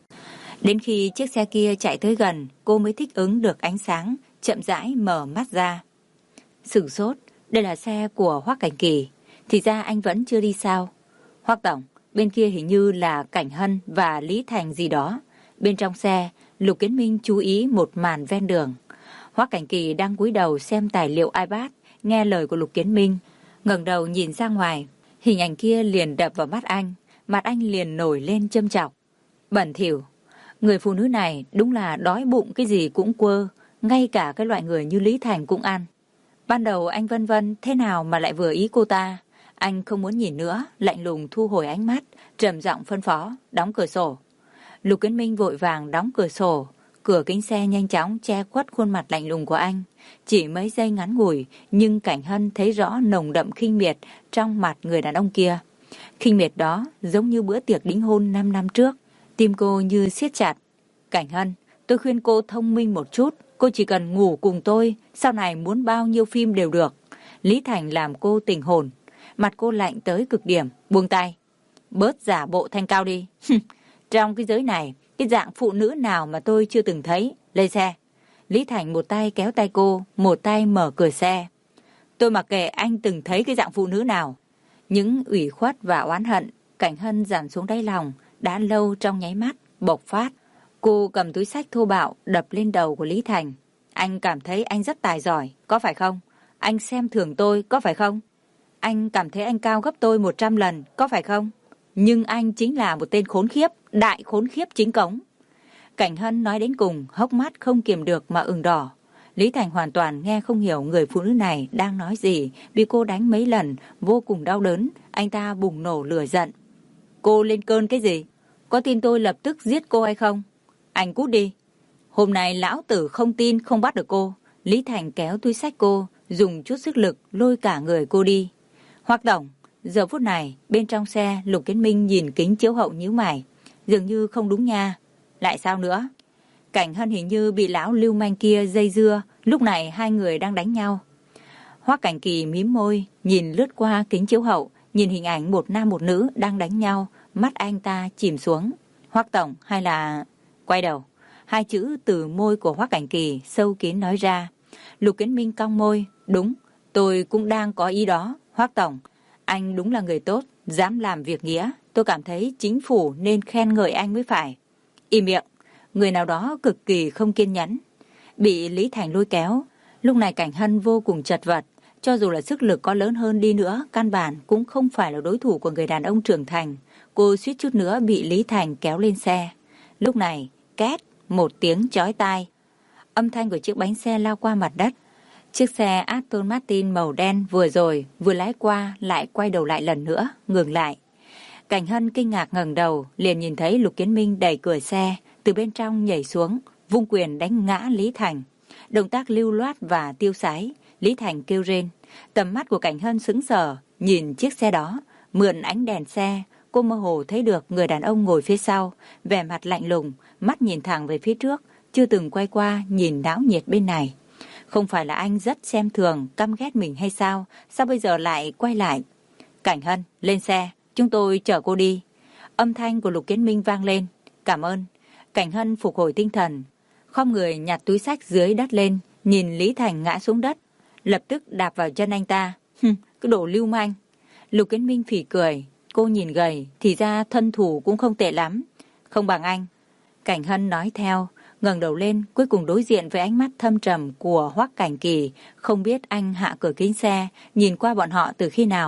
Đến khi chiếc xe kia chạy tới gần, cô mới thích ứng được ánh sáng, chậm rãi mở mắt ra. Sửng sốt, đây là xe của Hoắc Cảnh Kỳ, thì ra anh vẫn chưa đi sao? Hoắc tổng, bên kia hình như là Cảnh Hân và Lý Thành gì đó. Bên trong xe, Lục Kiến Minh chú ý một màn ven đường. Hoắc Cảnh Kỳ đang cúi đầu xem tài liệu iPad, nghe lời của Lục Kiến Minh, ngẩng đầu nhìn ra ngoài, hình ảnh kia liền đập vào mắt anh, mặt anh liền nổi lên châm chọc. Bẩn thỉu, người phụ nữ này đúng là đói bụng cái gì cũng quơ, ngay cả cái loại người như Lý Thành cũng ăn. Ban đầu anh vân vân thế nào mà lại vừa ý cô ta, anh không muốn nhìn nữa, lạnh lùng thu hồi ánh mắt, trầm giọng phân phó, đóng cửa sổ. Lục Kiến Minh vội vàng đóng cửa sổ, cửa kính xe nhanh chóng che khuất khuôn mặt lạnh lùng của anh. Chỉ mấy giây ngắn ngủi, nhưng Cảnh Hân thấy rõ nồng đậm khinh miệt trong mặt người đàn ông kia. Khinh miệt đó giống như bữa tiệc đính hôn năm năm trước, tim cô như siết chặt. Cảnh Hân, tôi khuyên cô thông minh một chút, cô chỉ cần ngủ cùng tôi, sau này muốn bao nhiêu phim đều được. Lý Thành làm cô tỉnh hồn, mặt cô lạnh tới cực điểm, buông tay. Bớt giả bộ thanh cao đi. Trong cái giới này, cái dạng phụ nữ nào mà tôi chưa từng thấy. Lên xe. Lý Thành một tay kéo tay cô, một tay mở cửa xe. Tôi mặc kệ anh từng thấy cái dạng phụ nữ nào. Những ủy khuất và oán hận, Cảnh Hân giảm xuống đáy lòng, đã lâu trong nháy mắt, bộc phát. Cô cầm túi xách thô bạo đập lên đầu của Lý Thành. Anh cảm thấy anh rất tài giỏi, có phải không? Anh xem thường tôi, có phải không? Anh cảm thấy anh cao gấp tôi một trăm lần, có phải không? Nhưng anh chính là một tên khốn khiếp, đại khốn khiếp chính cống. Cảnh Hân nói đến cùng, hốc mắt không kiềm được mà ửng đỏ. Lý Thành hoàn toàn nghe không hiểu người phụ nữ này đang nói gì, bị cô đánh mấy lần, vô cùng đau đớn, anh ta bùng nổ lửa giận. Cô lên cơn cái gì? Có tin tôi lập tức giết cô hay không? Anh cút đi. Hôm nay lão tử không tin không bắt được cô. Lý Thành kéo túi xách cô, dùng chút sức lực lôi cả người cô đi. Hoắc tổng, giờ phút này bên trong xe Lục Kiến Minh nhìn kính chiếu hậu nhíu mày, dường như không đúng nha. Lại sao nữa? Cảnh Hân hình như bị lão lưu manh kia dây dưa, lúc này hai người đang đánh nhau. Hoắc Cảnh Kỳ mím môi, nhìn lướt qua kính chiếu hậu, nhìn hình ảnh một nam một nữ đang đánh nhau, mắt anh ta chìm xuống. Hoắc tổng hay là... Quay đầu, hai chữ từ môi của Hoắc Cảnh Kỳ sâu kín nói ra. Lục Kiến Minh cong môi, đúng, tôi cũng đang có ý đó. Hoắc tổng, anh đúng là người tốt, dám làm việc nghĩa, tôi cảm thấy chính phủ nên khen ngợi anh mới phải. Im miệng, người nào đó cực kỳ không kiên nhẫn. Bị Lý Thành lôi kéo, lúc này Cảnh Hân vô cùng chật vật, cho dù là sức lực có lớn hơn đi nữa, căn bản cũng không phải là đối thủ của người đàn ông trưởng thành. Cô suýt chút nữa bị Lý Thành kéo lên xe. Lúc này, két, một tiếng chói tai. Âm thanh của chiếc bánh xe lao qua mặt đất. Chiếc xe Aston Martin màu đen vừa rồi, vừa lái qua, lại quay đầu lại lần nữa, ngừng lại. Cảnh Hân kinh ngạc ngẩng đầu, liền nhìn thấy Lục Kiến Minh đẩy cửa xe, từ bên trong nhảy xuống, vung quyền đánh ngã Lý Thành. Động tác lưu loát và tiêu sái, Lý Thành kêu rên. Tầm mắt của Cảnh Hân sững sờ, nhìn chiếc xe đó, mượn ánh đèn xe, cô mơ hồ thấy được người đàn ông ngồi phía sau, vẻ mặt lạnh lùng, mắt nhìn thẳng về phía trước, chưa từng quay qua nhìn náo nhiệt bên này. Không phải là anh rất xem thường, căm ghét mình hay sao? Sao bây giờ lại quay lại? Cảnh Hân, lên xe, chúng tôi chở cô đi. Âm thanh của Lục Kiến Minh vang lên. Cảm ơn. Cảnh Hân phục hồi tinh thần, khom người nhặt túi xách dưới đất lên, nhìn Lý Thành ngã xuống đất, lập tức đạp vào chân anh ta. Hừm, cái đồ lưu manh. Lục Kiến Minh phỉ cười. Cô nhìn gầy, thì ra thân thủ cũng không tệ lắm. Không bằng anh. Cảnh Hân nói theo, ngẩng đầu lên, cuối cùng đối diện với ánh mắt thâm trầm của Hoắc Cảnh Kỳ. Không biết anh hạ cửa kính xe, nhìn qua bọn họ từ khi nào.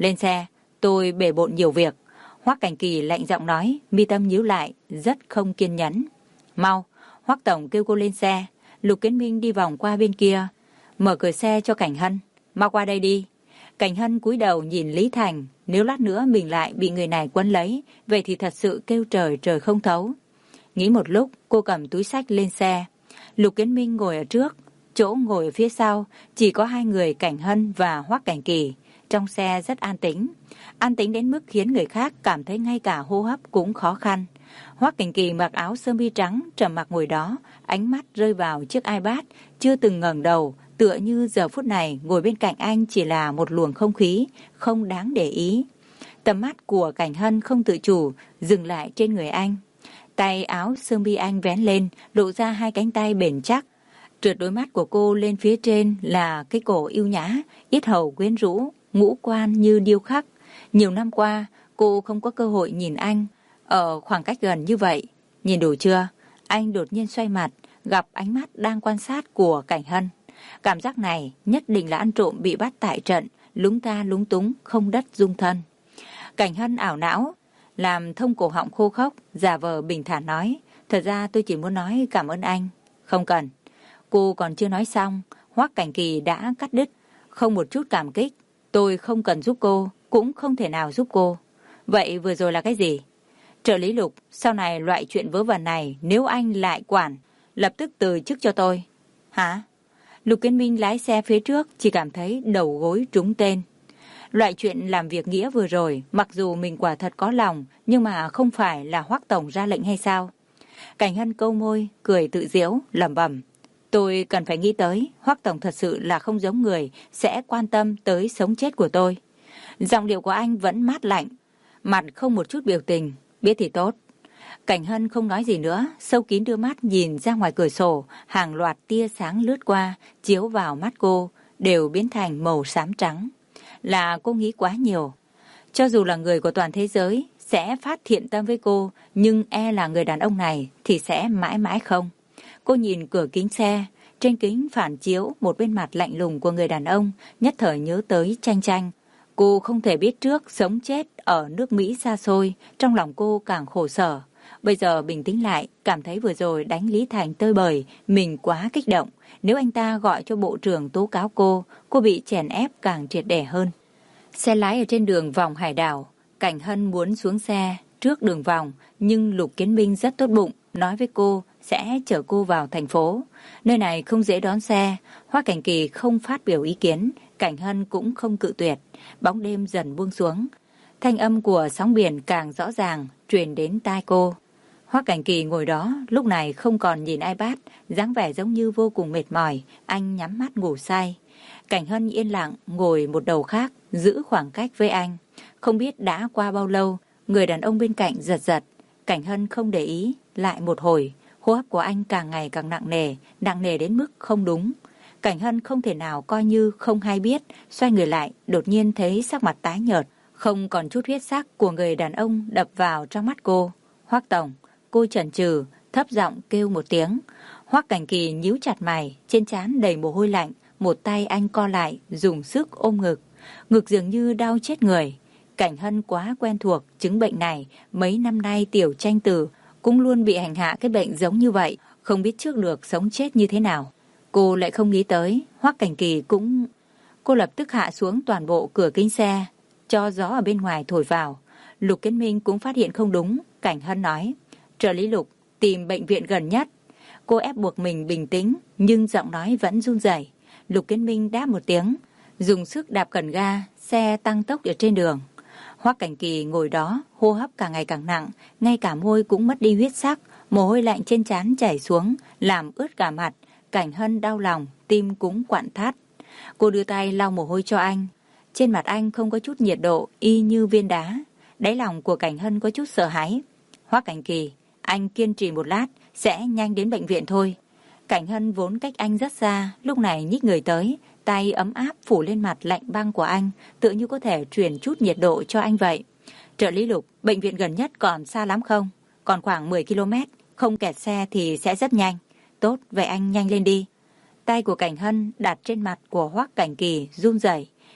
lên xe, tôi bể bộn nhiều việc. Hoắc Cảnh Kỳ lạnh giọng nói, mi tâm nhíu lại, rất không kiên nhẫn. Mau, Hoắc tổng kêu cô lên xe. Lục Kiến Minh đi vòng qua bên kia, mở cửa xe cho Cảnh Hân. Mau qua đây đi. Cảnh Hân cúi đầu nhìn Lý Thành, nếu lát nữa mình lại bị người này quấn lấy, vậy thì thật sự kêu trời trời không thấu. Nghĩ một lúc, cô cầm túi xách lên xe. Lục Kiến Minh ngồi ở trước, chỗ ngồi ở phía sau, chỉ có hai người Cảnh Hân và Hoắc Cảnh Kỳ. Trong xe rất an tĩnh, an tĩnh đến mức khiến người khác cảm thấy ngay cả hô hấp cũng khó khăn. Hoắc Cảnh Kỳ mặc áo sơ mi trắng, trầm mặc ngồi đó, ánh mắt rơi vào chiếc iPad, chưa từng ngẩng đầu, tựa như giờ phút này ngồi bên cạnh anh chỉ là một luồng không khí, không đáng để ý. Tầm mắt của Cảnh Hân không tự chủ, dừng lại trên người anh. Tay áo sơ mi anh vén lên, lộ ra hai cánh tay bền chắc. Trượt đôi mắt của cô lên phía trên là cái cổ yêu nhã, yết hầu quyến rũ, ngũ quan như điêu khắc. Nhiều năm qua, cô không có cơ hội nhìn anh ở khoảng cách gần như vậy. Nhìn đủ chưa? Anh đột nhiên xoay mặt, gặp ánh mắt đang quan sát của Cảnh Hân. Cảm giác này nhất định là ăn trộm bị bắt tại trận, lúng ta lúng túng, không đất dung thân. Cảnh Hân ảo não, làm thông cổ họng khô khốc, giả vờ bình thản nói, thật ra tôi chỉ muốn nói cảm ơn anh. Không cần. Cô còn chưa nói xong, Hoắc Cảnh Kỳ đã cắt đứt. Không một chút cảm kích, tôi không cần giúp cô, cũng không thể nào giúp cô. Vậy vừa rồi là cái gì? Trợ lý Lục, sau này loại chuyện vớ vẩn này nếu anh lại quản, lập tức từ chức cho tôi. Hả? Lục Kiến Minh lái xe phía trước, chỉ cảm thấy đầu gối trúng tên. Loại chuyện làm việc nghĩa vừa rồi, mặc dù mình quả thật có lòng, nhưng mà không phải là Hoắc tổng ra lệnh hay sao? Cảnh Hân câu môi, cười tự giễu, lẩm bẩm. Tôi cần phải nghĩ tới, Hoắc tổng thật sự là không giống người, sẽ quan tâm tới sống chết của tôi. Giọng điệu của anh vẫn mát lạnh, mặt không một chút biểu tình, biết thì tốt. Cảnh Hân không nói gì nữa, sâu kín đưa mắt nhìn ra ngoài cửa sổ, hàng loạt tia sáng lướt qua, chiếu vào mắt cô, đều biến thành màu xám trắng. Là cô nghĩ quá nhiều. Cho dù là người của toàn thế giới sẽ phát thiện tâm với cô, nhưng e là người đàn ông này thì sẽ mãi mãi không. Cô nhìn cửa kính xe, trên kính phản chiếu một bên mặt lạnh lùng của người đàn ông, nhất thời nhớ tới Tranh Tranh. Cô không thể biết trước sống chết ở nước Mỹ xa xôi, trong lòng cô càng khổ sở. Bây giờ bình tĩnh lại, cảm thấy vừa rồi đánh Lý Thành tơi bời, mình quá kích động. Nếu anh ta gọi cho bộ trưởng tố cáo cô, cô bị chèn ép càng triệt để hơn. Xe lái ở trên đường vòng Hải Đảo, Cảnh Hân muốn xuống xe trước đường vòng, nhưng Lục Kiến Minh rất tốt bụng, nói với cô sẽ chở cô vào thành phố. Nơi này không dễ đón xe, Hoắc Cảnh Kỳ không phát biểu ý kiến, Cảnh Hân cũng không cự tuyệt. Bóng đêm dần buông xuống, thanh âm của sóng biển càng rõ ràng truyền đến tai cô. Hoắc Cảnh Kỳ ngồi đó, lúc này không còn nhìn iPad, dáng vẻ giống như vô cùng mệt mỏi, anh nhắm mắt ngủ say. Cảnh Hân yên lặng ngồi một đầu khác, giữ khoảng cách với anh. Không biết đã qua bao lâu, người đàn ông bên cạnh giật giật. Cảnh Hân không để ý, lại một hồi, hô hấp của anh càng ngày càng nặng nề, nặng nề đến mức không đúng. Cảnh Hân không thể nào coi như không hay biết, xoay người lại, đột nhiên thấy sắc mặt tái nhợt, không còn chút huyết sắc của người đàn ông đập vào trong mắt cô. Hoắc tổng, cô chần chừ, thấp giọng kêu một tiếng. Hoắc Cảnh Kỳ nhíu chặt mày, trên trán đầy mồ hôi lạnh, một tay anh co lại, dùng sức ôm ngực. Ngực dường như đau chết người. Cảnh Hân quá quen thuộc chứng bệnh này, mấy năm nay Tiểu Tranh Tử cũng luôn bị hành hạ cái bệnh giống như vậy, không biết trước được sống chết như thế nào. Cô lại không nghĩ tới, Hoắc Cảnh Kỳ cũng... Cô lập tức hạ xuống toàn bộ cửa kính xe, cho gió ở bên ngoài thổi vào. Lục Kiến Minh cũng phát hiện không đúng, Cảnh Hân nói, trợ lý Lục, tìm bệnh viện gần nhất. Cô ép buộc mình bình tĩnh, nhưng giọng nói vẫn run rẩy. Lục Kiến Minh đáp một tiếng, dùng sức đạp cần ga, xe tăng tốc ở trên đường. Hoắc Cảnh Kỳ ngồi đó, hô hấp càng ngày càng nặng, ngay cả môi cũng mất đi huyết sắc, mồ hôi lạnh trên trán chảy xuống, làm ướt cả mặt. Cảnh Hân đau lòng, tim cũng quặn thắt. Cô đưa tay lau mồ hôi cho anh. Trên mặt anh không có chút nhiệt độ, y như viên đá. Đáy lòng của Cảnh Hân có chút sợ hãi. Hoắc Cảnh Kỳ, anh kiên trì một lát, sẽ nhanh đến bệnh viện thôi. Cảnh Hân vốn cách anh rất xa, lúc này nhích người tới, tay ấm áp phủ lên mặt lạnh băng của anh, tựa như có thể truyền chút nhiệt độ cho anh vậy. Trợ lý Lục, bệnh viện gần nhất còn xa lắm không? Còn khoảng mười ki lô mét, không kẹt xe thì sẽ rất nhanh. Tốt, vậy anh nhanh lên đi. Tay của Cảnh Hân đặt trên mặt của Hoắc Cảnh Kỳ run rẩy,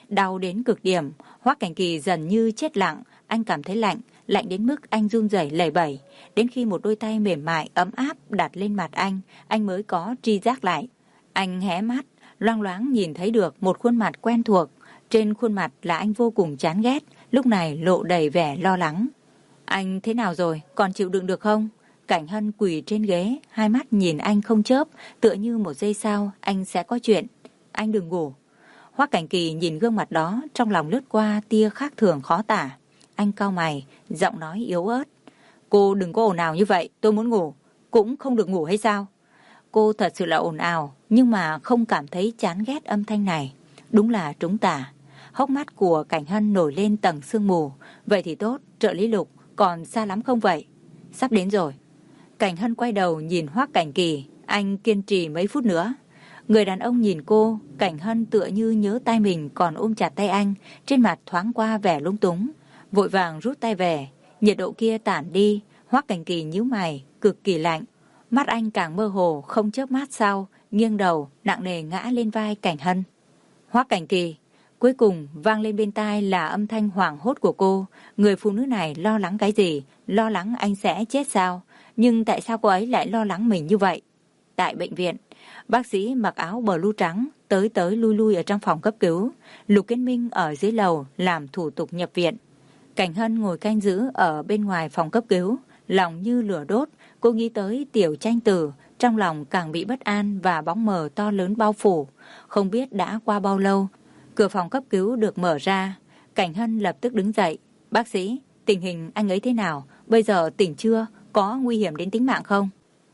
đau đến cực điểm. Hoắc Cảnh Kỳ dần như chết lặng, anh cảm thấy lạnh, lạnh đến mức anh run rẩy lẩy bẩy. Đến khi một đôi tay mềm mại ấm áp đặt lên mặt anh, anh mới có tri giác lại. Anh hé mắt, loang loáng nhìn thấy được một khuôn mặt quen thuộc. Trên khuôn mặt là anh vô cùng chán ghét, lúc này lộ đầy vẻ lo lắng. Anh thế nào rồi, còn chịu đựng được không? Cảnh Hân quỳ trên ghế, hai mắt nhìn anh không chớp, tựa như một giây sau anh sẽ có chuyện. Anh đừng ngủ. Hoắc Cảnh Kỳ nhìn gương mặt đó, trong lòng lướt qua tia khác thường khó tả. Anh cau mày, giọng nói yếu ớt. Cô đừng có ồn ào như vậy, tôi muốn ngủ. Cũng không được ngủ hay sao? Cô thật sự là ồn ào, nhưng mà không cảm thấy chán ghét âm thanh này. Đúng là trúng tả. Hốc mắt của Cảnh Hân nổi lên tầng sương mù. Vậy thì tốt, trợ lý Lục, còn xa lắm không vậy? Sắp đến rồi. Cảnh Hân quay đầu nhìn Hoắc Cảnh Kỳ, anh kiên trì mấy phút nữa. Người đàn ông nhìn cô, Cảnh Hân tựa như nhớ tay mình còn ôm chặt tay anh, trên mặt thoáng qua vẻ lung túng, vội vàng rút tay về. Nhiệt độ kia tản đi, Hoắc Cảnh Kỳ nhíu mày, cực kỳ lạnh. Mắt anh càng mơ hồ, không chớp mắt sau, nghiêng đầu, nặng nề ngã lên vai Cảnh Hân. Hoắc Cảnh Kỳ. Cuối cùng vang lên bên tai là âm thanh hoảng hốt của cô. Người phụ nữ này lo lắng cái gì? Lo lắng anh sẽ chết sao? Nhưng tại sao cô ấy lại lo lắng mình như vậy? Tại bệnh viện, bác sĩ mặc áo blue trắng tới tới lui lui ở trong phòng cấp cứu. Lục Kiến Minh ở dưới lầu làm thủ tục nhập viện. Cảnh Hân ngồi canh giữ ở bên ngoài phòng cấp cứu, lòng như lửa đốt. Cô nghĩ tới Tiểu Tranh Tử, trong lòng càng bị bất an và bóng mờ to lớn bao phủ. Không biết đã qua bao lâu, cửa phòng cấp cứu được mở ra. Cảnh Hân lập tức đứng dậy. Bác sĩ, tình hình anh ấy thế nào? Bây giờ tỉnh chưa? Có nguy hiểm đến tính mạng không?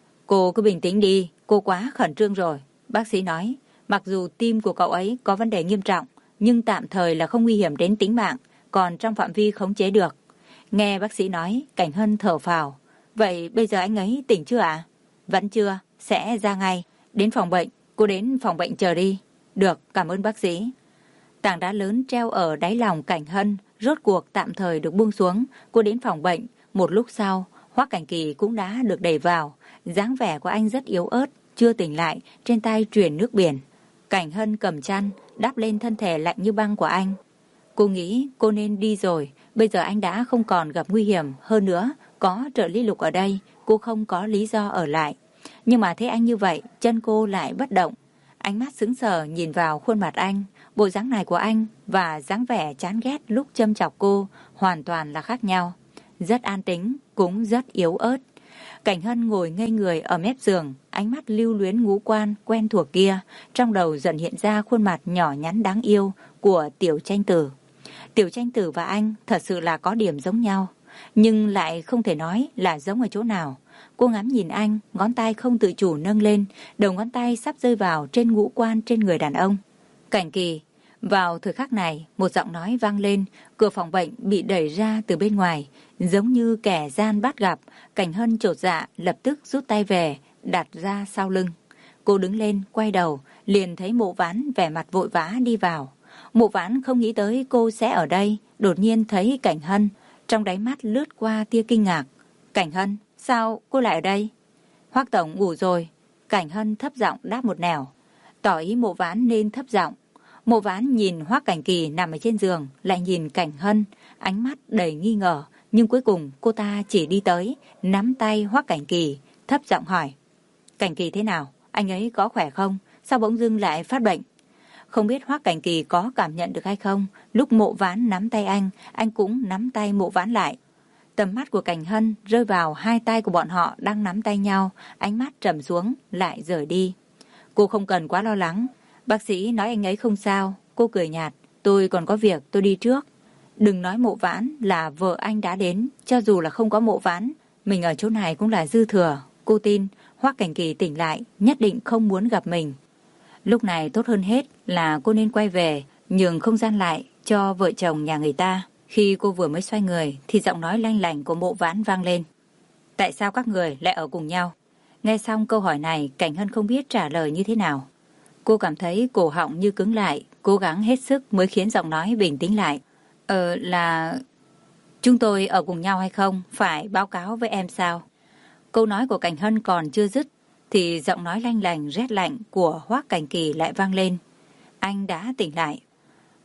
Cô cứ bình tĩnh đi, cô quá khẩn trương rồi. Bác sĩ nói, mặc dù tim của cậu ấy có vấn đề nghiêm trọng, nhưng tạm thời là không nguy hiểm đến tính mạng, còn trong phạm vi khống chế được. Nghe bác sĩ nói, Cảnh Hân thở phào. Vậy bây giờ anh ấy tỉnh chưa ạ? À? Vẫn chưa, sẽ ra ngay. Đến phòng bệnh, cô đến phòng bệnh chờ đi. Được, cảm ơn bác sĩ. Tảng đá lớn treo ở đáy lòng Cảnh Hân rốt cuộc tạm thời được buông xuống. Cô đến phòng bệnh. Một lúc sau, Hoắc Cảnh Kỳ cũng đã được đẩy vào. Dáng vẻ của anh rất yếu ớt, chưa tỉnh lại, trên tay truyền nước biển. Cảnh Hân cầm chăn đắp lên thân thể lạnh như băng của anh. Cô nghĩ cô nên đi rồi. Bây giờ anh đã không còn gặp nguy hiểm. Hơn nữa, có trợ lý Lục ở đây, cô không có lý do ở lại. Nhưng mà thấy anh như vậy, chân cô lại bất động. Ánh mắt sững sờ nhìn vào khuôn mặt anh. Bộ dáng này của anh và dáng vẻ chán ghét lúc châm chọc cô hoàn toàn là khác nhau. Rất an tĩnh, cũng rất yếu ớt. Cảnh Hân ngồi ngây người ở mép giường, ánh mắt lưu luyến ngũ quan quen thuộc kia, trong đầu dần hiện ra khuôn mặt nhỏ nhắn đáng yêu của Tiểu Tranh Tử. Tiểu Tranh Tử và anh thật sự là có điểm giống nhau, nhưng lại không thể nói là giống ở chỗ nào. Cô ngắm nhìn anh, ngón tay không tự chủ nâng lên, đầu ngón tay sắp rơi vào trên ngũ quan trên người đàn ông. Cảnh Kỳ. Vào thời khắc này, một giọng nói vang lên, cửa phòng bệnh bị đẩy ra từ bên ngoài, giống như kẻ gian bắt gặp. Cảnh Hân chột dạ, lập tức rút tay về, đặt ra sau lưng. Cô đứng lên, quay đầu, liền thấy Mộ Vãn vẻ mặt vội vã đi vào. Mộ Vãn không nghĩ tới cô sẽ ở đây, đột nhiên thấy Cảnh Hân, trong đáy mắt lướt qua tia kinh ngạc. Cảnh Hân, sao cô lại ở đây? Hoắc tổng ngủ rồi. Cảnh Hân thấp giọng đáp một nẻo, tỏ ý Mộ Vãn nên thấp giọng. Mộ Vãn nhìn Hoắc Cảnh Kỳ nằm ở trên giường, lại nhìn Cảnh Hân, ánh mắt đầy nghi ngờ, nhưng cuối cùng cô ta chỉ đi tới, nắm tay Hoắc Cảnh Kỳ, thấp giọng hỏi. Cảnh Kỳ thế nào? Anh ấy có khỏe không? Sao bỗng dưng lại phát bệnh? Không biết Hoắc Cảnh Kỳ có cảm nhận được hay không, lúc Mộ Vãn nắm tay anh, anh cũng nắm tay Mộ Vãn lại. Tầm mắt của Cảnh Hân rơi vào hai tay của bọn họ đang nắm tay nhau, ánh mắt trầm xuống, lại rời đi. Cô không cần quá lo lắng. Bác sĩ nói anh ấy không sao. Cô cười nhạt. Tôi còn có việc, tôi đi trước. Đừng nói Mộ Vãn là vợ anh đã đến. Cho dù là không có Mộ Vãn, mình ở chỗ này cũng là dư thừa. Cô tin Hoắc Cảnh Kỳ tỉnh lại nhất định không muốn gặp mình. Lúc này tốt hơn hết là cô nên quay về, nhường không gian lại cho vợ chồng nhà người ta. Khi cô vừa mới xoay người thì giọng nói lanh lảnh của Mộ Vãn vang lên. Tại sao các người lại ở cùng nhau? Nghe xong câu hỏi này, Cảnh Hân không biết trả lời như thế nào. Cô cảm thấy cổ họng như cứng lại, cố gắng hết sức mới khiến giọng nói bình tĩnh lại. Ờ là... Chúng tôi ở cùng nhau hay không? Phải báo cáo với em sao? Câu nói của Cảnh Hân còn chưa dứt, thì giọng nói lanh lành rét lạnh của Hoắc Cảnh Kỳ lại vang lên. Anh đã tỉnh lại.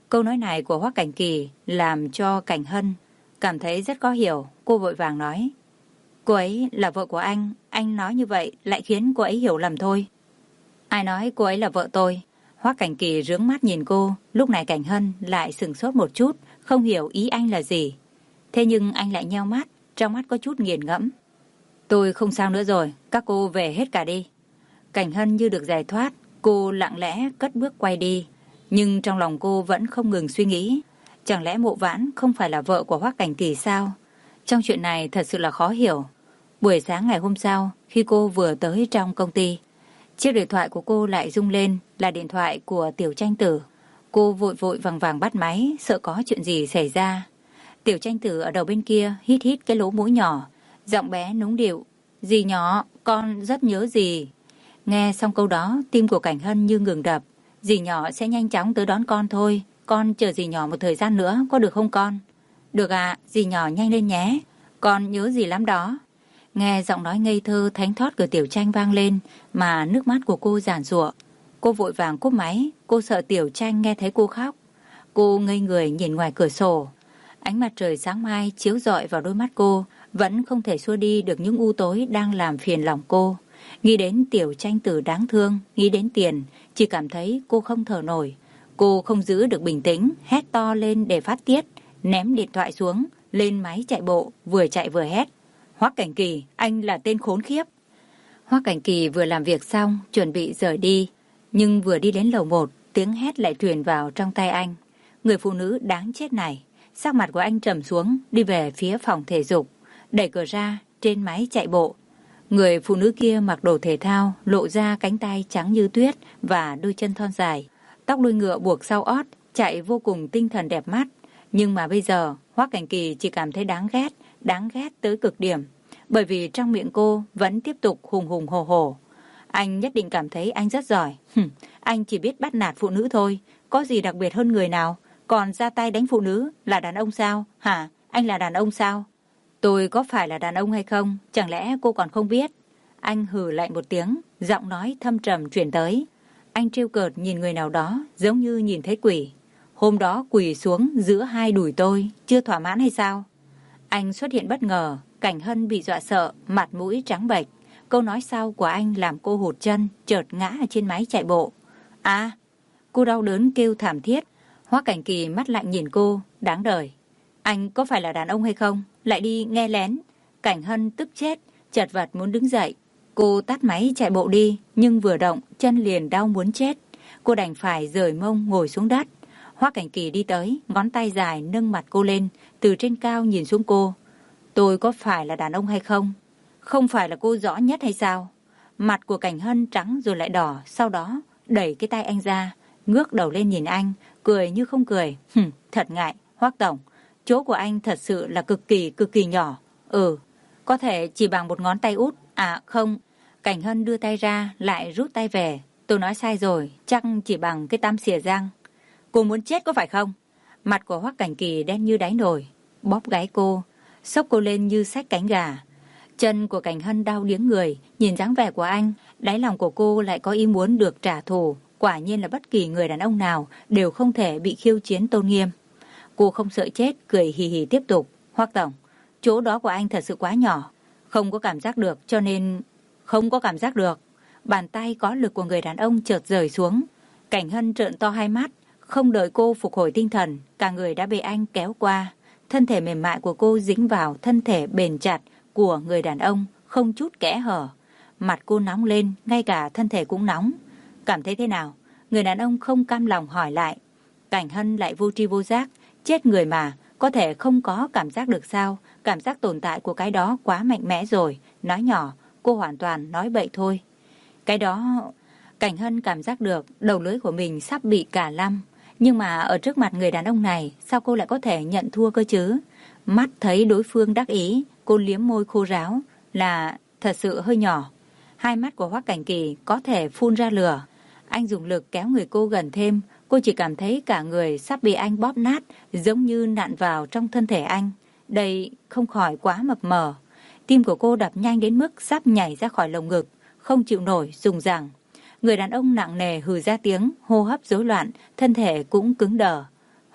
Câu nói này của Hoắc Cảnh Kỳ làm cho Cảnh Hân cảm thấy rất khó hiểu. Cô vội vàng nói, cô ấy là vợ của anh, anh nói như vậy lại khiến cô ấy hiểu lầm thôi. Ai nói cô ấy là vợ tôi? Hoắc Cảnh Kỳ rướng mắt nhìn cô, lúc này Cảnh Hân lại sửng sốt một chút, không hiểu ý anh là gì. Thế nhưng anh lại nheo mắt, trong mắt có chút nghiền ngẫm. Tôi không sao nữa rồi, các cô về hết cả đi. Cảnh Hân như được giải thoát, cô lặng lẽ cất bước quay đi. Nhưng trong lòng cô vẫn không ngừng suy nghĩ, chẳng lẽ Mộ Vãn không phải là vợ của Hoắc Cảnh Kỳ sao? Trong chuyện này thật sự là khó hiểu. Buổi sáng ngày hôm sau, khi cô vừa tới trong công ty, chiếc điện thoại của cô lại rung lên, là điện thoại của Tiểu Tranh Tử. Cô vội vội vàng vàng bắt máy, sợ có chuyện gì xảy ra. Tiểu Tranh Tử ở đầu bên kia hít hít cái lỗ mũi nhỏ, giọng bé nũng điệu. Dì nhỏ, con rất nhớ dì. Nghe xong câu đó, tim của Cảnh Hân như ngừng đập. Dì nhỏ sẽ nhanh chóng tới đón con thôi. Con chờ dì nhỏ một thời gian nữa, có được không con? Được ạ, à, dì nhỏ nhanh lên nhé. Con nhớ dì lắm đó. Nghe giọng nói ngây thơ thánh thót của Tiểu Tranh vang lên mà nước mắt của cô giàn giụa. Cô vội vàng cúp máy, cô sợ Tiểu Tranh nghe thấy cô khóc. Cô ngây người nhìn ngoài cửa sổ. Ánh mặt trời sáng mai chiếu rọi vào đôi mắt cô, vẫn không thể xua đi được những u tối đang làm phiền lòng cô. Nghĩ đến Tiểu Tranh Tử đáng thương, nghĩ đến tiền, chỉ cảm thấy cô không thở nổi. Cô không giữ được bình tĩnh, hét to lên để phát tiết, ném điện thoại xuống, lên máy chạy bộ, vừa chạy vừa hét. Hoắc Cảnh Kỳ, anh là tên khốn khiếp. Hoắc Cảnh Kỳ vừa làm việc xong, chuẩn bị rời đi. Nhưng vừa đi đến lầu một, tiếng hét lại truyền vào trong tay anh. Người phụ nữ đáng chết này. Sắc mặt của anh trầm xuống, đi về phía phòng thể dục. Đẩy cửa ra, trên máy chạy bộ. Người phụ nữ kia mặc đồ thể thao, lộ ra cánh tay trắng như tuyết và đôi chân thon dài. Tóc đuôi ngựa buộc sau ót, chạy vô cùng tinh thần đẹp mắt. Nhưng mà bây giờ, Hoắc Cảnh Kỳ chỉ cảm thấy đáng ghét, đáng ghét tới cực điểm. Bởi vì trong miệng cô vẫn tiếp tục hùng hùng hồ hồ. Anh nhất định cảm thấy anh rất giỏi. Hừm, anh chỉ biết bắt nạt phụ nữ thôi. Có gì đặc biệt hơn người nào? Còn ra tay đánh phụ nữ là đàn ông sao? Hả? Anh là đàn ông sao? Tôi có phải là đàn ông hay không? Chẳng lẽ cô còn không biết? Anh hừ lạnh một tiếng, giọng nói thâm trầm truyền tới. Anh trêu cợt nhìn người nào đó, giống như nhìn thấy quỷ. Hôm đó quỳ xuống giữa hai đùi tôi, chưa thỏa mãn hay sao? Anh xuất hiện bất ngờ, Cảnh Hân bị dọa sợ, mặt mũi trắng bệch. Câu nói sau của anh làm cô hụt chân, chợt ngã ở trên máy chạy bộ. À! Cô đau đớn kêu thảm thiết. Hoắc Cảnh Kỳ mắt lạnh nhìn cô, đáng đời. Anh có phải là đàn ông hay không? Lại đi nghe lén. Cảnh Hân tức chết, chật vật muốn đứng dậy. Cô tắt máy chạy bộ đi, nhưng vừa động, chân liền đau muốn chết. Cô đành phải rời mông ngồi xuống đất. Hoắc Cảnh Kỳ đi tới, ngón tay dài nâng mặt cô lên, từ trên cao nhìn xuống cô. Tôi có phải là đàn ông hay không? Không phải là cô rõ nhất hay sao? Mặt của Cảnh Hân trắng rồi lại đỏ, sau đó đẩy cái tay anh ra, ngước đầu lên nhìn anh, cười như không cười. Hừm, thật ngại, Hoắc tổng, chỗ của anh thật sự là cực kỳ cực kỳ nhỏ. Ừ, có thể chỉ bằng một ngón tay út. À không, Cảnh Hân đưa tay ra, lại rút tay về. Tôi nói sai rồi, chắc chỉ bằng cái tăm xìa răng. Cô muốn chết có phải không? Mặt của Hoắc Cảnh Kỳ đen như đáy nồi, bóp gáy cô, xốc cô lên như xách cánh gà. Chân của Cảnh Hân đau điếng người, nhìn dáng vẻ của anh, đáy lòng của cô lại có ý muốn được trả thù. Quả nhiên là bất kỳ người đàn ông nào đều không thể bị khiêu chiến tôn nghiêm. Cô không sợ chết, cười hì hì tiếp tục. Hoắc tổng, chỗ đó của anh thật sự quá nhỏ, không có cảm giác được, cho nên... Không có cảm giác được. Bàn tay có lực của người đàn ông chợt rời xuống. Cảnh Hân trợn to hai mắt, không đợi cô phục hồi tinh thần, cả người đã bị anh kéo qua. Thân thể mềm mại của cô dính vào thân thể bền chặt của người đàn ông, không chút kẽ hở. Mặt cô nóng lên, ngay cả thân thể cũng nóng. Cảm thấy thế nào? Người đàn ông không cam lòng hỏi lại. Cảnh Hân lại vô tri vô giác. Chết người mà, có thể không có cảm giác được sao? Cảm giác tồn tại của cái đó quá mạnh mẽ rồi. Nói nhỏ, cô hoàn toàn nói bậy thôi. Cái đó... Cảnh Hân cảm giác được đầu lưỡi của mình sắp bị cả lăm. Nhưng mà ở trước mặt người đàn ông này, sao cô lại có thể nhận thua cơ chứ? Mắt thấy đối phương đắc ý, cô liếm môi khô ráo, là thật sự hơi nhỏ. Hai mắt của Hoắc Cảnh Kỳ có thể phun ra lửa. Anh dùng lực kéo người cô gần thêm, cô chỉ cảm thấy cả người sắp bị anh bóp nát, giống như nặn vào trong thân thể anh. Đây không khỏi quá mập mờ. Tim của cô đập nhanh đến mức sắp nhảy ra khỏi lồng ngực, không chịu nổi, rùng ràng. Người đàn ông nặng nề hừ ra tiếng, hô hấp rối loạn, thân thể cũng cứng đờ.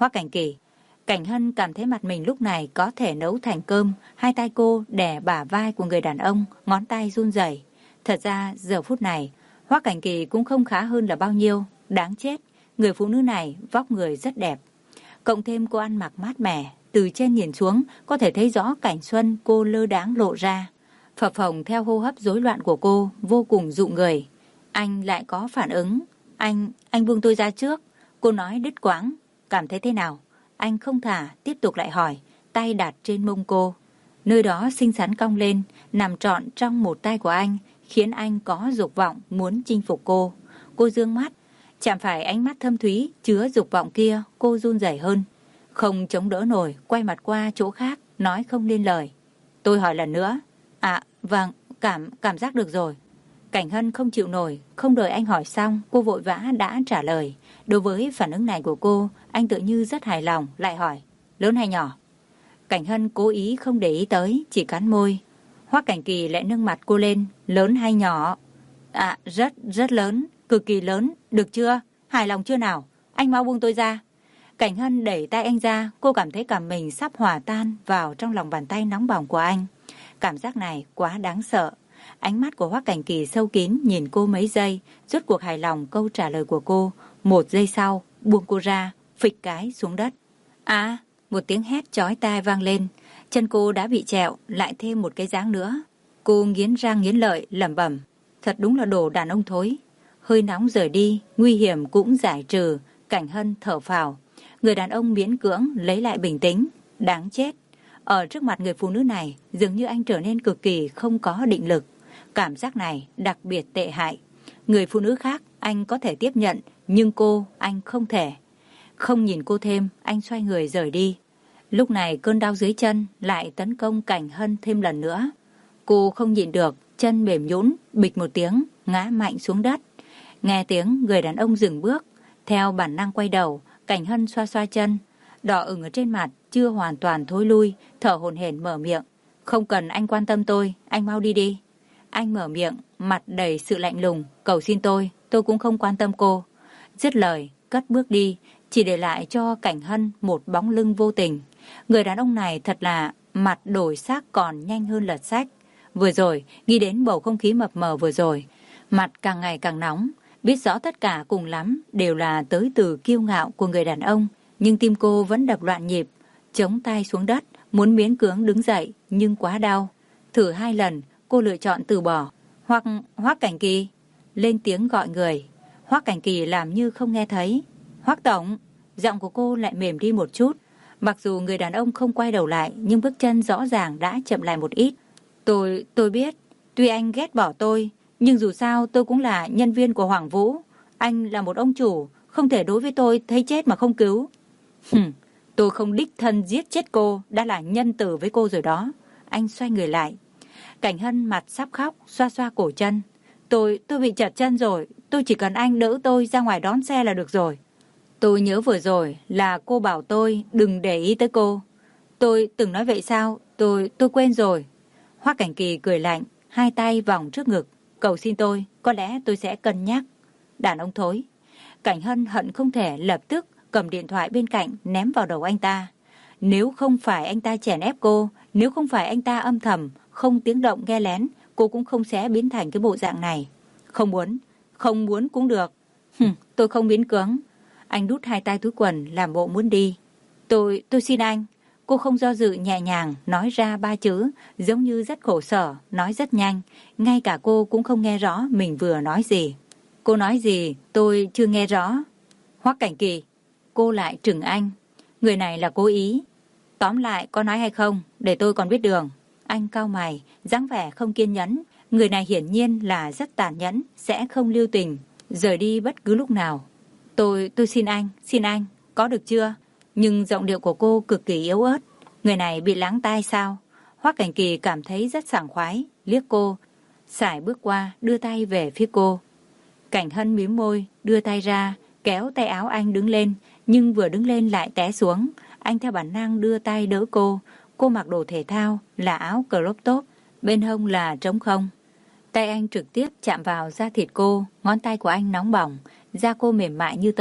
Hoắc Cảnh Kỳ. Cảnh Hân cảm thấy mặt mình lúc này có thể nấu thành cơm, hai tay cô đè bả vai của người đàn ông, ngón tay run rẩy. Thật ra giờ phút này, Hoắc Cảnh Kỳ cũng không khá hơn là bao nhiêu, đáng chết, người phụ nữ này vóc người rất đẹp. Cộng thêm cô ăn mặc mát mẻ, từ trên nhìn xuống có thể thấy rõ cảnh xuân cô lơ đãng lộ ra. Phập phồng theo hô hấp rối loạn của cô, vô cùng dụ người. Anh lại có phản ứng. Anh, anh buông tôi ra trước. Cô nói đứt quãng. Cảm thấy thế nào? Anh không thả, tiếp tục lại hỏi, tay đặt trên mông cô. Nơi đó xinh xắn cong lên, nằm trọn trong một tay của anh, khiến anh có dục vọng muốn chinh phục cô. Cô dương mắt, chạm phải ánh mắt thâm thúy, chứa dục vọng kia, cô run rẩy hơn. Không chống đỡ nổi, quay mặt qua chỗ khác, nói không nên lời. Tôi hỏi lần nữa. À, vâng, cảm, cảm giác được rồi. Cảnh Hân không chịu nổi, không đợi anh hỏi xong, cô vội vã đã trả lời. Đối với phản ứng này của cô, anh tự như rất hài lòng, lại hỏi, lớn hay nhỏ? Cảnh Hân cố ý không để ý tới, chỉ cắn môi. Hoắc Cảnh Kỳ lại nâng mặt cô lên, lớn hay nhỏ? À, rất, rất lớn, cực kỳ lớn, được chưa? Hài lòng chưa nào? Anh mau buông tôi ra. Cảnh Hân đẩy tay anh ra, cô cảm thấy cả mình sắp hòa tan vào trong lòng bàn tay nóng bỏng của anh. Cảm giác này quá đáng sợ. Ánh mắt của Hoắc Cảnh Kỳ sâu kín nhìn cô mấy giây, rốt cuộc hài lòng câu trả lời của cô. Một giây sau, buông cô ra, phịch cái xuống đất. À, một tiếng hét chói tai vang lên. Chân cô đã bị trẹo, lại thêm một cái dáng nữa. Cô nghiến răng nghiến lợi, lẩm bẩm. Thật đúng là đồ đàn ông thối. Hơi nóng rời đi, nguy hiểm cũng giải trừ. Cảnh Hân thở phào. Người đàn ông miễn cưỡng lấy lại bình tĩnh. Đáng chết. Ở trước mặt người phụ nữ này, dường như anh trở nên cực kỳ không có định lực. Cảm giác này đặc biệt tệ hại. Người phụ nữ khác anh có thể tiếp nhận, nhưng cô anh không thể. Không nhìn cô thêm, anh xoay người rời đi. Lúc này cơn đau dưới chân lại tấn công Cảnh Hân thêm lần nữa. Cô không nhịn được, chân mềm nhũn, bịch một tiếng, ngã mạnh xuống đất. Nghe tiếng người đàn ông dừng bước, theo bản năng quay đầu, Cảnh Hân xoa xoa chân. Đỏ ửng ở trên mặt chưa hoàn toàn thối lui, thở hổn hển mở miệng. Không cần anh quan tâm tôi, anh mau đi đi. Anh mở miệng, mặt đầy sự lạnh lùng, cầu xin tôi, tôi cũng không quan tâm cô. Dứt lời, cất bước đi, chỉ để lại cho Cảnh Hân một bóng lưng vô tình. Người đàn ông này thật là mặt đổi xác còn nhanh hơn lật sách. Vừa rồi, nghĩ đến bầu không khí mập mờ vừa rồi, mặt càng ngày càng nóng, biết rõ tất cả cùng lắm đều là tới từ kiêu ngạo của người đàn ông, nhưng tim cô vẫn đập loạn nhịp, chống tay xuống đất, muốn miễn cưỡng đứng dậy, nhưng quá đau. Thử hai lần, cô lựa chọn từ bỏ. Hoặc Hoắc Cảnh Kỳ, lên tiếng gọi người. Hoắc Cảnh Kỳ làm như không nghe thấy. Hoắc tổng, giọng của cô lại mềm đi một chút. Mặc dù người đàn ông không quay đầu lại, nhưng bước chân rõ ràng đã chậm lại một ít. Tôi, tôi biết, tuy anh ghét bỏ tôi, nhưng dù sao tôi cũng là nhân viên của Hoàng Vũ. Anh là một ông chủ, không thể đối với tôi thấy chết mà không cứu. Hừm, tôi không đích thân giết chết cô, đã là nhân từ với cô rồi đó. Anh xoay người lại. Cảnh Hân mặt sắp khóc, xoa xoa cổ chân. Tôi, tôi bị chật chân rồi, tôi chỉ cần anh đỡ tôi ra ngoài đón xe là được rồi. Tôi nhớ vừa rồi là cô bảo tôi đừng để ý tới cô. Tôi từng nói vậy sao? Tôi, tôi quên rồi. Hoắc Cảnh Kỳ cười lạnh, hai tay vòng trước ngực. Cầu xin tôi, có lẽ tôi sẽ cân nhắc. Đàn ông thối. Cảnh Hân hận không thể lập tức cầm điện thoại bên cạnh ném vào đầu anh ta. Nếu không phải anh ta chèn ép cô, nếu không phải anh ta âm thầm, không tiếng động nghe lén, cô cũng không sẽ biến thành cái bộ dạng này. Không muốn, không muốn cũng được. Hừm, tôi không biến cưỡng. Anh đút hai tay túi quần làm bộ muốn đi. Tôi, tôi xin anh. Cô không do dự nhẹ nhàng nói ra ba chữ, giống như rất khổ sở, nói rất nhanh. Ngay cả cô cũng không nghe rõ mình vừa nói gì. Cô nói gì, tôi chưa nghe rõ. Hoắc Cảnh Kỳ, cô lại trừng anh. Người này là cố ý. Tóm lại, có nói hay không, để tôi còn biết đường. Anh cau mày, dáng vẻ không kiên nhẫn. Người này hiển nhiên là rất tàn nhẫn, sẽ không lưu tình, rời đi bất cứ lúc nào. Tôi, tôi xin anh, xin anh, có được chưa? Nhưng giọng điệu của cô cực kỳ yếu ớt. Người này bị lắng tai sao? Hoắc Cảnh Kỳ cảm thấy rất sảng khoái, liếc cô, sải bước qua, đưa tay về phía cô. Cảnh Hân mím môi, đưa tay ra, kéo tay áo anh đứng lên, nhưng vừa đứng lên lại té xuống. Anh theo bản năng đưa tay đỡ cô. Cô mặc đồ thể thao, là áo crop top, bên hông là trống không. Tay anh trực tiếp chạm vào da thịt cô, ngón tay của anh nóng bỏng, da cô mềm mại như tơ,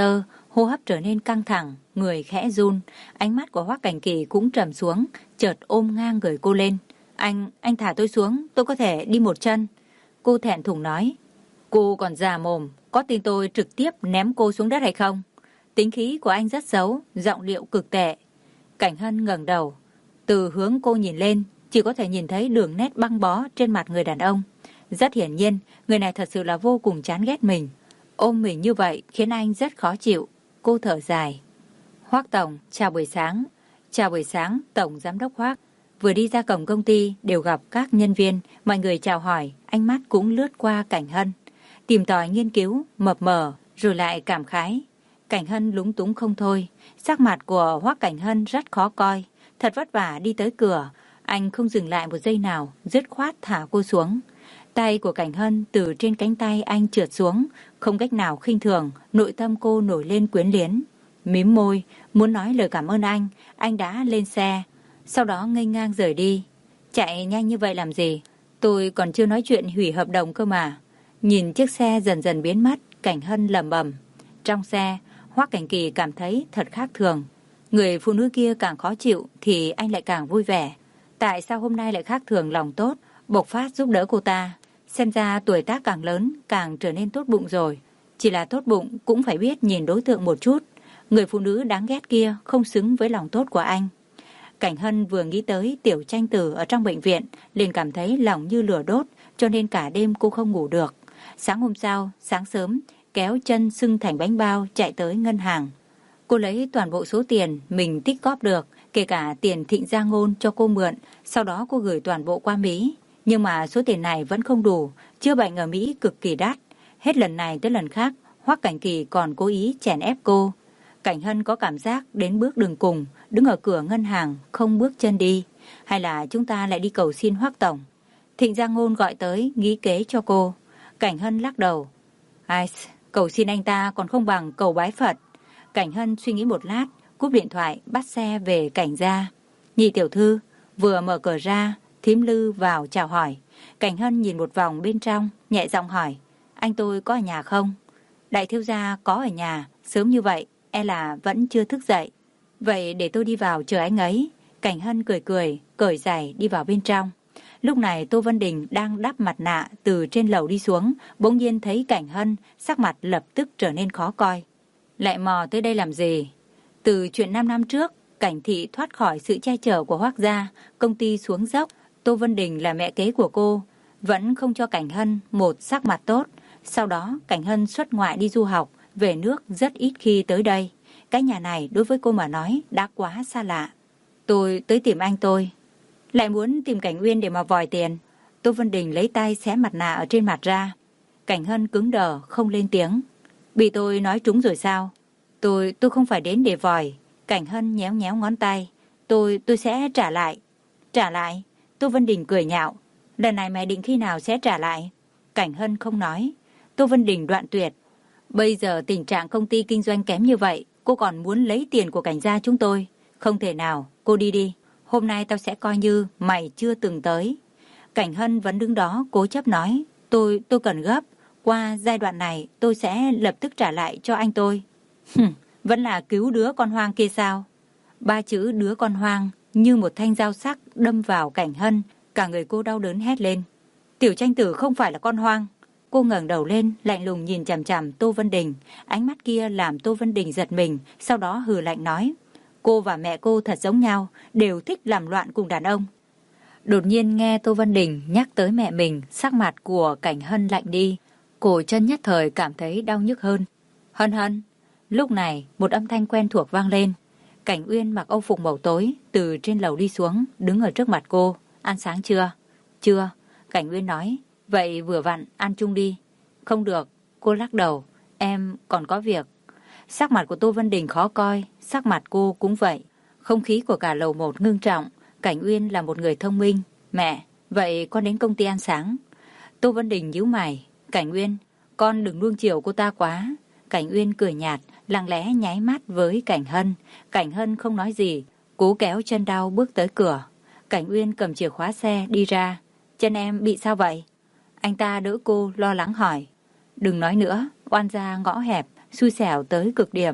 hô hấp trở nên căng thẳng, người khẽ run. Ánh mắt của Hoắc Cảnh Kỳ cũng trầm xuống, chợt ôm ngang người cô lên. Anh, anh thả tôi xuống, tôi có thể đi một chân. Cô thẹn thùng nói. Cô còn già mồm, có tin tôi trực tiếp ném cô xuống đất hay không? Tính khí của anh rất xấu, giọng điệu cực tệ. Cảnh Hân ngẩng đầu, từ hướng cô nhìn lên, chỉ có thể nhìn thấy đường nét băng bó trên mặt người đàn ông. Rất hiển nhiên, người này thật sự là vô cùng chán ghét mình. Ôm mình như vậy khiến anh rất khó chịu. Cô thở dài. Hoắc tổng, chào buổi sáng. Chào buổi sáng, Tổng Giám đốc Hoắc. Vừa đi ra cổng công ty đều gặp các nhân viên, mọi người chào hỏi, ánh mắt cũng lướt qua Cảnh Hân. Tìm tòi nghiên cứu, mập mờ, rồi lại cảm khái. Cảnh Hân lúng túng không thôi, sắc mặt của Hoắc Cảnh Hân rất khó coi. Thật vất vả đi tới cửa, anh không dừng lại một giây nào, dứt khoát thả cô xuống. Tay của Cảnh Hân từ trên cánh tay anh trượt xuống, không cách nào khinh thường, nội tâm cô nổi lên quyến liến. Mím môi, muốn nói lời cảm ơn anh, anh đã lên xe, sau đó nghênh ngang rời đi. Chạy nhanh như vậy làm gì? Tôi còn chưa nói chuyện hủy hợp đồng cơ mà. Nhìn chiếc xe dần dần biến mất, Cảnh Hân lẩm bẩm. Trong xe, Hoắc Cảnh Kỳ cảm thấy thật khác thường. Người phụ nữ kia càng khó chịu thì anh lại càng vui vẻ. Tại sao hôm nay lại khác thường lòng tốt, bộc phát giúp đỡ cô ta? Xem ra tuổi tác càng lớn càng trở nên tốt bụng rồi. Chỉ là tốt bụng cũng phải biết nhìn đối tượng một chút. Người phụ nữ đáng ghét kia không xứng với lòng tốt của anh. Cảnh Hân vừa nghĩ tới Tiểu Tranh Tử ở trong bệnh viện, liền cảm thấy lòng như lửa đốt, cho nên cả đêm cô không ngủ được. Sáng hôm sau, sáng sớm, kéo chân sưng thành bánh bao chạy tới ngân hàng. Cô lấy toàn bộ số tiền mình tích góp được, kể cả tiền Thịnh Gia Ngôn cho cô mượn, sau đó cô gửi toàn bộ qua Mỹ. Nhưng mà số tiền này vẫn không đủ, chữa bệnh ở Mỹ cực kỳ đắt. Hết lần này tới lần khác, Hoắc Cảnh Kỳ còn cố ý chèn ép cô. Cảnh Hân có cảm giác đến bước đường cùng, đứng ở cửa ngân hàng, không bước chân đi. Hay là chúng ta lại đi cầu xin Hoắc tổng? Thịnh Gia Ngôn gọi tới, nghĩ kế cho cô. Cảnh Hân lắc đầu. Ai, cầu xin anh ta còn không bằng cầu bái Phật. Cảnh Hân suy nghĩ một lát, cúp điện thoại, bắt xe về Cảnh gia. Nhị tiểu thư, vừa mở cửa ra, thím Lư vào chào hỏi. Cảnh Hân nhìn một vòng bên trong, nhẹ giọng hỏi. Anh tôi có ở nhà không? Đại thiếu gia có ở nhà, sớm như vậy, e là vẫn chưa thức dậy. Vậy để tôi đi vào chờ anh ấy. Cảnh Hân cười cười, cởi giày đi vào bên trong. Lúc này Tô Vân Đình đang đắp mặt nạ từ trên lầu đi xuống, bỗng nhiên thấy Cảnh Hân, sắc mặt lập tức trở nên khó coi. Lại mò tới đây làm gì? Từ chuyện năm năm trước, Cảnh thị thoát khỏi sự che chở của Hoắc gia, công ty xuống dốc, Tô Vân Đình là mẹ kế của cô, vẫn không cho Cảnh Hân một sắc mặt tốt. Sau đó Cảnh Hân xuất ngoại đi du học, về nước rất ít khi tới đây. Cái nhà này đối với cô mà nói đã quá xa lạ. Tôi tới tìm anh tôi. Lại muốn tìm Cảnh Uyên để mà vòi tiền. Tô Vân Đình lấy tay xé mặt nạ ở trên mặt ra. Cảnh Hân cứng đờ không lên tiếng. Bị tôi nói trúng rồi sao? Tôi, tôi không phải đến để vòi. Cảnh Hân nhéo nhéo ngón tay. Tôi, tôi sẽ trả lại. Trả lại? Tô Vân Đình cười nhạo. Lần này mày định khi nào sẽ trả lại? Cảnh Hân không nói. Tô Vân Đình đoạn tuyệt. Bây giờ tình trạng công ty kinh doanh kém như vậy, cô còn muốn lấy tiền của Cảnh gia chúng tôi. Không thể nào, cô đi đi. Hôm nay tao sẽ coi như mày chưa từng tới. Cảnh Hân vẫn đứng đó cố chấp nói. Tôi, tôi cần gấp. Qua giai đoạn này tôi sẽ lập tức trả lại cho anh tôi. Hừm, vẫn là cứu đứa con hoang kia sao? Ba chữ đứa con hoang như một thanh dao sắc đâm vào Cảnh Hân. Cả người cô đau đớn hét lên. Tiểu Tranh Tử không phải là con hoang. Cô ngẩng đầu lên, lạnh lùng nhìn chằm chằm Tô Vân Đình. Ánh mắt kia làm Tô Vân Đình giật mình, sau đó hừ lạnh nói. Cô và mẹ cô thật giống nhau, đều thích làm loạn cùng đàn ông. Đột nhiên nghe Tô Vân Đình nhắc tới mẹ mình, sắc mặt của Cảnh Hân lạnh đi. Cổ chân nhất thời cảm thấy đau nhức hơn. Hân Hân. Lúc này, một âm thanh quen thuộc vang lên. Cảnh Uyên mặc âu phục màu tối, từ trên lầu đi xuống, đứng ở trước mặt cô. Ăn sáng chưa? Chưa. Cảnh Uyên nói. Vậy vừa vặn, ăn chung đi. Không được. Cô lắc đầu. Em còn có việc. Sắc mặt của Tô Vân Đình khó coi, sắc mặt cô cũng vậy. Không khí của cả lầu một ngưng trọng. Cảnh Uyên là một người thông minh. Mẹ, vậy con đến công ty ăn sáng. Tô Vân Đình nhíu mày. Cảnh Uyên, con đừng nuông chiều cô ta quá. Cảnh Uyên cười nhạt, lặng lẽ nháy mắt với Cảnh Hân. Cảnh Hân không nói gì, cố kéo chân đau bước tới cửa. Cảnh Uyên cầm chìa khóa xe đi ra. Chân em bị sao vậy? Anh ta đỡ cô lo lắng hỏi. Đừng nói nữa, oan gia ngõ hẹp, xui xẻo tới cực điểm.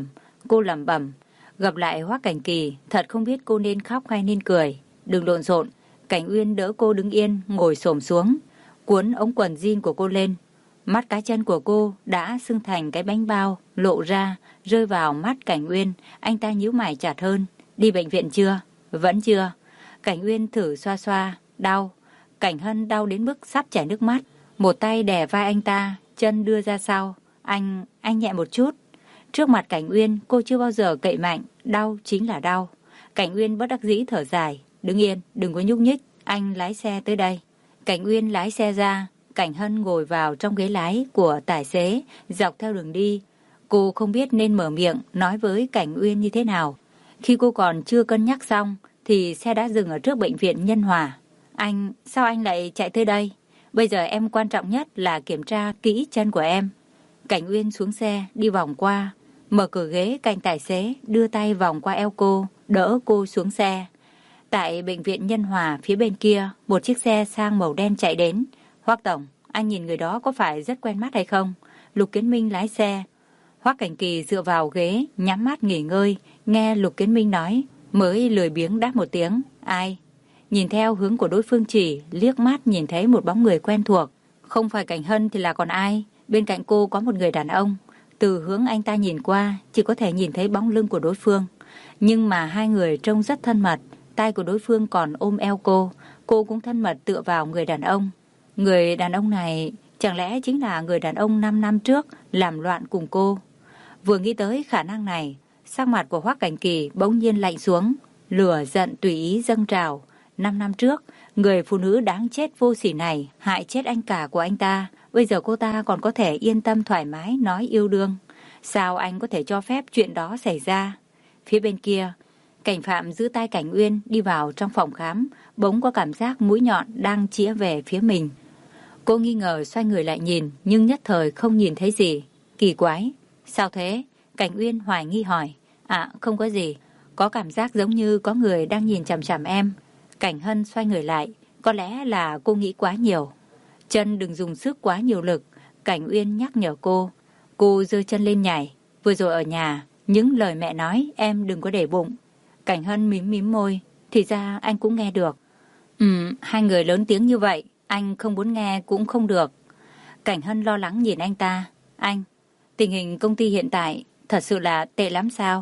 cô lẩm bẩm. Gặp lại Hoắc Cảnh Kỳ, thật không biết cô nên khóc hay nên cười. Đừng lộn xộn. Cảnh Uyên đỡ cô đứng yên, ngồi xổm xuống, cuốn ống quần jean của cô lên. Mắt cá chân của cô đã sưng thành cái bánh bao, lộ ra, rơi vào mắt Cảnh Uyên. Anh ta nhíu mày chặt hơn. Đi bệnh viện chưa? Vẫn chưa. Cảnh Uyên thử xoa xoa. Đau. Cảnh Hân đau đến mức sắp chảy nước mắt. Một tay đè vai anh ta, chân đưa ra sau. Anh, anh nhẹ một chút. Trước mặt Cảnh Uyên, cô chưa bao giờ cậy mạnh. Đau chính là đau. Cảnh Uyên bất đắc dĩ thở dài. Đứng yên, đừng có nhúc nhích. Anh lái xe tới đây. Cảnh Uyên lái xe ra. Cảnh Hân ngồi vào trong ghế lái của tài xế, dọc theo đường đi. Cô không biết nên mở miệng nói với Cảnh Uyên như thế nào. Khi cô còn chưa cân nhắc xong, thì xe đã dừng ở trước bệnh viện Nhân Hòa. Anh, sao anh lại chạy tới đây? Bây giờ em quan trọng nhất là kiểm tra kỹ chân của em. Cảnh Uyên xuống xe, đi vòng qua, mở cửa ghế cạnh tài xế, đưa tay vòng qua eo cô, đỡ cô xuống xe. Tại bệnh viện Nhân Hòa phía bên kia, một chiếc xe sang màu đen chạy đến. Hoắc tổng, anh nhìn người đó có phải rất quen mắt hay không? Lục Kiến Minh lái xe. Hoắc Cảnh Kỳ dựa vào ghế, nhắm mắt nghỉ ngơi, nghe Lục Kiến Minh nói, mới lười biếng đáp một tiếng. Ai? Nhìn theo hướng của đối phương chỉ, liếc mắt nhìn thấy một bóng người quen thuộc. Không phải Cảnh Hân thì là còn ai? Bên cạnh cô có một người đàn ông. Từ hướng anh ta nhìn qua, chỉ có thể nhìn thấy bóng lưng của đối phương. Nhưng mà hai người trông rất thân mật. Tay của đối phương còn ôm eo cô. Cô cũng thân mật tựa vào người đàn ông. Người đàn ông này chẳng lẽ chính là người đàn ông năm năm trước làm loạn cùng cô? Vừa nghĩ tới khả năng này, sắc mặt của Hoắc Cảnh Kỳ bỗng nhiên lạnh xuống. Lửa giận tùy ý dâng trào. Năm năm trước, người phụ nữ đáng chết vô sỉ này hại chết anh cả của anh ta. Bây giờ cô ta còn có thể yên tâm thoải mái nói yêu đương. Sao anh có thể cho phép chuyện đó xảy ra? Phía bên kia, Cảnh Phạm giữ tay Cảnh Uyên đi vào trong phòng khám, bỗng có cảm giác mũi nhọn đang chĩa về phía mình. Cô nghi ngờ xoay người lại nhìn, nhưng nhất thời không nhìn thấy gì. Kỳ quái. Sao thế? Cảnh Uyên hoài nghi hỏi. À, không có gì. Có cảm giác giống như có người đang nhìn chằm chằm em. Cảnh Hân xoay người lại. Có lẽ là cô nghĩ quá nhiều. Chân đừng dùng sức quá nhiều lực. Cảnh Uyên nhắc nhở cô. Cô giơ chân lên nhảy. Vừa rồi ở nhà, những lời mẹ nói em đừng có để bụng. Cảnh Hân mím mím môi. Thì ra anh cũng nghe được. Ừ, hai người lớn tiếng như vậy, anh không muốn nghe cũng không được. Cảnh Hân lo lắng nhìn anh ta. Anh, tình hình công ty hiện tại thật sự là tệ lắm sao?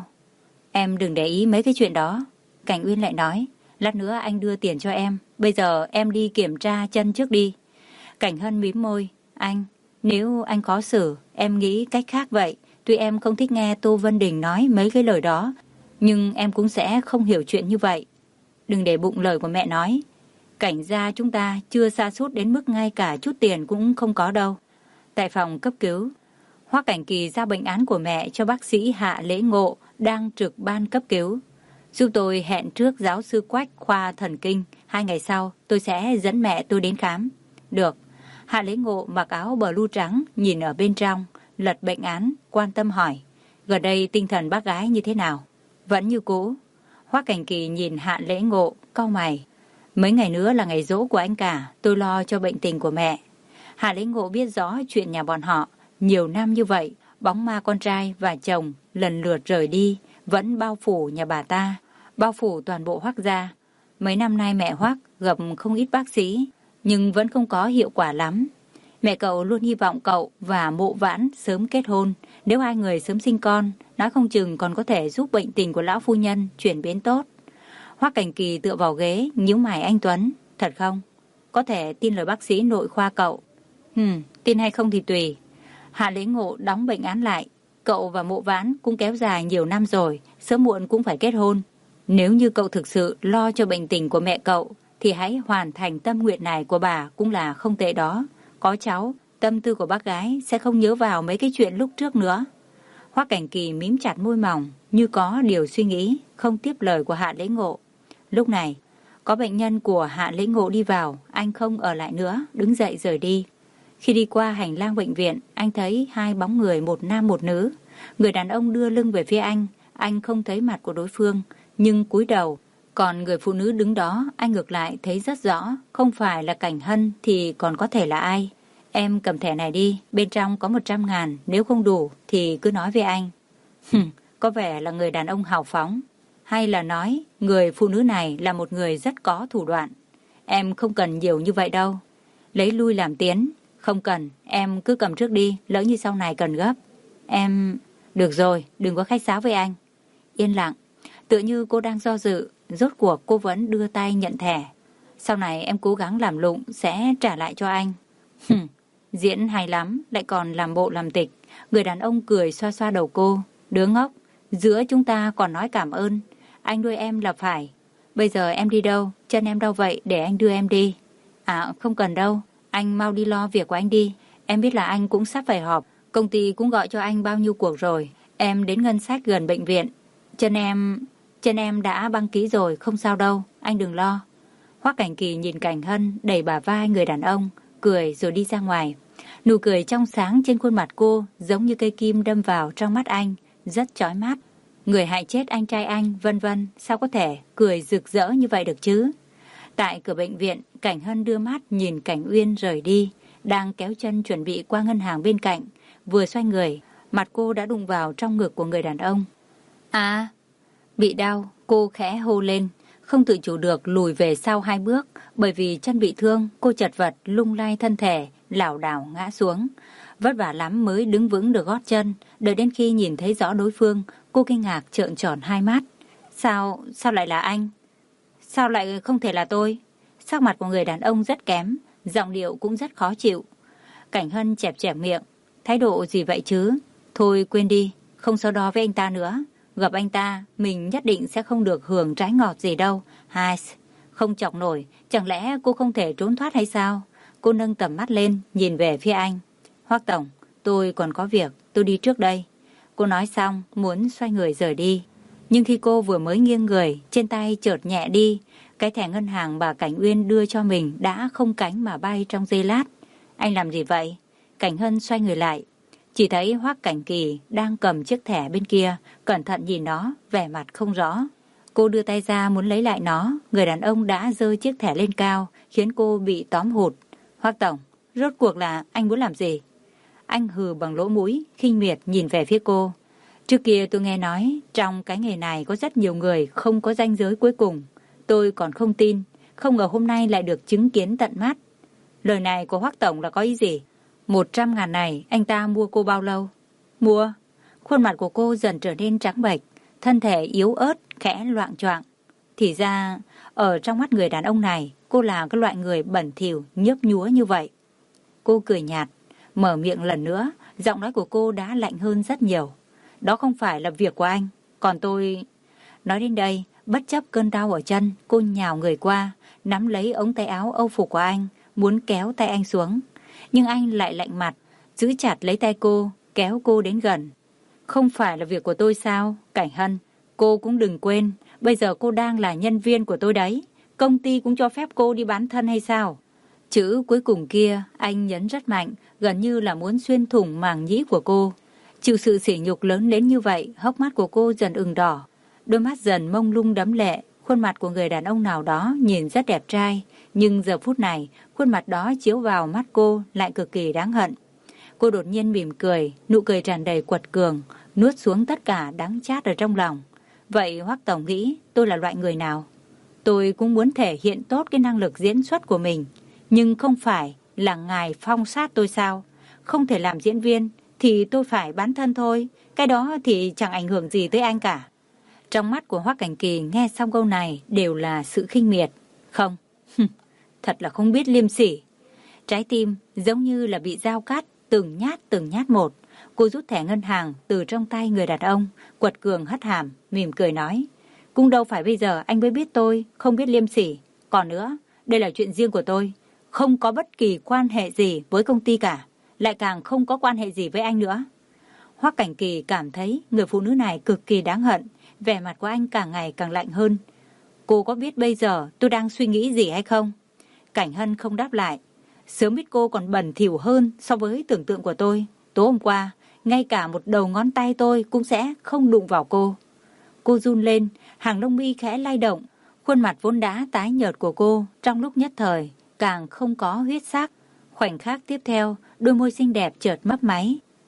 Em đừng để ý mấy cái chuyện đó. Cảnh Uyên lại nói. Lát nữa anh đưa tiền cho em. Bây giờ em đi kiểm tra chân trước đi. Cảnh Hân mím môi. Anh, nếu anh khó xử, em nghĩ cách khác vậy. Tuy em không thích nghe Tô Vân Đình nói mấy cái lời đó, nhưng em cũng sẽ không hiểu chuyện như vậy. Đừng để bụng lời của mẹ nói. Cảnh gia chúng ta chưa sa sút đến mức ngay cả chút tiền cũng không có đâu. Tại phòng cấp cứu, Hoắc Cảnh Kỳ giao bệnh án của mẹ cho bác sĩ Hạ Lễ Ngộ đang trực ban cấp cứu. Giúp tôi hẹn trước giáo sư Quách khoa thần kinh. Hai ngày sau tôi sẽ dẫn mẹ tôi đến khám. Được. Hạ Lễ Ngộ mặc áo blue trắng, nhìn ở bên trong, lật bệnh án, quan tâm hỏi. Gần đây tinh thần bác gái như thế nào? Vẫn như cũ. Hoắc Cảnh Kỳ nhìn Hạ Lễ Ngộ, cau mày. Mấy ngày nữa là ngày giỗ của anh cả, tôi lo cho bệnh tình của mẹ. Hạ Lễ Ngộ biết rõ chuyện nhà bọn họ. Nhiều năm như vậy, bóng ma con trai và chồng lần lượt rời đi, vẫn bao phủ nhà bà ta, bao phủ toàn bộ Hoắc gia. Mấy năm nay mẹ Hoắc gặp không ít bác sĩ, nhưng vẫn không có hiệu quả lắm. Mẹ cậu luôn hy vọng cậu và Mộ Vãn sớm kết hôn. Nếu hai người sớm sinh con, nói không chừng còn có thể giúp bệnh tình của lão phu nhân chuyển biến tốt. Hoắc Cảnh Kỳ tựa vào ghế, nhíu mày anh Tuấn. Thật không? Có thể tin lời bác sĩ nội khoa cậu. Hừm, tin hay không thì tùy. Hạ Lễ Ngộ đóng bệnh án lại. Cậu và Mộ Vãn cũng kéo dài nhiều năm rồi, sớm muộn cũng phải kết hôn. Nếu như cậu thực sự lo cho bệnh tình của mẹ cậu, thì hãy hoàn thành tâm nguyện này của bà cũng là không tệ đó. Có cháu, tâm tư của bác gái sẽ không nhớ vào mấy cái chuyện lúc trước nữa. Hoắc Cảnh Kỳ mím chặt môi mỏng, như có điều suy nghĩ, không tiếp lời của Hạ Lễ Ngộ. Lúc này, có bệnh nhân của Hạ Lễ Ngộ đi vào, anh không ở lại nữa, đứng dậy rời đi. Khi đi qua hành lang bệnh viện, anh thấy hai bóng người, một nam một nữ. Người đàn ông đưa lưng về phía anh, anh không thấy mặt của đối phương, nhưng cúi đầu. Còn người phụ nữ đứng đó, anh ngược lại thấy rất rõ, không phải là Cảnh Hân thì còn có thể là ai. Em cầm thẻ này đi, bên trong có một trăm ngàn, nếu không đủ thì cứ nói với anh. có vẻ là người đàn ông hào phóng, hay là nói người phụ nữ này là một người rất có thủ đoạn. Em không cần nhiều như vậy đâu. Lấy lui làm tiến. Không cần, em cứ cầm trước đi, lỡ như sau này cần gấp. Em... Được rồi, đừng có khách sáo với anh. Yên lặng, tựa như cô đang do dự, rốt cuộc cô vẫn đưa tay nhận thẻ. Sau này em cố gắng làm lụng sẽ trả lại cho anh. Hừm, diễn hay lắm, lại còn làm bộ làm tịch. Người đàn ông cười xoa xoa đầu cô. Đứa ngốc, giữa chúng ta còn nói cảm ơn. Anh nuôi em là phải. Bây giờ em đi đâu? Chân em đau vậy để anh đưa em đi. À không cần đâu, anh mau đi lo việc của anh đi. Em biết là anh cũng sắp phải họp. Công ty cũng gọi cho anh bao nhiêu cuộc rồi. Em đến ngân sách gần bệnh viện. Chân em... Chân em đã băng ký rồi, không sao đâu. Anh đừng lo. Hoắc Cảnh Kỳ nhìn Cảnh Hân đẩy bả vai người đàn ông, cười rồi đi ra ngoài. Nụ cười trong sáng trên khuôn mặt cô giống như cây kim đâm vào trong mắt anh, rất chói mắt. Người hại chết anh trai anh, vân vân, sao có thể cười rực rỡ như vậy được chứ? Tại cửa bệnh viện, Cảnh Hân đưa mắt nhìn Cảnh Uyên rời đi, đang kéo chân chuẩn bị qua ngân hàng bên cạnh. Vừa xoay người, mặt cô đã đụng vào trong ngực của người đàn ông. À, bị đau, cô khẽ hô lên, không tự chủ được lùi về sau hai bước, bởi vì chân bị thương, cô chật vật lung lay thân thể, lảo đảo ngã xuống. Vất vả lắm mới đứng vững được gót chân, đợi đến khi nhìn thấy rõ đối phương, cô kinh ngạc trợn tròn hai mắt. Sao, sao lại là anh? Sao lại không thể là tôi? Sắc mặt của người đàn ông rất kém, giọng điệu cũng rất khó chịu. Cảnh Hân chẹp chẹp miệng, thái độ gì vậy chứ? Thôi quên đi, không so đo với anh ta nữa. Gặp anh ta, mình nhất định sẽ không được hưởng trái ngọt gì đâu. Hai, không chọc nổi, chẳng lẽ cô không thể trốn thoát hay sao? Cô nâng tầm mắt lên, nhìn về phía anh. Hoắc tổng, tôi còn có việc, tôi đi trước đây. Cô nói xong, muốn xoay người rời đi. Nhưng khi cô vừa mới nghiêng người, trên tay chợt nhẹ đi. Cái thẻ ngân hàng bà Cảnh Uyên đưa cho mình đã không cánh mà bay trong giây lát. Anh làm gì vậy? Cảnh Hân xoay người lại. Chỉ thấy Hoắc Cảnh Kỳ đang cầm chiếc thẻ bên kia, cẩn thận nhìn nó, vẻ mặt không rõ. Cô đưa tay ra muốn lấy lại nó, người đàn ông đã giơ chiếc thẻ lên cao, khiến cô bị tóm hụt. Hoắc tổng, rốt cuộc là anh muốn làm gì? Anh hừ bằng lỗ mũi, khinh miệt nhìn về phía cô. Trước kia tôi nghe nói, trong cái nghề này có rất nhiều người không có ranh giới cuối cùng. Tôi còn không tin, không ngờ hôm nay lại được chứng kiến tận mắt. Lời này của Hoắc tổng là có ý gì? Một trăm ngàn này anh ta mua cô bao lâu? Mua? Khuôn mặt của cô dần trở nên trắng bệch, thân thể yếu ớt, khẽ loạng choạng. Thì ra, ở trong mắt người đàn ông này, cô là cái loại người bẩn thỉu, nhớp nhúa như vậy. Cô cười nhạt, mở miệng lần nữa, giọng nói của cô đã lạnh hơn rất nhiều. Đó không phải là việc của anh, còn tôi... Nói đến đây, bất chấp cơn đau ở chân, cô nhào người qua, nắm lấy ống tay áo âu phục của anh, muốn kéo tay anh xuống. Nhưng anh lại lạnh mặt, giữ chặt lấy tay cô, kéo cô đến gần. Không phải là việc của tôi sao, Cảnh Hân? Cô cũng đừng quên, bây giờ cô đang là nhân viên của tôi đấy. Công ty cũng cho phép cô đi bán thân hay sao? Chữ cuối cùng kia, anh nhấn rất mạnh, gần như là muốn xuyên thủng màng nhĩ của cô. Chịu sự sỉ nhục lớn đến như vậy, hốc mắt của cô dần ửng đỏ. Đôi mắt dần mông lung đẫm lệ, khuôn mặt của người đàn ông nào đó nhìn rất đẹp trai. Nhưng giờ phút này, khuôn mặt đó chiếu vào mắt cô lại cực kỳ đáng hận. Cô đột nhiên mỉm cười, nụ cười tràn đầy quật cường, nuốt xuống tất cả đắng chát ở trong lòng. Vậy Hoắc tổng nghĩ tôi là loại người nào? Tôi cũng muốn thể hiện tốt cái năng lực diễn xuất của mình. Nhưng không phải là ngài phong sát tôi sao? Không thể làm diễn viên thì tôi phải bán thân thôi. Cái đó thì chẳng ảnh hưởng gì tới anh cả. Trong mắt của Hoắc Cảnh Kỳ nghe xong câu này đều là sự khinh miệt. Không, thật là không biết liêm sỉ. Trái tim giống như là bị dao cắt, từng nhát từng nhát một. Cô rút thẻ ngân hàng từ trong tay người đàn ông, quật cường hất hàm, mỉm cười nói. Cũng đâu phải bây giờ anh mới biết tôi không biết liêm sỉ. Còn nữa, đây là chuyện riêng của tôi. Không có bất kỳ quan hệ gì với công ty cả. Lại càng không có quan hệ gì với anh nữa. Hoắc Cảnh Kỳ cảm thấy người phụ nữ này cực kỳ đáng hận. Vẻ mặt của anh càng ngày càng lạnh hơn. Cô có biết bây giờ tôi đang suy nghĩ gì hay không? Cảnh Hân không đáp lại. Sớm biết cô còn bẩn thỉu hơn so với tưởng tượng của tôi. Tối hôm qua, ngay cả một đầu ngón tay tôi cũng sẽ không đụng vào cô. Cô run lên, hàng lông mi khẽ lay động. Khuôn mặt vốn đã tái nhợt của cô trong lúc nhất thời càng không có huyết sắc. Khoảnh khắc tiếp theo, đôi môi xinh đẹp chợt mấp máy.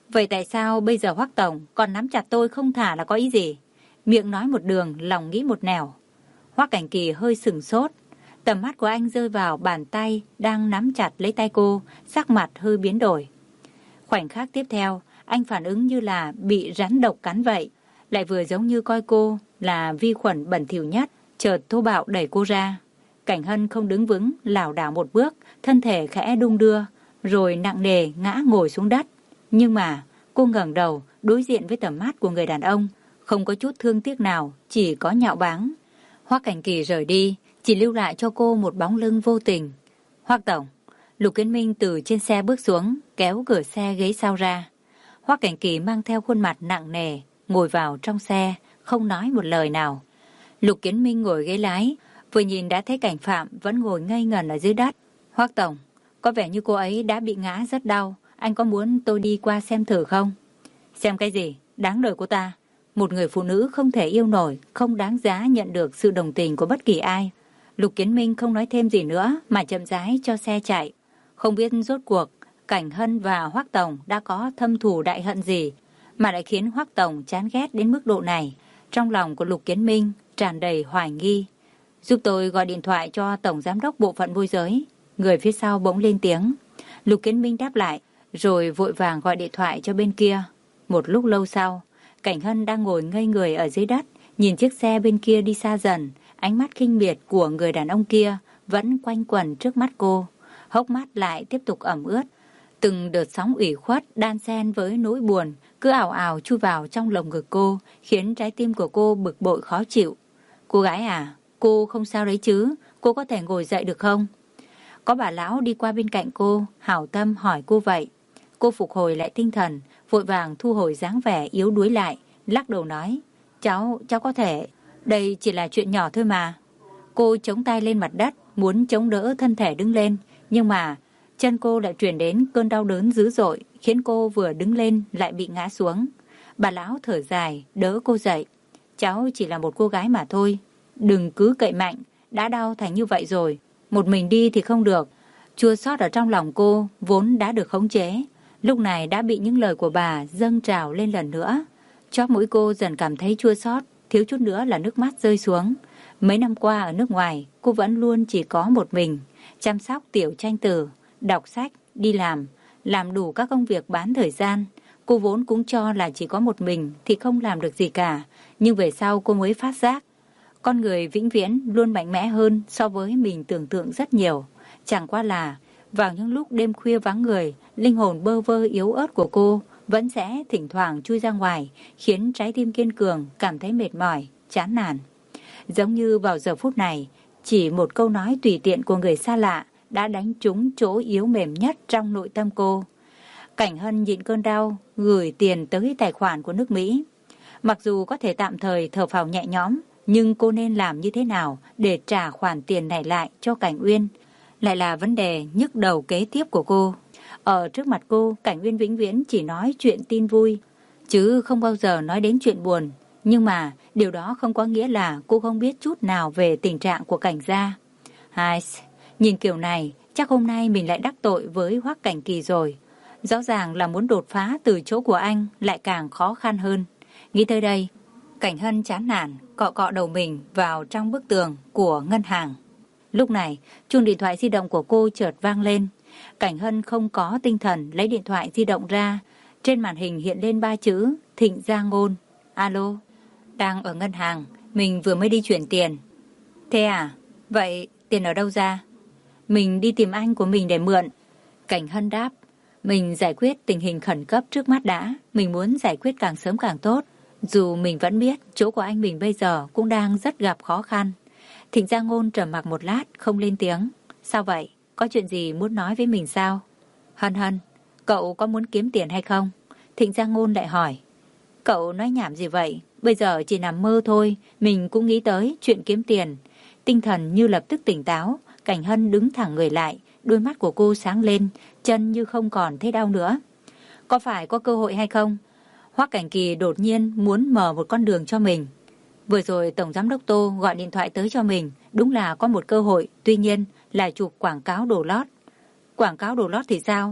Vậy tại sao bây giờ Hoắc tổng còn nắm chặt tôi không thả là có ý gì? Miệng nói một đường, lòng nghĩ một nẻo. Hoắc Cảnh Kỳ hơi sửng sốt. Tầm mắt của anh rơi vào bàn tay đang nắm chặt lấy tay cô, sắc mặt hơi biến đổi. Khoảnh khắc tiếp theo, anh phản ứng như là bị rắn độc cắn vậy. Lại vừa giống như coi cô là vi khuẩn bẩn thỉu nhất, chợt thô bạo đẩy cô ra. Cảnh Hân không đứng vững, lảo đảo một bước, thân thể khẽ đung đưa, rồi nặng nề ngã ngồi xuống đất. Nhưng mà cô ngẩng đầu đối diện với tầm mắt của người đàn ông, không có chút thương tiếc nào, chỉ có nhạo báng. Hoắc Cảnh Kỳ rời đi, chỉ lưu lại cho cô một bóng lưng vô tình. Hoắc tổng. Lục Kiến Minh từ trên xe bước xuống, kéo cửa xe ghế sau ra. Hoắc Cảnh Kỳ mang theo khuôn mặt nặng nề, ngồi vào trong xe, không nói một lời nào. Lục Kiến Minh ngồi ghế lái, vừa nhìn đã thấy Cảnh Phạm vẫn ngồi ngây ngần ở dưới đất. Hoắc tổng, có vẻ như cô ấy đã bị ngã rất đau, anh có muốn tôi đi qua xem thử không? Xem cái gì? Đáng đời của ta. Một người phụ nữ không thể yêu nổi, không đáng giá nhận được sự đồng tình của bất kỳ ai. Lục Kiến Minh không nói thêm gì nữa mà chậm rãi cho xe chạy. Không biết rốt cuộc Cảnh Hân và Hoắc tổng đã có thâm thù đại hận gì mà lại khiến Hoắc tổng chán ghét đến mức độ này. Trong lòng của Lục Kiến Minh tràn đầy hoài nghi. Giúp tôi gọi điện thoại cho tổng giám đốc bộ phận môi giới. Người phía sau bỗng lên tiếng. Lục Kiến Minh đáp lại, rồi vội vàng gọi điện thoại cho bên kia. Một lúc lâu sau, Cảnh Hân đang ngồi ngây người ở dưới đất, nhìn chiếc xe bên kia đi xa dần. Ánh mắt khinh miệt của người đàn ông kia vẫn quanh quẩn trước mắt cô. Hốc mắt lại tiếp tục ẩm ướt. Từng đợt sóng ủy khuất đan xen với nỗi buồn cứ ảo ảo chui vào trong lồng ngực cô, khiến trái tim của cô bực bội khó chịu. Cô gái à, cô không sao đấy chứ, cô có thể ngồi dậy được không? Có bà lão đi qua bên cạnh cô, hảo tâm hỏi cô vậy. Cô phục hồi lại tinh thần, vội vàng thu hồi dáng vẻ yếu đuối lại, lắc đầu nói, cháu, cháu có thể, đây chỉ là chuyện nhỏ thôi mà. Cô chống tay lên mặt đất, muốn chống đỡ thân thể đứng lên, nhưng mà chân cô lại truyền đến cơn đau đớn dữ dội, khiến cô vừa đứng lên lại bị ngã xuống. Bà lão thở dài, đỡ cô dậy. Cháu chỉ là một cô gái mà thôi, đừng cứ cậy mạnh, đã đau thành như vậy rồi, một mình đi thì không được. Chua xót ở trong lòng cô vốn đã được khống chế, lúc này đã bị những lời của bà dâng trào lên lần nữa. Chóp mũi cô dần cảm thấy chua xót, thiếu chút nữa là nước mắt rơi xuống. Mấy năm qua ở nước ngoài, cô vẫn luôn chỉ có một mình, chăm sóc tiểu tranh tử, đọc sách, đi làm, làm đủ các công việc bán thời gian. Cô vốn cũng cho là chỉ có một mình thì không làm được gì cả, nhưng về sau cô mới phát giác. Con người vĩnh viễn luôn mạnh mẽ hơn so với mình tưởng tượng rất nhiều. Chẳng qua là vào những lúc đêm khuya vắng người, linh hồn bơ vơ yếu ớt của cô vẫn sẽ thỉnh thoảng chui ra ngoài, khiến trái tim kiên cường cảm thấy mệt mỏi, chán nản. Giống như vào giờ phút này, chỉ một câu nói tùy tiện của người xa lạ đã đánh trúng chỗ yếu mềm nhất trong nội tâm cô. Cảnh Hân nhịn cơn đau, gửi tiền tới tài khoản của nước Mỹ. Mặc dù có thể tạm thời thở phào nhẹ nhõm, nhưng cô nên làm như thế nào để trả khoản tiền này lại cho Cảnh Uyên lại là vấn đề nhức đầu kế tiếp của cô. Ở trước mặt cô, Cảnh Uyên vĩnh viễn chỉ nói chuyện tin vui, chứ không bao giờ nói đến chuyện buồn. Nhưng mà điều đó không có nghĩa là cô không biết chút nào về tình trạng của Cảnh gia. Hai, nhìn kiểu này, chắc hôm nay mình lại đắc tội với Hoắc Cảnh Kỳ rồi. Rõ ràng là muốn đột phá từ chỗ của anh lại càng khó khăn hơn. Nghĩ tới đây, Cảnh Hân chán nản, cọ cọ đầu mình vào trong bức tường của ngân hàng. Lúc này, chuông điện thoại di động của cô chợt vang lên. Cảnh Hân không có tinh thần lấy điện thoại di động ra. Trên màn hình hiện lên ba chữ Thịnh Gia Ngôn. Alo, đang ở ngân hàng, mình vừa mới đi chuyển tiền. Thế à? Vậy tiền ở đâu ra? Mình đi tìm anh của mình để mượn. Cảnh Hân đáp, mình giải quyết tình hình khẩn cấp trước mắt đã, mình muốn giải quyết càng sớm càng tốt. Dù mình vẫn biết chỗ của anh mình bây giờ cũng đang rất gặp khó khăn. Thịnh Gia Ngôn trầm mặc một lát không lên tiếng. Sao vậy? Có chuyện gì muốn nói với mình sao? Hân Hân, cậu có muốn kiếm tiền hay không? Thịnh Gia Ngôn lại hỏi. Cậu nói nhảm gì vậy? Bây giờ chỉ nằm mơ thôi, mình cũng nghĩ tới chuyện kiếm tiền. Tinh thần như lập tức tỉnh táo, Cảnh Hân đứng thẳng người lại, đôi mắt của cô sáng lên, chân như không còn thấy đau nữa. Có phải có cơ hội hay không? Hoắc Cảnh Kỳ đột nhiên muốn mở một con đường cho mình. Vừa rồi Tổng Giám đốc Tô gọi điện thoại tới cho mình, đúng là có một cơ hội, tuy nhiên là chụp quảng cáo đồ lót. Quảng cáo đồ lót thì sao?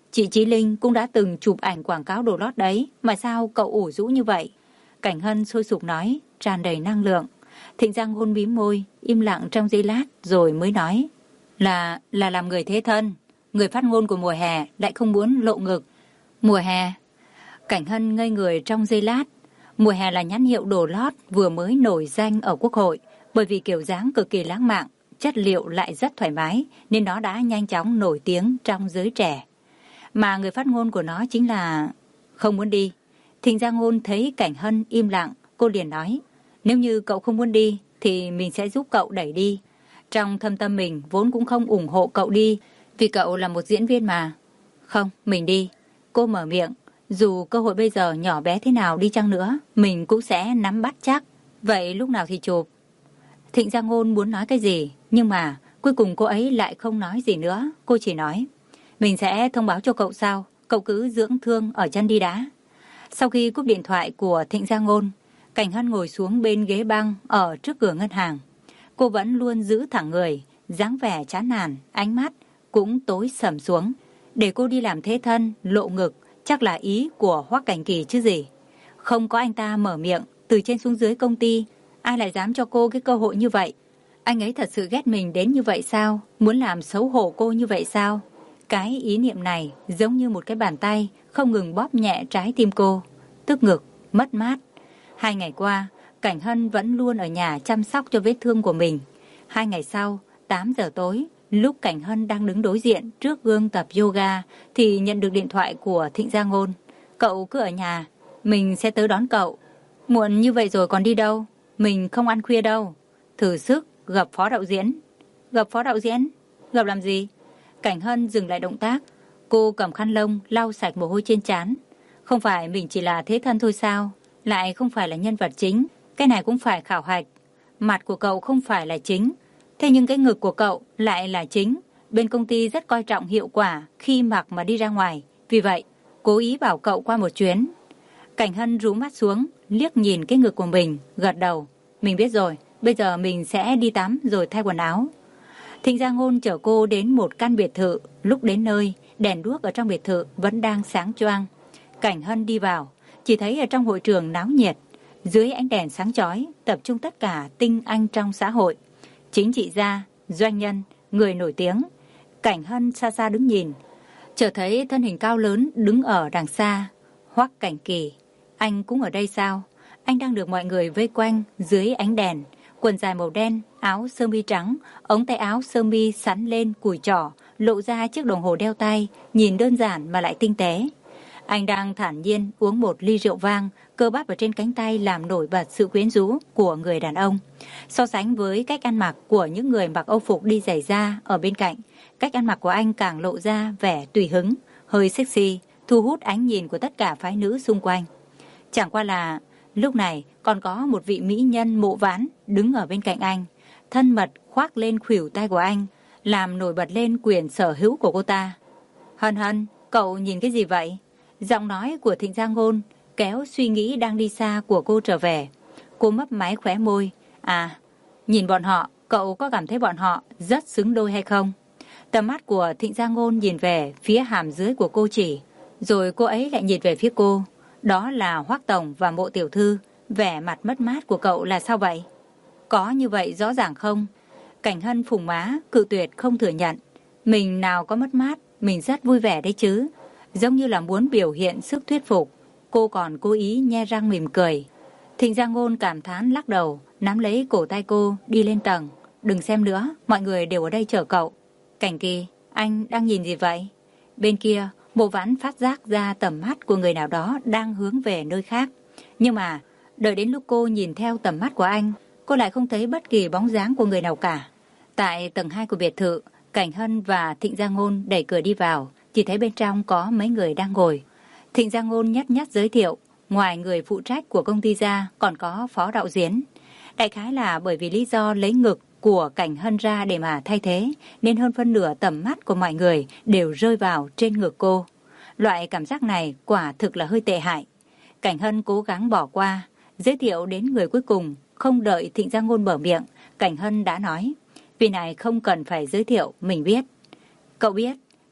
Chị Chí Linh cũng đã từng chụp ảnh quảng cáo đồ lót đấy, mà sao cậu ủ rũ như vậy? Cảnh Hân sôi sục nói, tràn đầy năng lượng. Thịnh Giang Ngôn mím môi, im lặng trong giây lát rồi mới nói. Là, là làm người thế thân. Người phát ngôn của mùa hè lại không muốn lộ ngực. Mùa hè? Cảnh Hân ngây người trong giây lát. Mùa hè là nhãn hiệu đồ lót vừa mới nổi danh ở Quốc hội, bởi vì kiểu dáng cực kỳ lãng mạn, chất liệu lại rất thoải mái, nên nó đã nhanh chóng nổi tiếng trong giới trẻ. Mà người phát ngôn của nó chính là... Không muốn đi. Thịnh Giang Ngôn thấy Cảnh Hân im lặng, cô liền nói. Nếu như cậu không muốn đi, thì mình sẽ giúp cậu đẩy đi. Trong thâm tâm mình vốn cũng không ủng hộ cậu đi, vì cậu là một diễn viên mà. Không, mình đi. Cô mở miệng. Dù cơ hội bây giờ nhỏ bé thế nào đi chăng nữa, mình cũng sẽ nắm bắt chắc. Vậy lúc nào thì chụp? Thịnh Giang Ngôn muốn nói cái gì, nhưng mà cuối cùng cô ấy lại không nói gì nữa. Cô chỉ nói, mình sẽ thông báo cho cậu sau, cậu cứ dưỡng thương ở chân đi đã. Sau khi cúp điện thoại của Thịnh Giang Ngôn, Cảnh Hân ngồi xuống bên ghế băng ở trước cửa ngân hàng. Cô vẫn luôn giữ thẳng người, dáng vẻ chán nản, ánh mắt cũng tối sầm xuống. Để cô đi làm thế thân, lộ ngực, chắc là ý của Hoắc Cảnh Kỳ chứ gì. Không có anh ta mở miệng, từ trên xuống dưới công ty, ai lại dám cho cô cái cơ hội như vậy? Anh ấy thật sự ghét mình đến như vậy sao? Muốn làm xấu hổ cô như vậy sao? Cái ý niệm này giống như một cái bàn tay không ngừng bóp nhẹ trái tim cô. Tức ngực, mất mát. Hai ngày qua, Cảnh Hân vẫn luôn ở nhà chăm sóc cho vết thương của mình. Hai ngày sau, tám giờ tối, lúc Cảnh Hân đang đứng đối diện trước gương tập yoga thì nhận được điện thoại của Thịnh Giang Ngôn. Cậu cứ ở nhà, mình sẽ tới đón cậu. Muộn như vậy rồi còn đi đâu? Mình không ăn khuya đâu. Thử sức gặp phó đạo diễn. Gặp phó đạo diễn? Gặp làm gì? Cảnh Hân dừng lại động tác. Cô cầm khăn lông lau sạch mồ hôi trên trán. Không phải mình chỉ là thế thân thôi sao? Lại không phải là nhân vật chính. Cái này cũng phải khảo hạch. Mặt của cậu không phải là chính. Thế nhưng cái ngực của cậu lại là chính. Bên công ty rất coi trọng hiệu quả khi mặc mà đi ra ngoài. Vì vậy, cố ý bảo cậu qua một chuyến. Cảnh Hân rũ mắt xuống, liếc nhìn cái ngực của mình, gật đầu. Mình biết rồi, bây giờ mình sẽ đi tắm rồi thay quần áo. Thịnh Giang Ngôn chở cô đến một căn biệt thự. Lúc đến nơi, đèn đuốc ở trong biệt thự vẫn đang sáng choang. Cảnh Hân đi vào, chỉ thấy ở trong hội trường náo nhiệt. Dưới ánh đèn sáng chói, tập trung tất cả tinh anh trong xã hội. Chính trị gia, doanh nhân, người nổi tiếng. Cảnh Hân xa xa đứng nhìn, chợt thấy thân hình cao lớn đứng ở đằng xa. Hoắc Cảnh Kỳ, anh cũng ở đây sao? Anh đang được mọi người vây quanh dưới ánh đèn. Quần dài màu đen, áo sơ mi trắng, ống tay áo sơ mi sắn lên cùi trỏ, lộ ra chiếc đồng hồ đeo tay, nhìn đơn giản mà lại tinh tế. Anh đang thản nhiên uống một ly rượu vang, cơ bắp ở trên cánh tay làm nổi bật sự quyến rũ của người đàn ông. So sánh với cách ăn mặc của những người mặc âu phục đi giày da ở bên cạnh, cách ăn mặc của anh càng lộ ra vẻ tùy hứng, hơi sexy, thu hút ánh nhìn của tất cả phái nữ xung quanh. Chẳng qua là lúc này còn có một vị mỹ nhân mộ ván đứng ở bên cạnh anh, thân mật khoác lên khuỷu tay của anh, làm nổi bật lên quyền sở hữu của cô ta. Hân Hân, cậu nhìn cái gì vậy? Giọng nói của Thịnh Giang Ngôn kéo suy nghĩ đang đi xa của cô trở về. Cô mấp máy khóe môi. À, nhìn bọn họ, cậu có cảm thấy bọn họ rất xứng đôi hay không? Tầm mắt của Thịnh Giang Ngôn nhìn về phía hàm dưới của cô chỉ, rồi cô ấy lại nhìn về phía cô. Đó là Hoắc Tổng và Mộ Tiểu Thư. Vẻ mặt mất mát của cậu là sao vậy? Có như vậy rõ ràng không? Cảnh Hân phùng má, cự tuyệt không thừa nhận. Mình nào có mất mát, mình rất vui vẻ đấy chứ. Giống như là muốn biểu hiện sức thuyết phục. Cô còn cố ý nhe răng mỉm cười. Thịnh Giang Ngôn cảm thán lắc đầu, nắm lấy cổ tay cô đi lên tầng. Đừng xem nữa, mọi người đều ở đây chờ cậu. Cảnh Kỳ, anh đang nhìn gì vậy? Bên kia, Mộ Vãn phát giác ra tầm mắt của người nào đó đang hướng về nơi khác. Nhưng mà, đợi đến lúc cô nhìn theo tầm mắt của anh, cô lại không thấy bất kỳ bóng dáng của người nào cả. Tại tầng hai của biệt thự, Cảnh Hân và Thịnh Giang Ngôn đẩy cửa đi vào, chỉ thấy bên trong có mấy người đang ngồi. Thịnh Giang Ngôn nhất nhất giới thiệu, ngoài người phụ trách của công ty ra còn có phó đạo diễn. Đại khái là bởi vì lý do lấy ngực của Cảnh Hân ra để mà thay thế, nên hơn phân nửa tầm mắt của mọi người đều rơi vào trên ngực cô. Loại cảm giác này quả thực là hơi tệ hại. Cảnh Hân cố gắng bỏ qua, giới thiệu đến người cuối cùng, không đợi Thịnh Giang Ngôn mở miệng, Cảnh Hân đã nói, vì này không cần phải giới thiệu, mình biết. Cậu biết,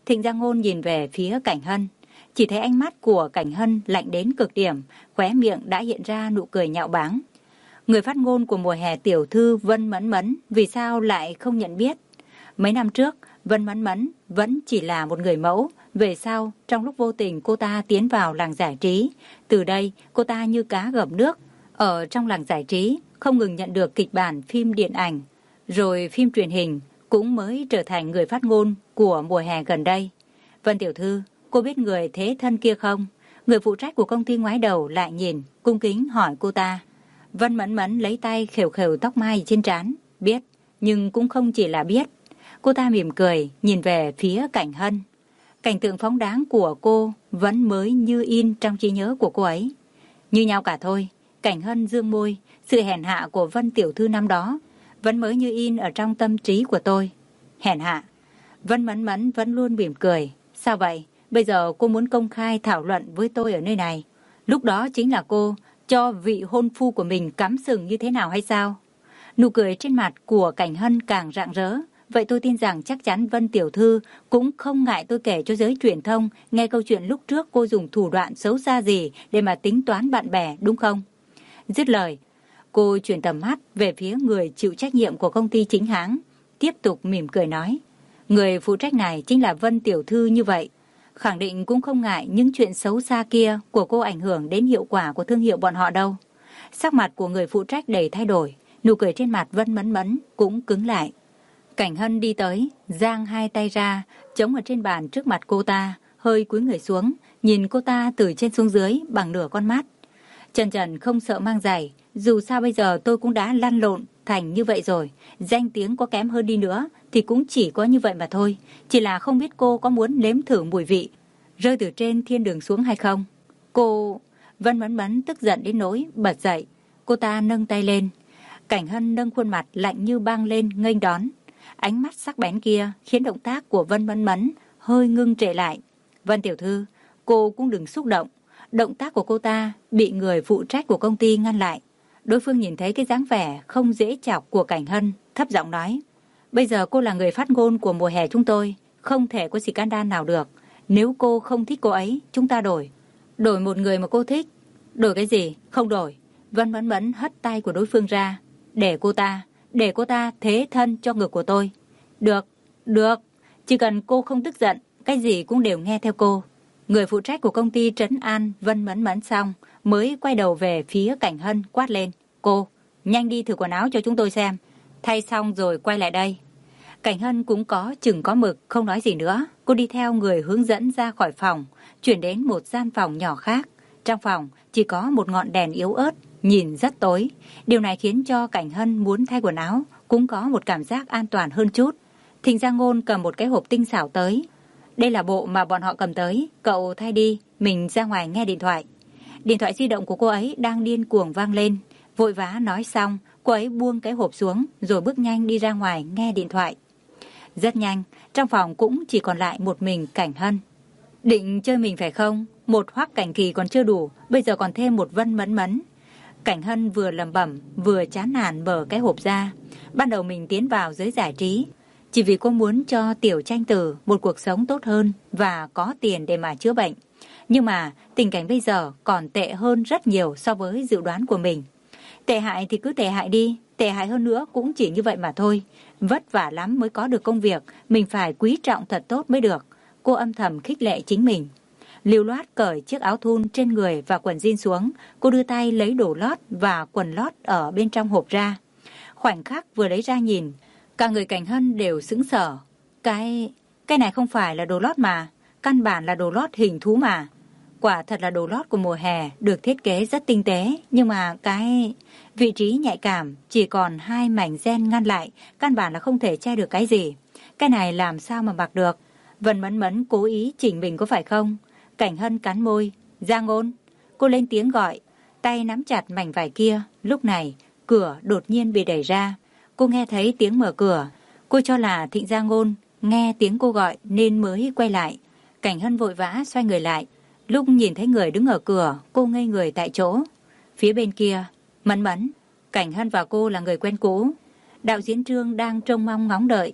Thịnh Gia Ngôn nhìn về phía Cảnh Hân. Chỉ thấy ánh mắt của Cảnh Hân lạnh đến cực điểm, khóe miệng đã hiện ra nụ cười nhạo báng. Người phát ngôn của mùa hè tiểu thư Vân Mẫn Mẫn vì sao lại không nhận biết? Mấy năm trước, Vân Mẫn Mẫn vẫn chỉ là một người mẫu. Về sau, trong lúc vô tình cô ta tiến vào làng giải trí. Từ đây, cô ta như cá gặp nước. Ở trong làng giải trí, không ngừng nhận được kịch bản phim điện ảnh, rồi phim truyền hình, cũng mới trở thành người phát ngôn của mùa hè gần đây. Vân tiểu thư, cô biết người thế thân kia không? Người phụ trách của công ty ngoái đầu lại nhìn, cung kính hỏi cô ta. Vân Mẫn Mẫn lấy tay khều khều tóc mai trên trán. Biết, nhưng cũng không chỉ là biết. Cô ta mỉm cười, nhìn về phía Cảnh Hân. Cảnh tượng phóng đáng của cô vẫn mới như in trong trí nhớ của cô ấy. Như nhau cả thôi. Cảnh Hân dương môi, sự hèn hạ của Vân tiểu thư năm đó vẫn mới như in ở trong tâm trí của tôi. Hèn hạ. Vân Mẫn Mẫn vẫn luôn mỉm cười. Sao vậy? Bây giờ cô muốn công khai thảo luận với tôi ở nơi này. Lúc đó chính là cô cho vị hôn phu của mình cắm sừng như thế nào hay sao? Nụ cười trên mặt của Cảnh Hân càng rạng rỡ. Vậy tôi tin rằng chắc chắn Vân tiểu thư cũng không ngại tôi kể cho giới truyền thông nghe câu chuyện lúc trước cô dùng thủ đoạn xấu xa gì để mà tính toán bạn bè, đúng không? Dứt lời, cô chuyển tầm mắt về phía người chịu trách nhiệm của công ty chính hãng, tiếp tục mỉm cười nói. Người phụ trách này chính là Vân tiểu thư như vậy. Khẳng định cũng không ngại những chuyện xấu xa kia của cô ảnh hưởng đến hiệu quả của thương hiệu bọn họ đâu. Sắc mặt của người phụ trách đầy thay đổi, nụ cười trên mặt Vân Mẫn Mẫn cũng cứng lại. Cảnh Hân đi tới, giang hai tay ra, chống ở trên bàn trước mặt cô ta, hơi cúi người xuống, nhìn cô ta từ trên xuống dưới bằng nửa con mắt. Trần Trần không sợ mang giày, dù sao bây giờ tôi cũng đã lăn lộn thành như vậy rồi, danh tiếng có kém hơn đi nữa thì cũng chỉ có như vậy mà thôi, chỉ là không biết cô có muốn nếm thử mùi vị rơi từ trên thiên đường xuống hay không. Cô... Vân Mẫn Mẫn tức giận đến nỗi bật dậy, cô ta nâng tay lên. Cảnh Hân nâng khuôn mặt lạnh như băng lên nghênh đón. Ánh mắt sắc bén kia khiến động tác của Vân Mẫn Mẫn hơi ngưng trệ lại. Vân tiểu thư, cô cũng đừng xúc động. Động tác của cô ta bị người phụ trách của công ty ngăn lại. Đối phương nhìn thấy cái dáng vẻ không dễ chọc của Cảnh Hân, thấp giọng nói. Bây giờ cô là người phát ngôn của mùa hè chúng tôi, không thể có scandal nào được. Nếu cô không thích cô ấy, chúng ta đổi. Đổi một người mà cô thích. Đổi cái gì? Không đổi. Vân Mẫn Mẫn hất tay của đối phương ra. Để cô ta, để cô ta thế thân cho ngực của tôi. Được, được. Chỉ cần cô không tức giận, cái gì cũng đều nghe theo cô. Người phụ trách của công ty trấn an Vân Mẫn Mẫn xong, mới quay đầu về phía Cảnh Hân quát lên. Cô, nhanh đi thử quần áo cho chúng tôi xem. Thay xong rồi quay lại đây. Cảnh Hân cũng có chừng có mực, không nói gì nữa. Cô đi theo người hướng dẫn ra khỏi phòng, chuyển đến một gian phòng nhỏ khác. Trong phòng chỉ có một ngọn đèn yếu ớt, nhìn rất tối. Điều này khiến cho Cảnh Hân muốn thay quần áo cũng có một cảm giác an toàn hơn chút. Thịnh Gia Ngôn cầm một cái hộp tinh xảo tới. Đây là bộ mà bọn họ cầm tới, cậu thay đi, mình ra ngoài nghe điện thoại. Điện thoại di động của cô ấy đang điên cuồng vang lên. Vội vã nói xong, cô ấy buông cái hộp xuống rồi bước nhanh đi ra ngoài nghe điện thoại. Rất nhanh, trong phòng cũng chỉ còn lại một mình Cảnh Hân. Định chơi mình phải không? Một Hoắc Cảnh Kỳ còn chưa đủ, bây giờ còn thêm một Vân Mẫn Mẫn. Cảnh Hân vừa lẩm bẩm vừa chán nản mở cái hộp ra. Ban đầu mình tiến vào giới giải trí chỉ vì cô muốn cho Tiểu Tranh Tử một cuộc sống tốt hơn và có tiền để mà chữa bệnh. Nhưng mà tình cảnh bây giờ còn tệ hơn rất nhiều so với dự đoán của mình. Tệ hại thì cứ tệ hại đi, tệ hại hơn nữa cũng chỉ như vậy mà thôi. Vất vả lắm mới có được công việc, mình phải quý trọng thật tốt mới được. Cô âm thầm khích lệ chính mình. Lưu loát cởi chiếc áo thun trên người và quần jean xuống, cô đưa tay lấy đồ lót và quần lót ở bên trong hộp ra. Khoảnh khắc vừa lấy ra nhìn, cả người Cảnh Hân đều sững sờ. Cái... cái này không phải là đồ lót mà, căn bản là đồ lót hình thú mà. Quả thật là đồ lót của mùa hè, được thiết kế rất tinh tế, nhưng mà cái... vị trí nhạy cảm chỉ còn hai mảnh ren ngăn lại, căn bản là không thể che được cái gì. Cái này làm sao mà mặc được? Vân Mẫn Mẫn cố ý chỉnh mình có phải không? Cảnh Hân cắn môi. Gia Ngôn. Cô lên tiếng gọi, tay nắm chặt mảnh vải kia. Lúc này, cửa đột nhiên bị đẩy ra. Cô nghe thấy tiếng mở cửa. Cô cho là Thịnh Gia Ngôn nghe tiếng cô gọi nên mới quay lại. Cảnh Hân vội vã xoay người lại. Lúc nhìn thấy người đứng ở cửa, cô ngây người tại chỗ. Phía bên kia, Mẫn Mẫn. Cảnh Hân và cô là người quen cũ. Đạo diễn Trương đang trông mong ngóng đợi.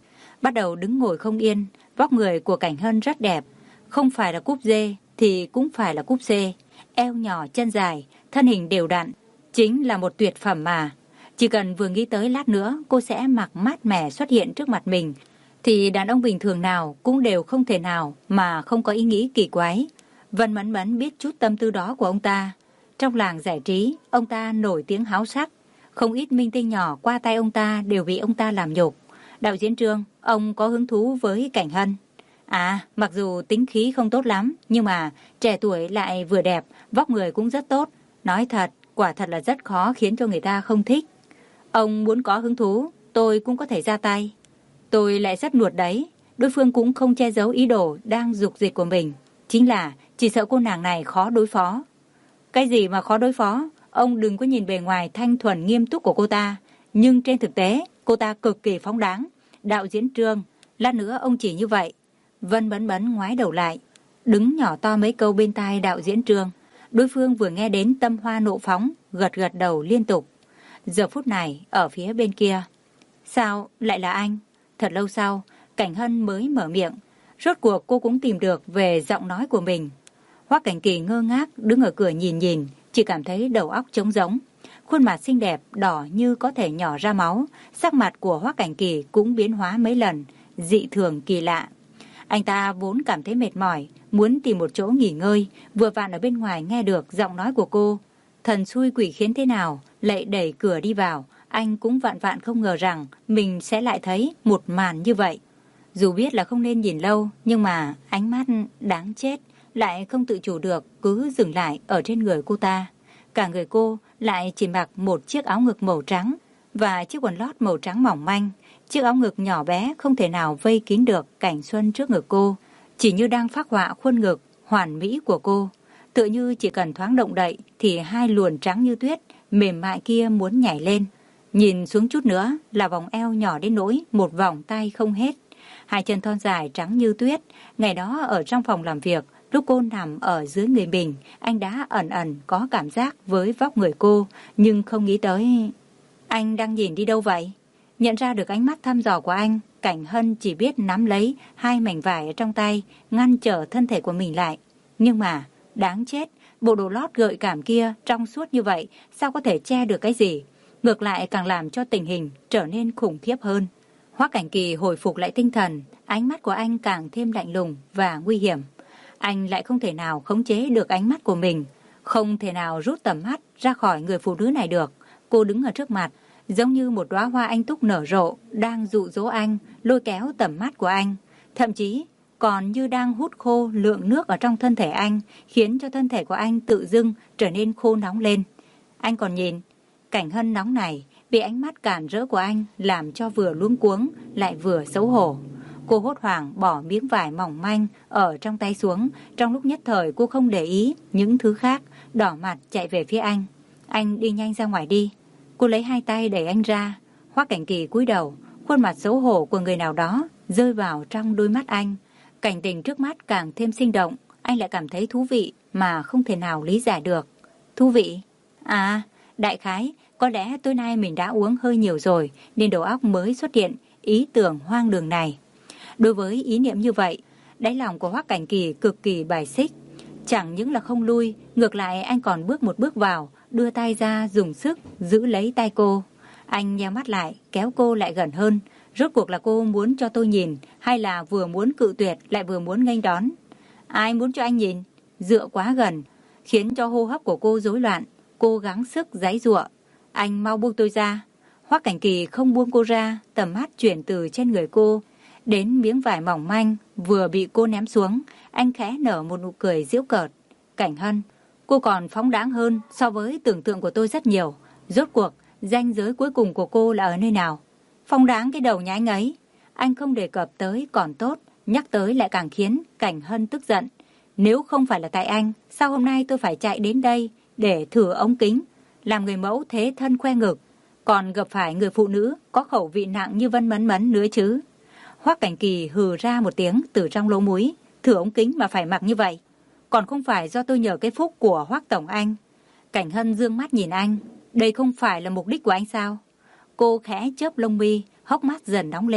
bắt đầu đứng ngồi không yên. Vóc người của Cảnh Hân rất đẹp, không phải là cúp dê thì cũng phải là cúp xê. Eo nhỏ chân dài, thân hình đều đặn, chính là một tuyệt phẩm mà. Chỉ cần vừa nghĩ tới lát nữa cô sẽ mặc mát mẻ xuất hiện trước mặt mình, thì đàn ông bình thường nào cũng đều không thể nào mà không có ý nghĩ kỳ quái. Vân Mẫn Mẫn biết chút tâm tư đó của ông ta. Trong làng giải trí, ông ta nổi tiếng háo sắc. Không ít minh tinh nhỏ qua tay ông ta đều bị ông ta làm nhục. Đạo diễn Trương, ông có hứng thú với Cảnh Hân. À, mặc dù tính khí không tốt lắm, nhưng mà trẻ tuổi lại vừa đẹp, vóc người cũng rất tốt. Nói thật, quả thật là rất khó khiến cho người ta không thích. Ông muốn có hứng thú, tôi cũng có thể ra tay. Tôi lại rất nuột đấy. Đối phương cũng không che giấu ý đồ đang dục dịch của mình. Chính là chỉ sợ cô nàng này khó đối phó. Cái gì mà khó đối phó? Ông đừng có nhìn bề ngoài thanh thuần nghiêm túc của cô ta. Nhưng trên thực tế, cô ta cực kỳ phóng đáng. Đạo diễn Trương, lát nữa ông chỉ như vậy. Vân Mẫn Mẫn ngoái đầu lại, đứng nhỏ to mấy câu bên tai đạo diễn Trương. Đối phương vừa nghe đến tâm hoa nộ phóng, gật gật đầu liên tục. Giờ phút này, ở phía bên kia. Sao lại là anh? Thật lâu sau, Cảnh Hân mới mở miệng. Rốt cuộc cô cũng tìm được về giọng nói của mình. Hoắc Cảnh Kỳ ngơ ngác đứng ở cửa nhìn nhìn, chỉ cảm thấy đầu óc trống rỗng. Khuôn mặt xinh đẹp đỏ như có thể nhỏ ra máu, sắc mặt của Hoắc Cảnh Kỳ cũng biến hóa mấy lần, dị thường kỳ lạ. Anh ta vốn cảm thấy mệt mỏi, muốn tìm một chỗ nghỉ ngơi, vừa vặn ở bên ngoài nghe được giọng nói của cô. Thần xui quỷ khiến thế nào, lại đẩy cửa đi vào, anh cũng vạn vạn không ngờ rằng mình sẽ lại thấy một màn như vậy. Dù biết là không nên nhìn lâu, nhưng mà ánh mắt đáng chết lại không tự chủ được cứ dừng lại ở trên người cô ta. Cả người cô lại chỉ mặc một chiếc áo ngực màu trắng và chiếc quần lót màu trắng mỏng manh. Chiếc áo ngực nhỏ bé không thể nào vây kín được cảnh xuân trước ngực cô, chỉ như đang phác họa khuôn ngực hoàn mỹ của cô. Tựa như chỉ cần thoáng động đậy thì hai luồn trắng như tuyết mềm mại kia muốn nhảy lên. Nhìn xuống chút nữa là vòng eo nhỏ đến nỗi một vòng tay không hết. Hai chân thon dài trắng như tuyết. Ngày đó ở trong phòng làm việc, lúc cô nằm ở dưới người mình, anh đã ẩn ẩn có cảm giác với vóc người cô, nhưng không nghĩ tới. Anh đang nhìn đi đâu vậy? Nhận ra được ánh mắt thăm dò của anh, Cảnh Hân chỉ biết nắm lấy hai mảnh vải ở trong tay, ngăn trở thân thể của mình lại. Nhưng mà, đáng chết, bộ đồ lót gợi cảm kia trong suốt như vậy, sao có thể che được cái gì? Ngược lại càng làm cho tình hình trở nên khủng khiếp hơn. Hoắc Cảnh Kỳ hồi phục lại tinh thần, ánh mắt của anh càng thêm lạnh lùng và nguy hiểm. Anh lại không thể nào khống chế được ánh mắt của mình, không thể nào rút tầm mắt ra khỏi người phụ nữ này được. Cô đứng ở trước mặt, giống như một đóa hoa anh túc nở rộ, đang dụ dỗ anh, lôi kéo tầm mắt của anh. Thậm chí còn như đang hút khô lượng nước ở trong thân thể anh, khiến cho thân thể của anh tự dưng trở nên khô nóng lên. Anh còn nhìn, Cảnh Hân nóng này bị ánh mắt cản rỡ của anh làm cho vừa luống cuống lại vừa xấu hổ. Cô hốt hoảng bỏ miếng vải mỏng manh ở trong tay xuống. Trong lúc nhất thời cô không để ý những thứ khác, đỏ mặt chạy về phía anh. Anh đi nhanh ra ngoài đi. Cô lấy hai tay đẩy anh ra. Hoắc Cảnh Kỳ cúi đầu, khuôn mặt xấu hổ của người nào đó rơi vào trong đôi mắt anh. Cảnh tình trước mắt càng thêm sinh động. Anh lại cảm thấy thú vị mà không thể nào lý giải được. Thú vị? À, đại khái, có lẽ tối nay mình đã uống hơi nhiều rồi nên đầu óc mới xuất hiện ý tưởng hoang đường này. Đối với ý niệm như vậy, đáy lòng của Hoắc Cảnh Kỳ cực kỳ bài xích. Chẳng những là không lui, ngược lại anh còn bước một bước vào, đưa tay ra dùng sức giữ lấy tay cô. Anh nheo mắt lại, kéo cô lại gần hơn. Rốt cuộc là cô muốn cho tôi nhìn, hay là vừa muốn cự tuyệt lại vừa muốn nghênh đón? Ai muốn cho anh nhìn? Dựa quá gần, khiến cho hô hấp của cô rối loạn. Cô gắng sức giãy giụa. Anh mau buông tôi ra. Hoắc Cảnh Kỳ không buông cô ra, tầm mắt chuyển từ trên người cô đến miếng vải mỏng manh vừa bị cô ném xuống. Anh khẽ nở một nụ cười giễu cợt. Cảnh Hân, cô còn phóng đáng hơn so với tưởng tượng của tôi rất nhiều. Rốt cuộc, ranh giới cuối cùng của cô là ở nơi nào? Phóng đáng cái đầu nhà anh ấy. Anh không đề cập tới còn tốt, nhắc tới lại càng khiến Cảnh Hân tức giận. Nếu không phải là tại anh, sao hôm nay tôi phải chạy đến đây để thử ống kính, làm người mẫu thế thân khoe ngực, còn gặp phải người phụ nữ có khẩu vị nặng như Vân Mẫn Mẫn nữa chứ? Hoắc Cảnh Kỳ hừ ra một tiếng từ trong lỗ mũi. Thử ống kính mà phải mặc như vậy, còn không phải do tôi nhờ cái phúc của Hoắc tổng anh. Cảnh Hân dương mắt nhìn anh. Đây không phải là mục đích của anh sao? Cô khẽ chớp lông mi, hốc mắt dần nóng lên.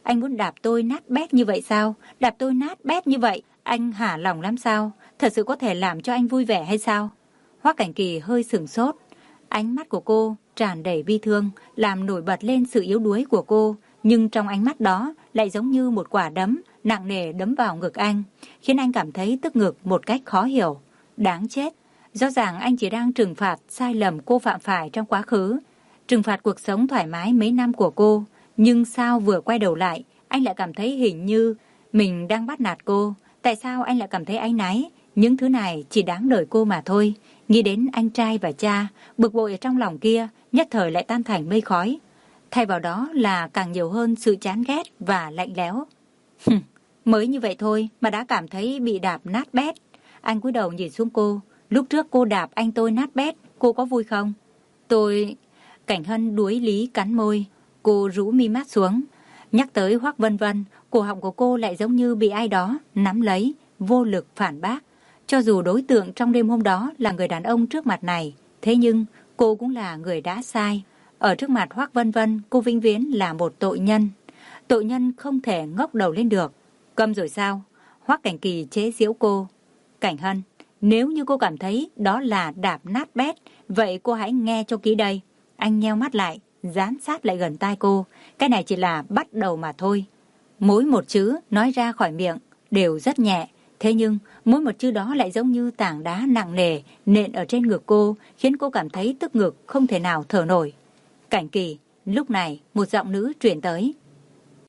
Anh muốn đạp tôi nát bét như vậy sao? Đạp tôi nát bét như vậy, anh hả lòng lắm sao? Thật sự có thể làm cho anh vui vẻ hay sao? Hoắc Cảnh Kỳ hơi sửng sốt. Ánh mắt của cô tràn đầy bi thương, làm nổi bật lên sự yếu đuối của cô. Nhưng trong ánh mắt đó lại giống như một quả đấm nặng nề đấm vào ngực anh, khiến anh cảm thấy tức ngực một cách khó hiểu. Đáng chết. Rõ ràng anh chỉ đang trừng phạt sai lầm cô phạm phải trong quá khứ, trừng phạt cuộc sống thoải mái mấy năm của cô. Nhưng sao vừa quay đầu lại, anh lại cảm thấy hình như mình đang bắt nạt cô. Tại sao anh lại cảm thấy áy náy? Những thứ này chỉ đáng đời cô mà thôi. Nghĩ đến anh trai và cha, bực bội ở trong lòng kia nhất thời lại tan thành mây khói. Thay vào đó là càng nhiều hơn sự chán ghét và lạnh lẽo. Mới như vậy thôi mà đã cảm thấy bị đạp nát bét. Anh cúi đầu nhìn xuống cô. Lúc trước cô đạp anh tôi nát bét, cô có vui không? Tôi... Cảnh Hân đuối lý cắn môi. Cô rũ mi mắt xuống. Nhắc tới Hoắc Vân Vân, cổ họng của cô lại giống như bị ai đó nắm lấy, vô lực phản bác. Cho dù đối tượng trong đêm hôm đó là người đàn ông trước mặt này, thế nhưng cô cũng là người đã sai. Ở trước mặt Hoắc Vân Vân, cô vĩnh viễn là một tội nhân. Tội nhân không thể ngóc đầu lên được. Câm rồi sao? Hoắc Cảnh Kỳ chế giễu cô. Cảnh Hân, nếu như cô cảm thấy đó là đạp nát bét, vậy cô hãy nghe cho kỹ đây. Anh nheo mắt lại, dán sát lại gần tai cô. Cái này chỉ là bắt đầu mà thôi. Mỗi một chữ nói ra khỏi miệng đều rất nhẹ. Thế nhưng mỗi một chữ đó lại giống như tảng đá nặng nề nện ở trên ngực cô, khiến cô cảm thấy tức ngực không thể nào thở nổi. Cảnh Kỳ, lúc này một giọng nữ truyền tới.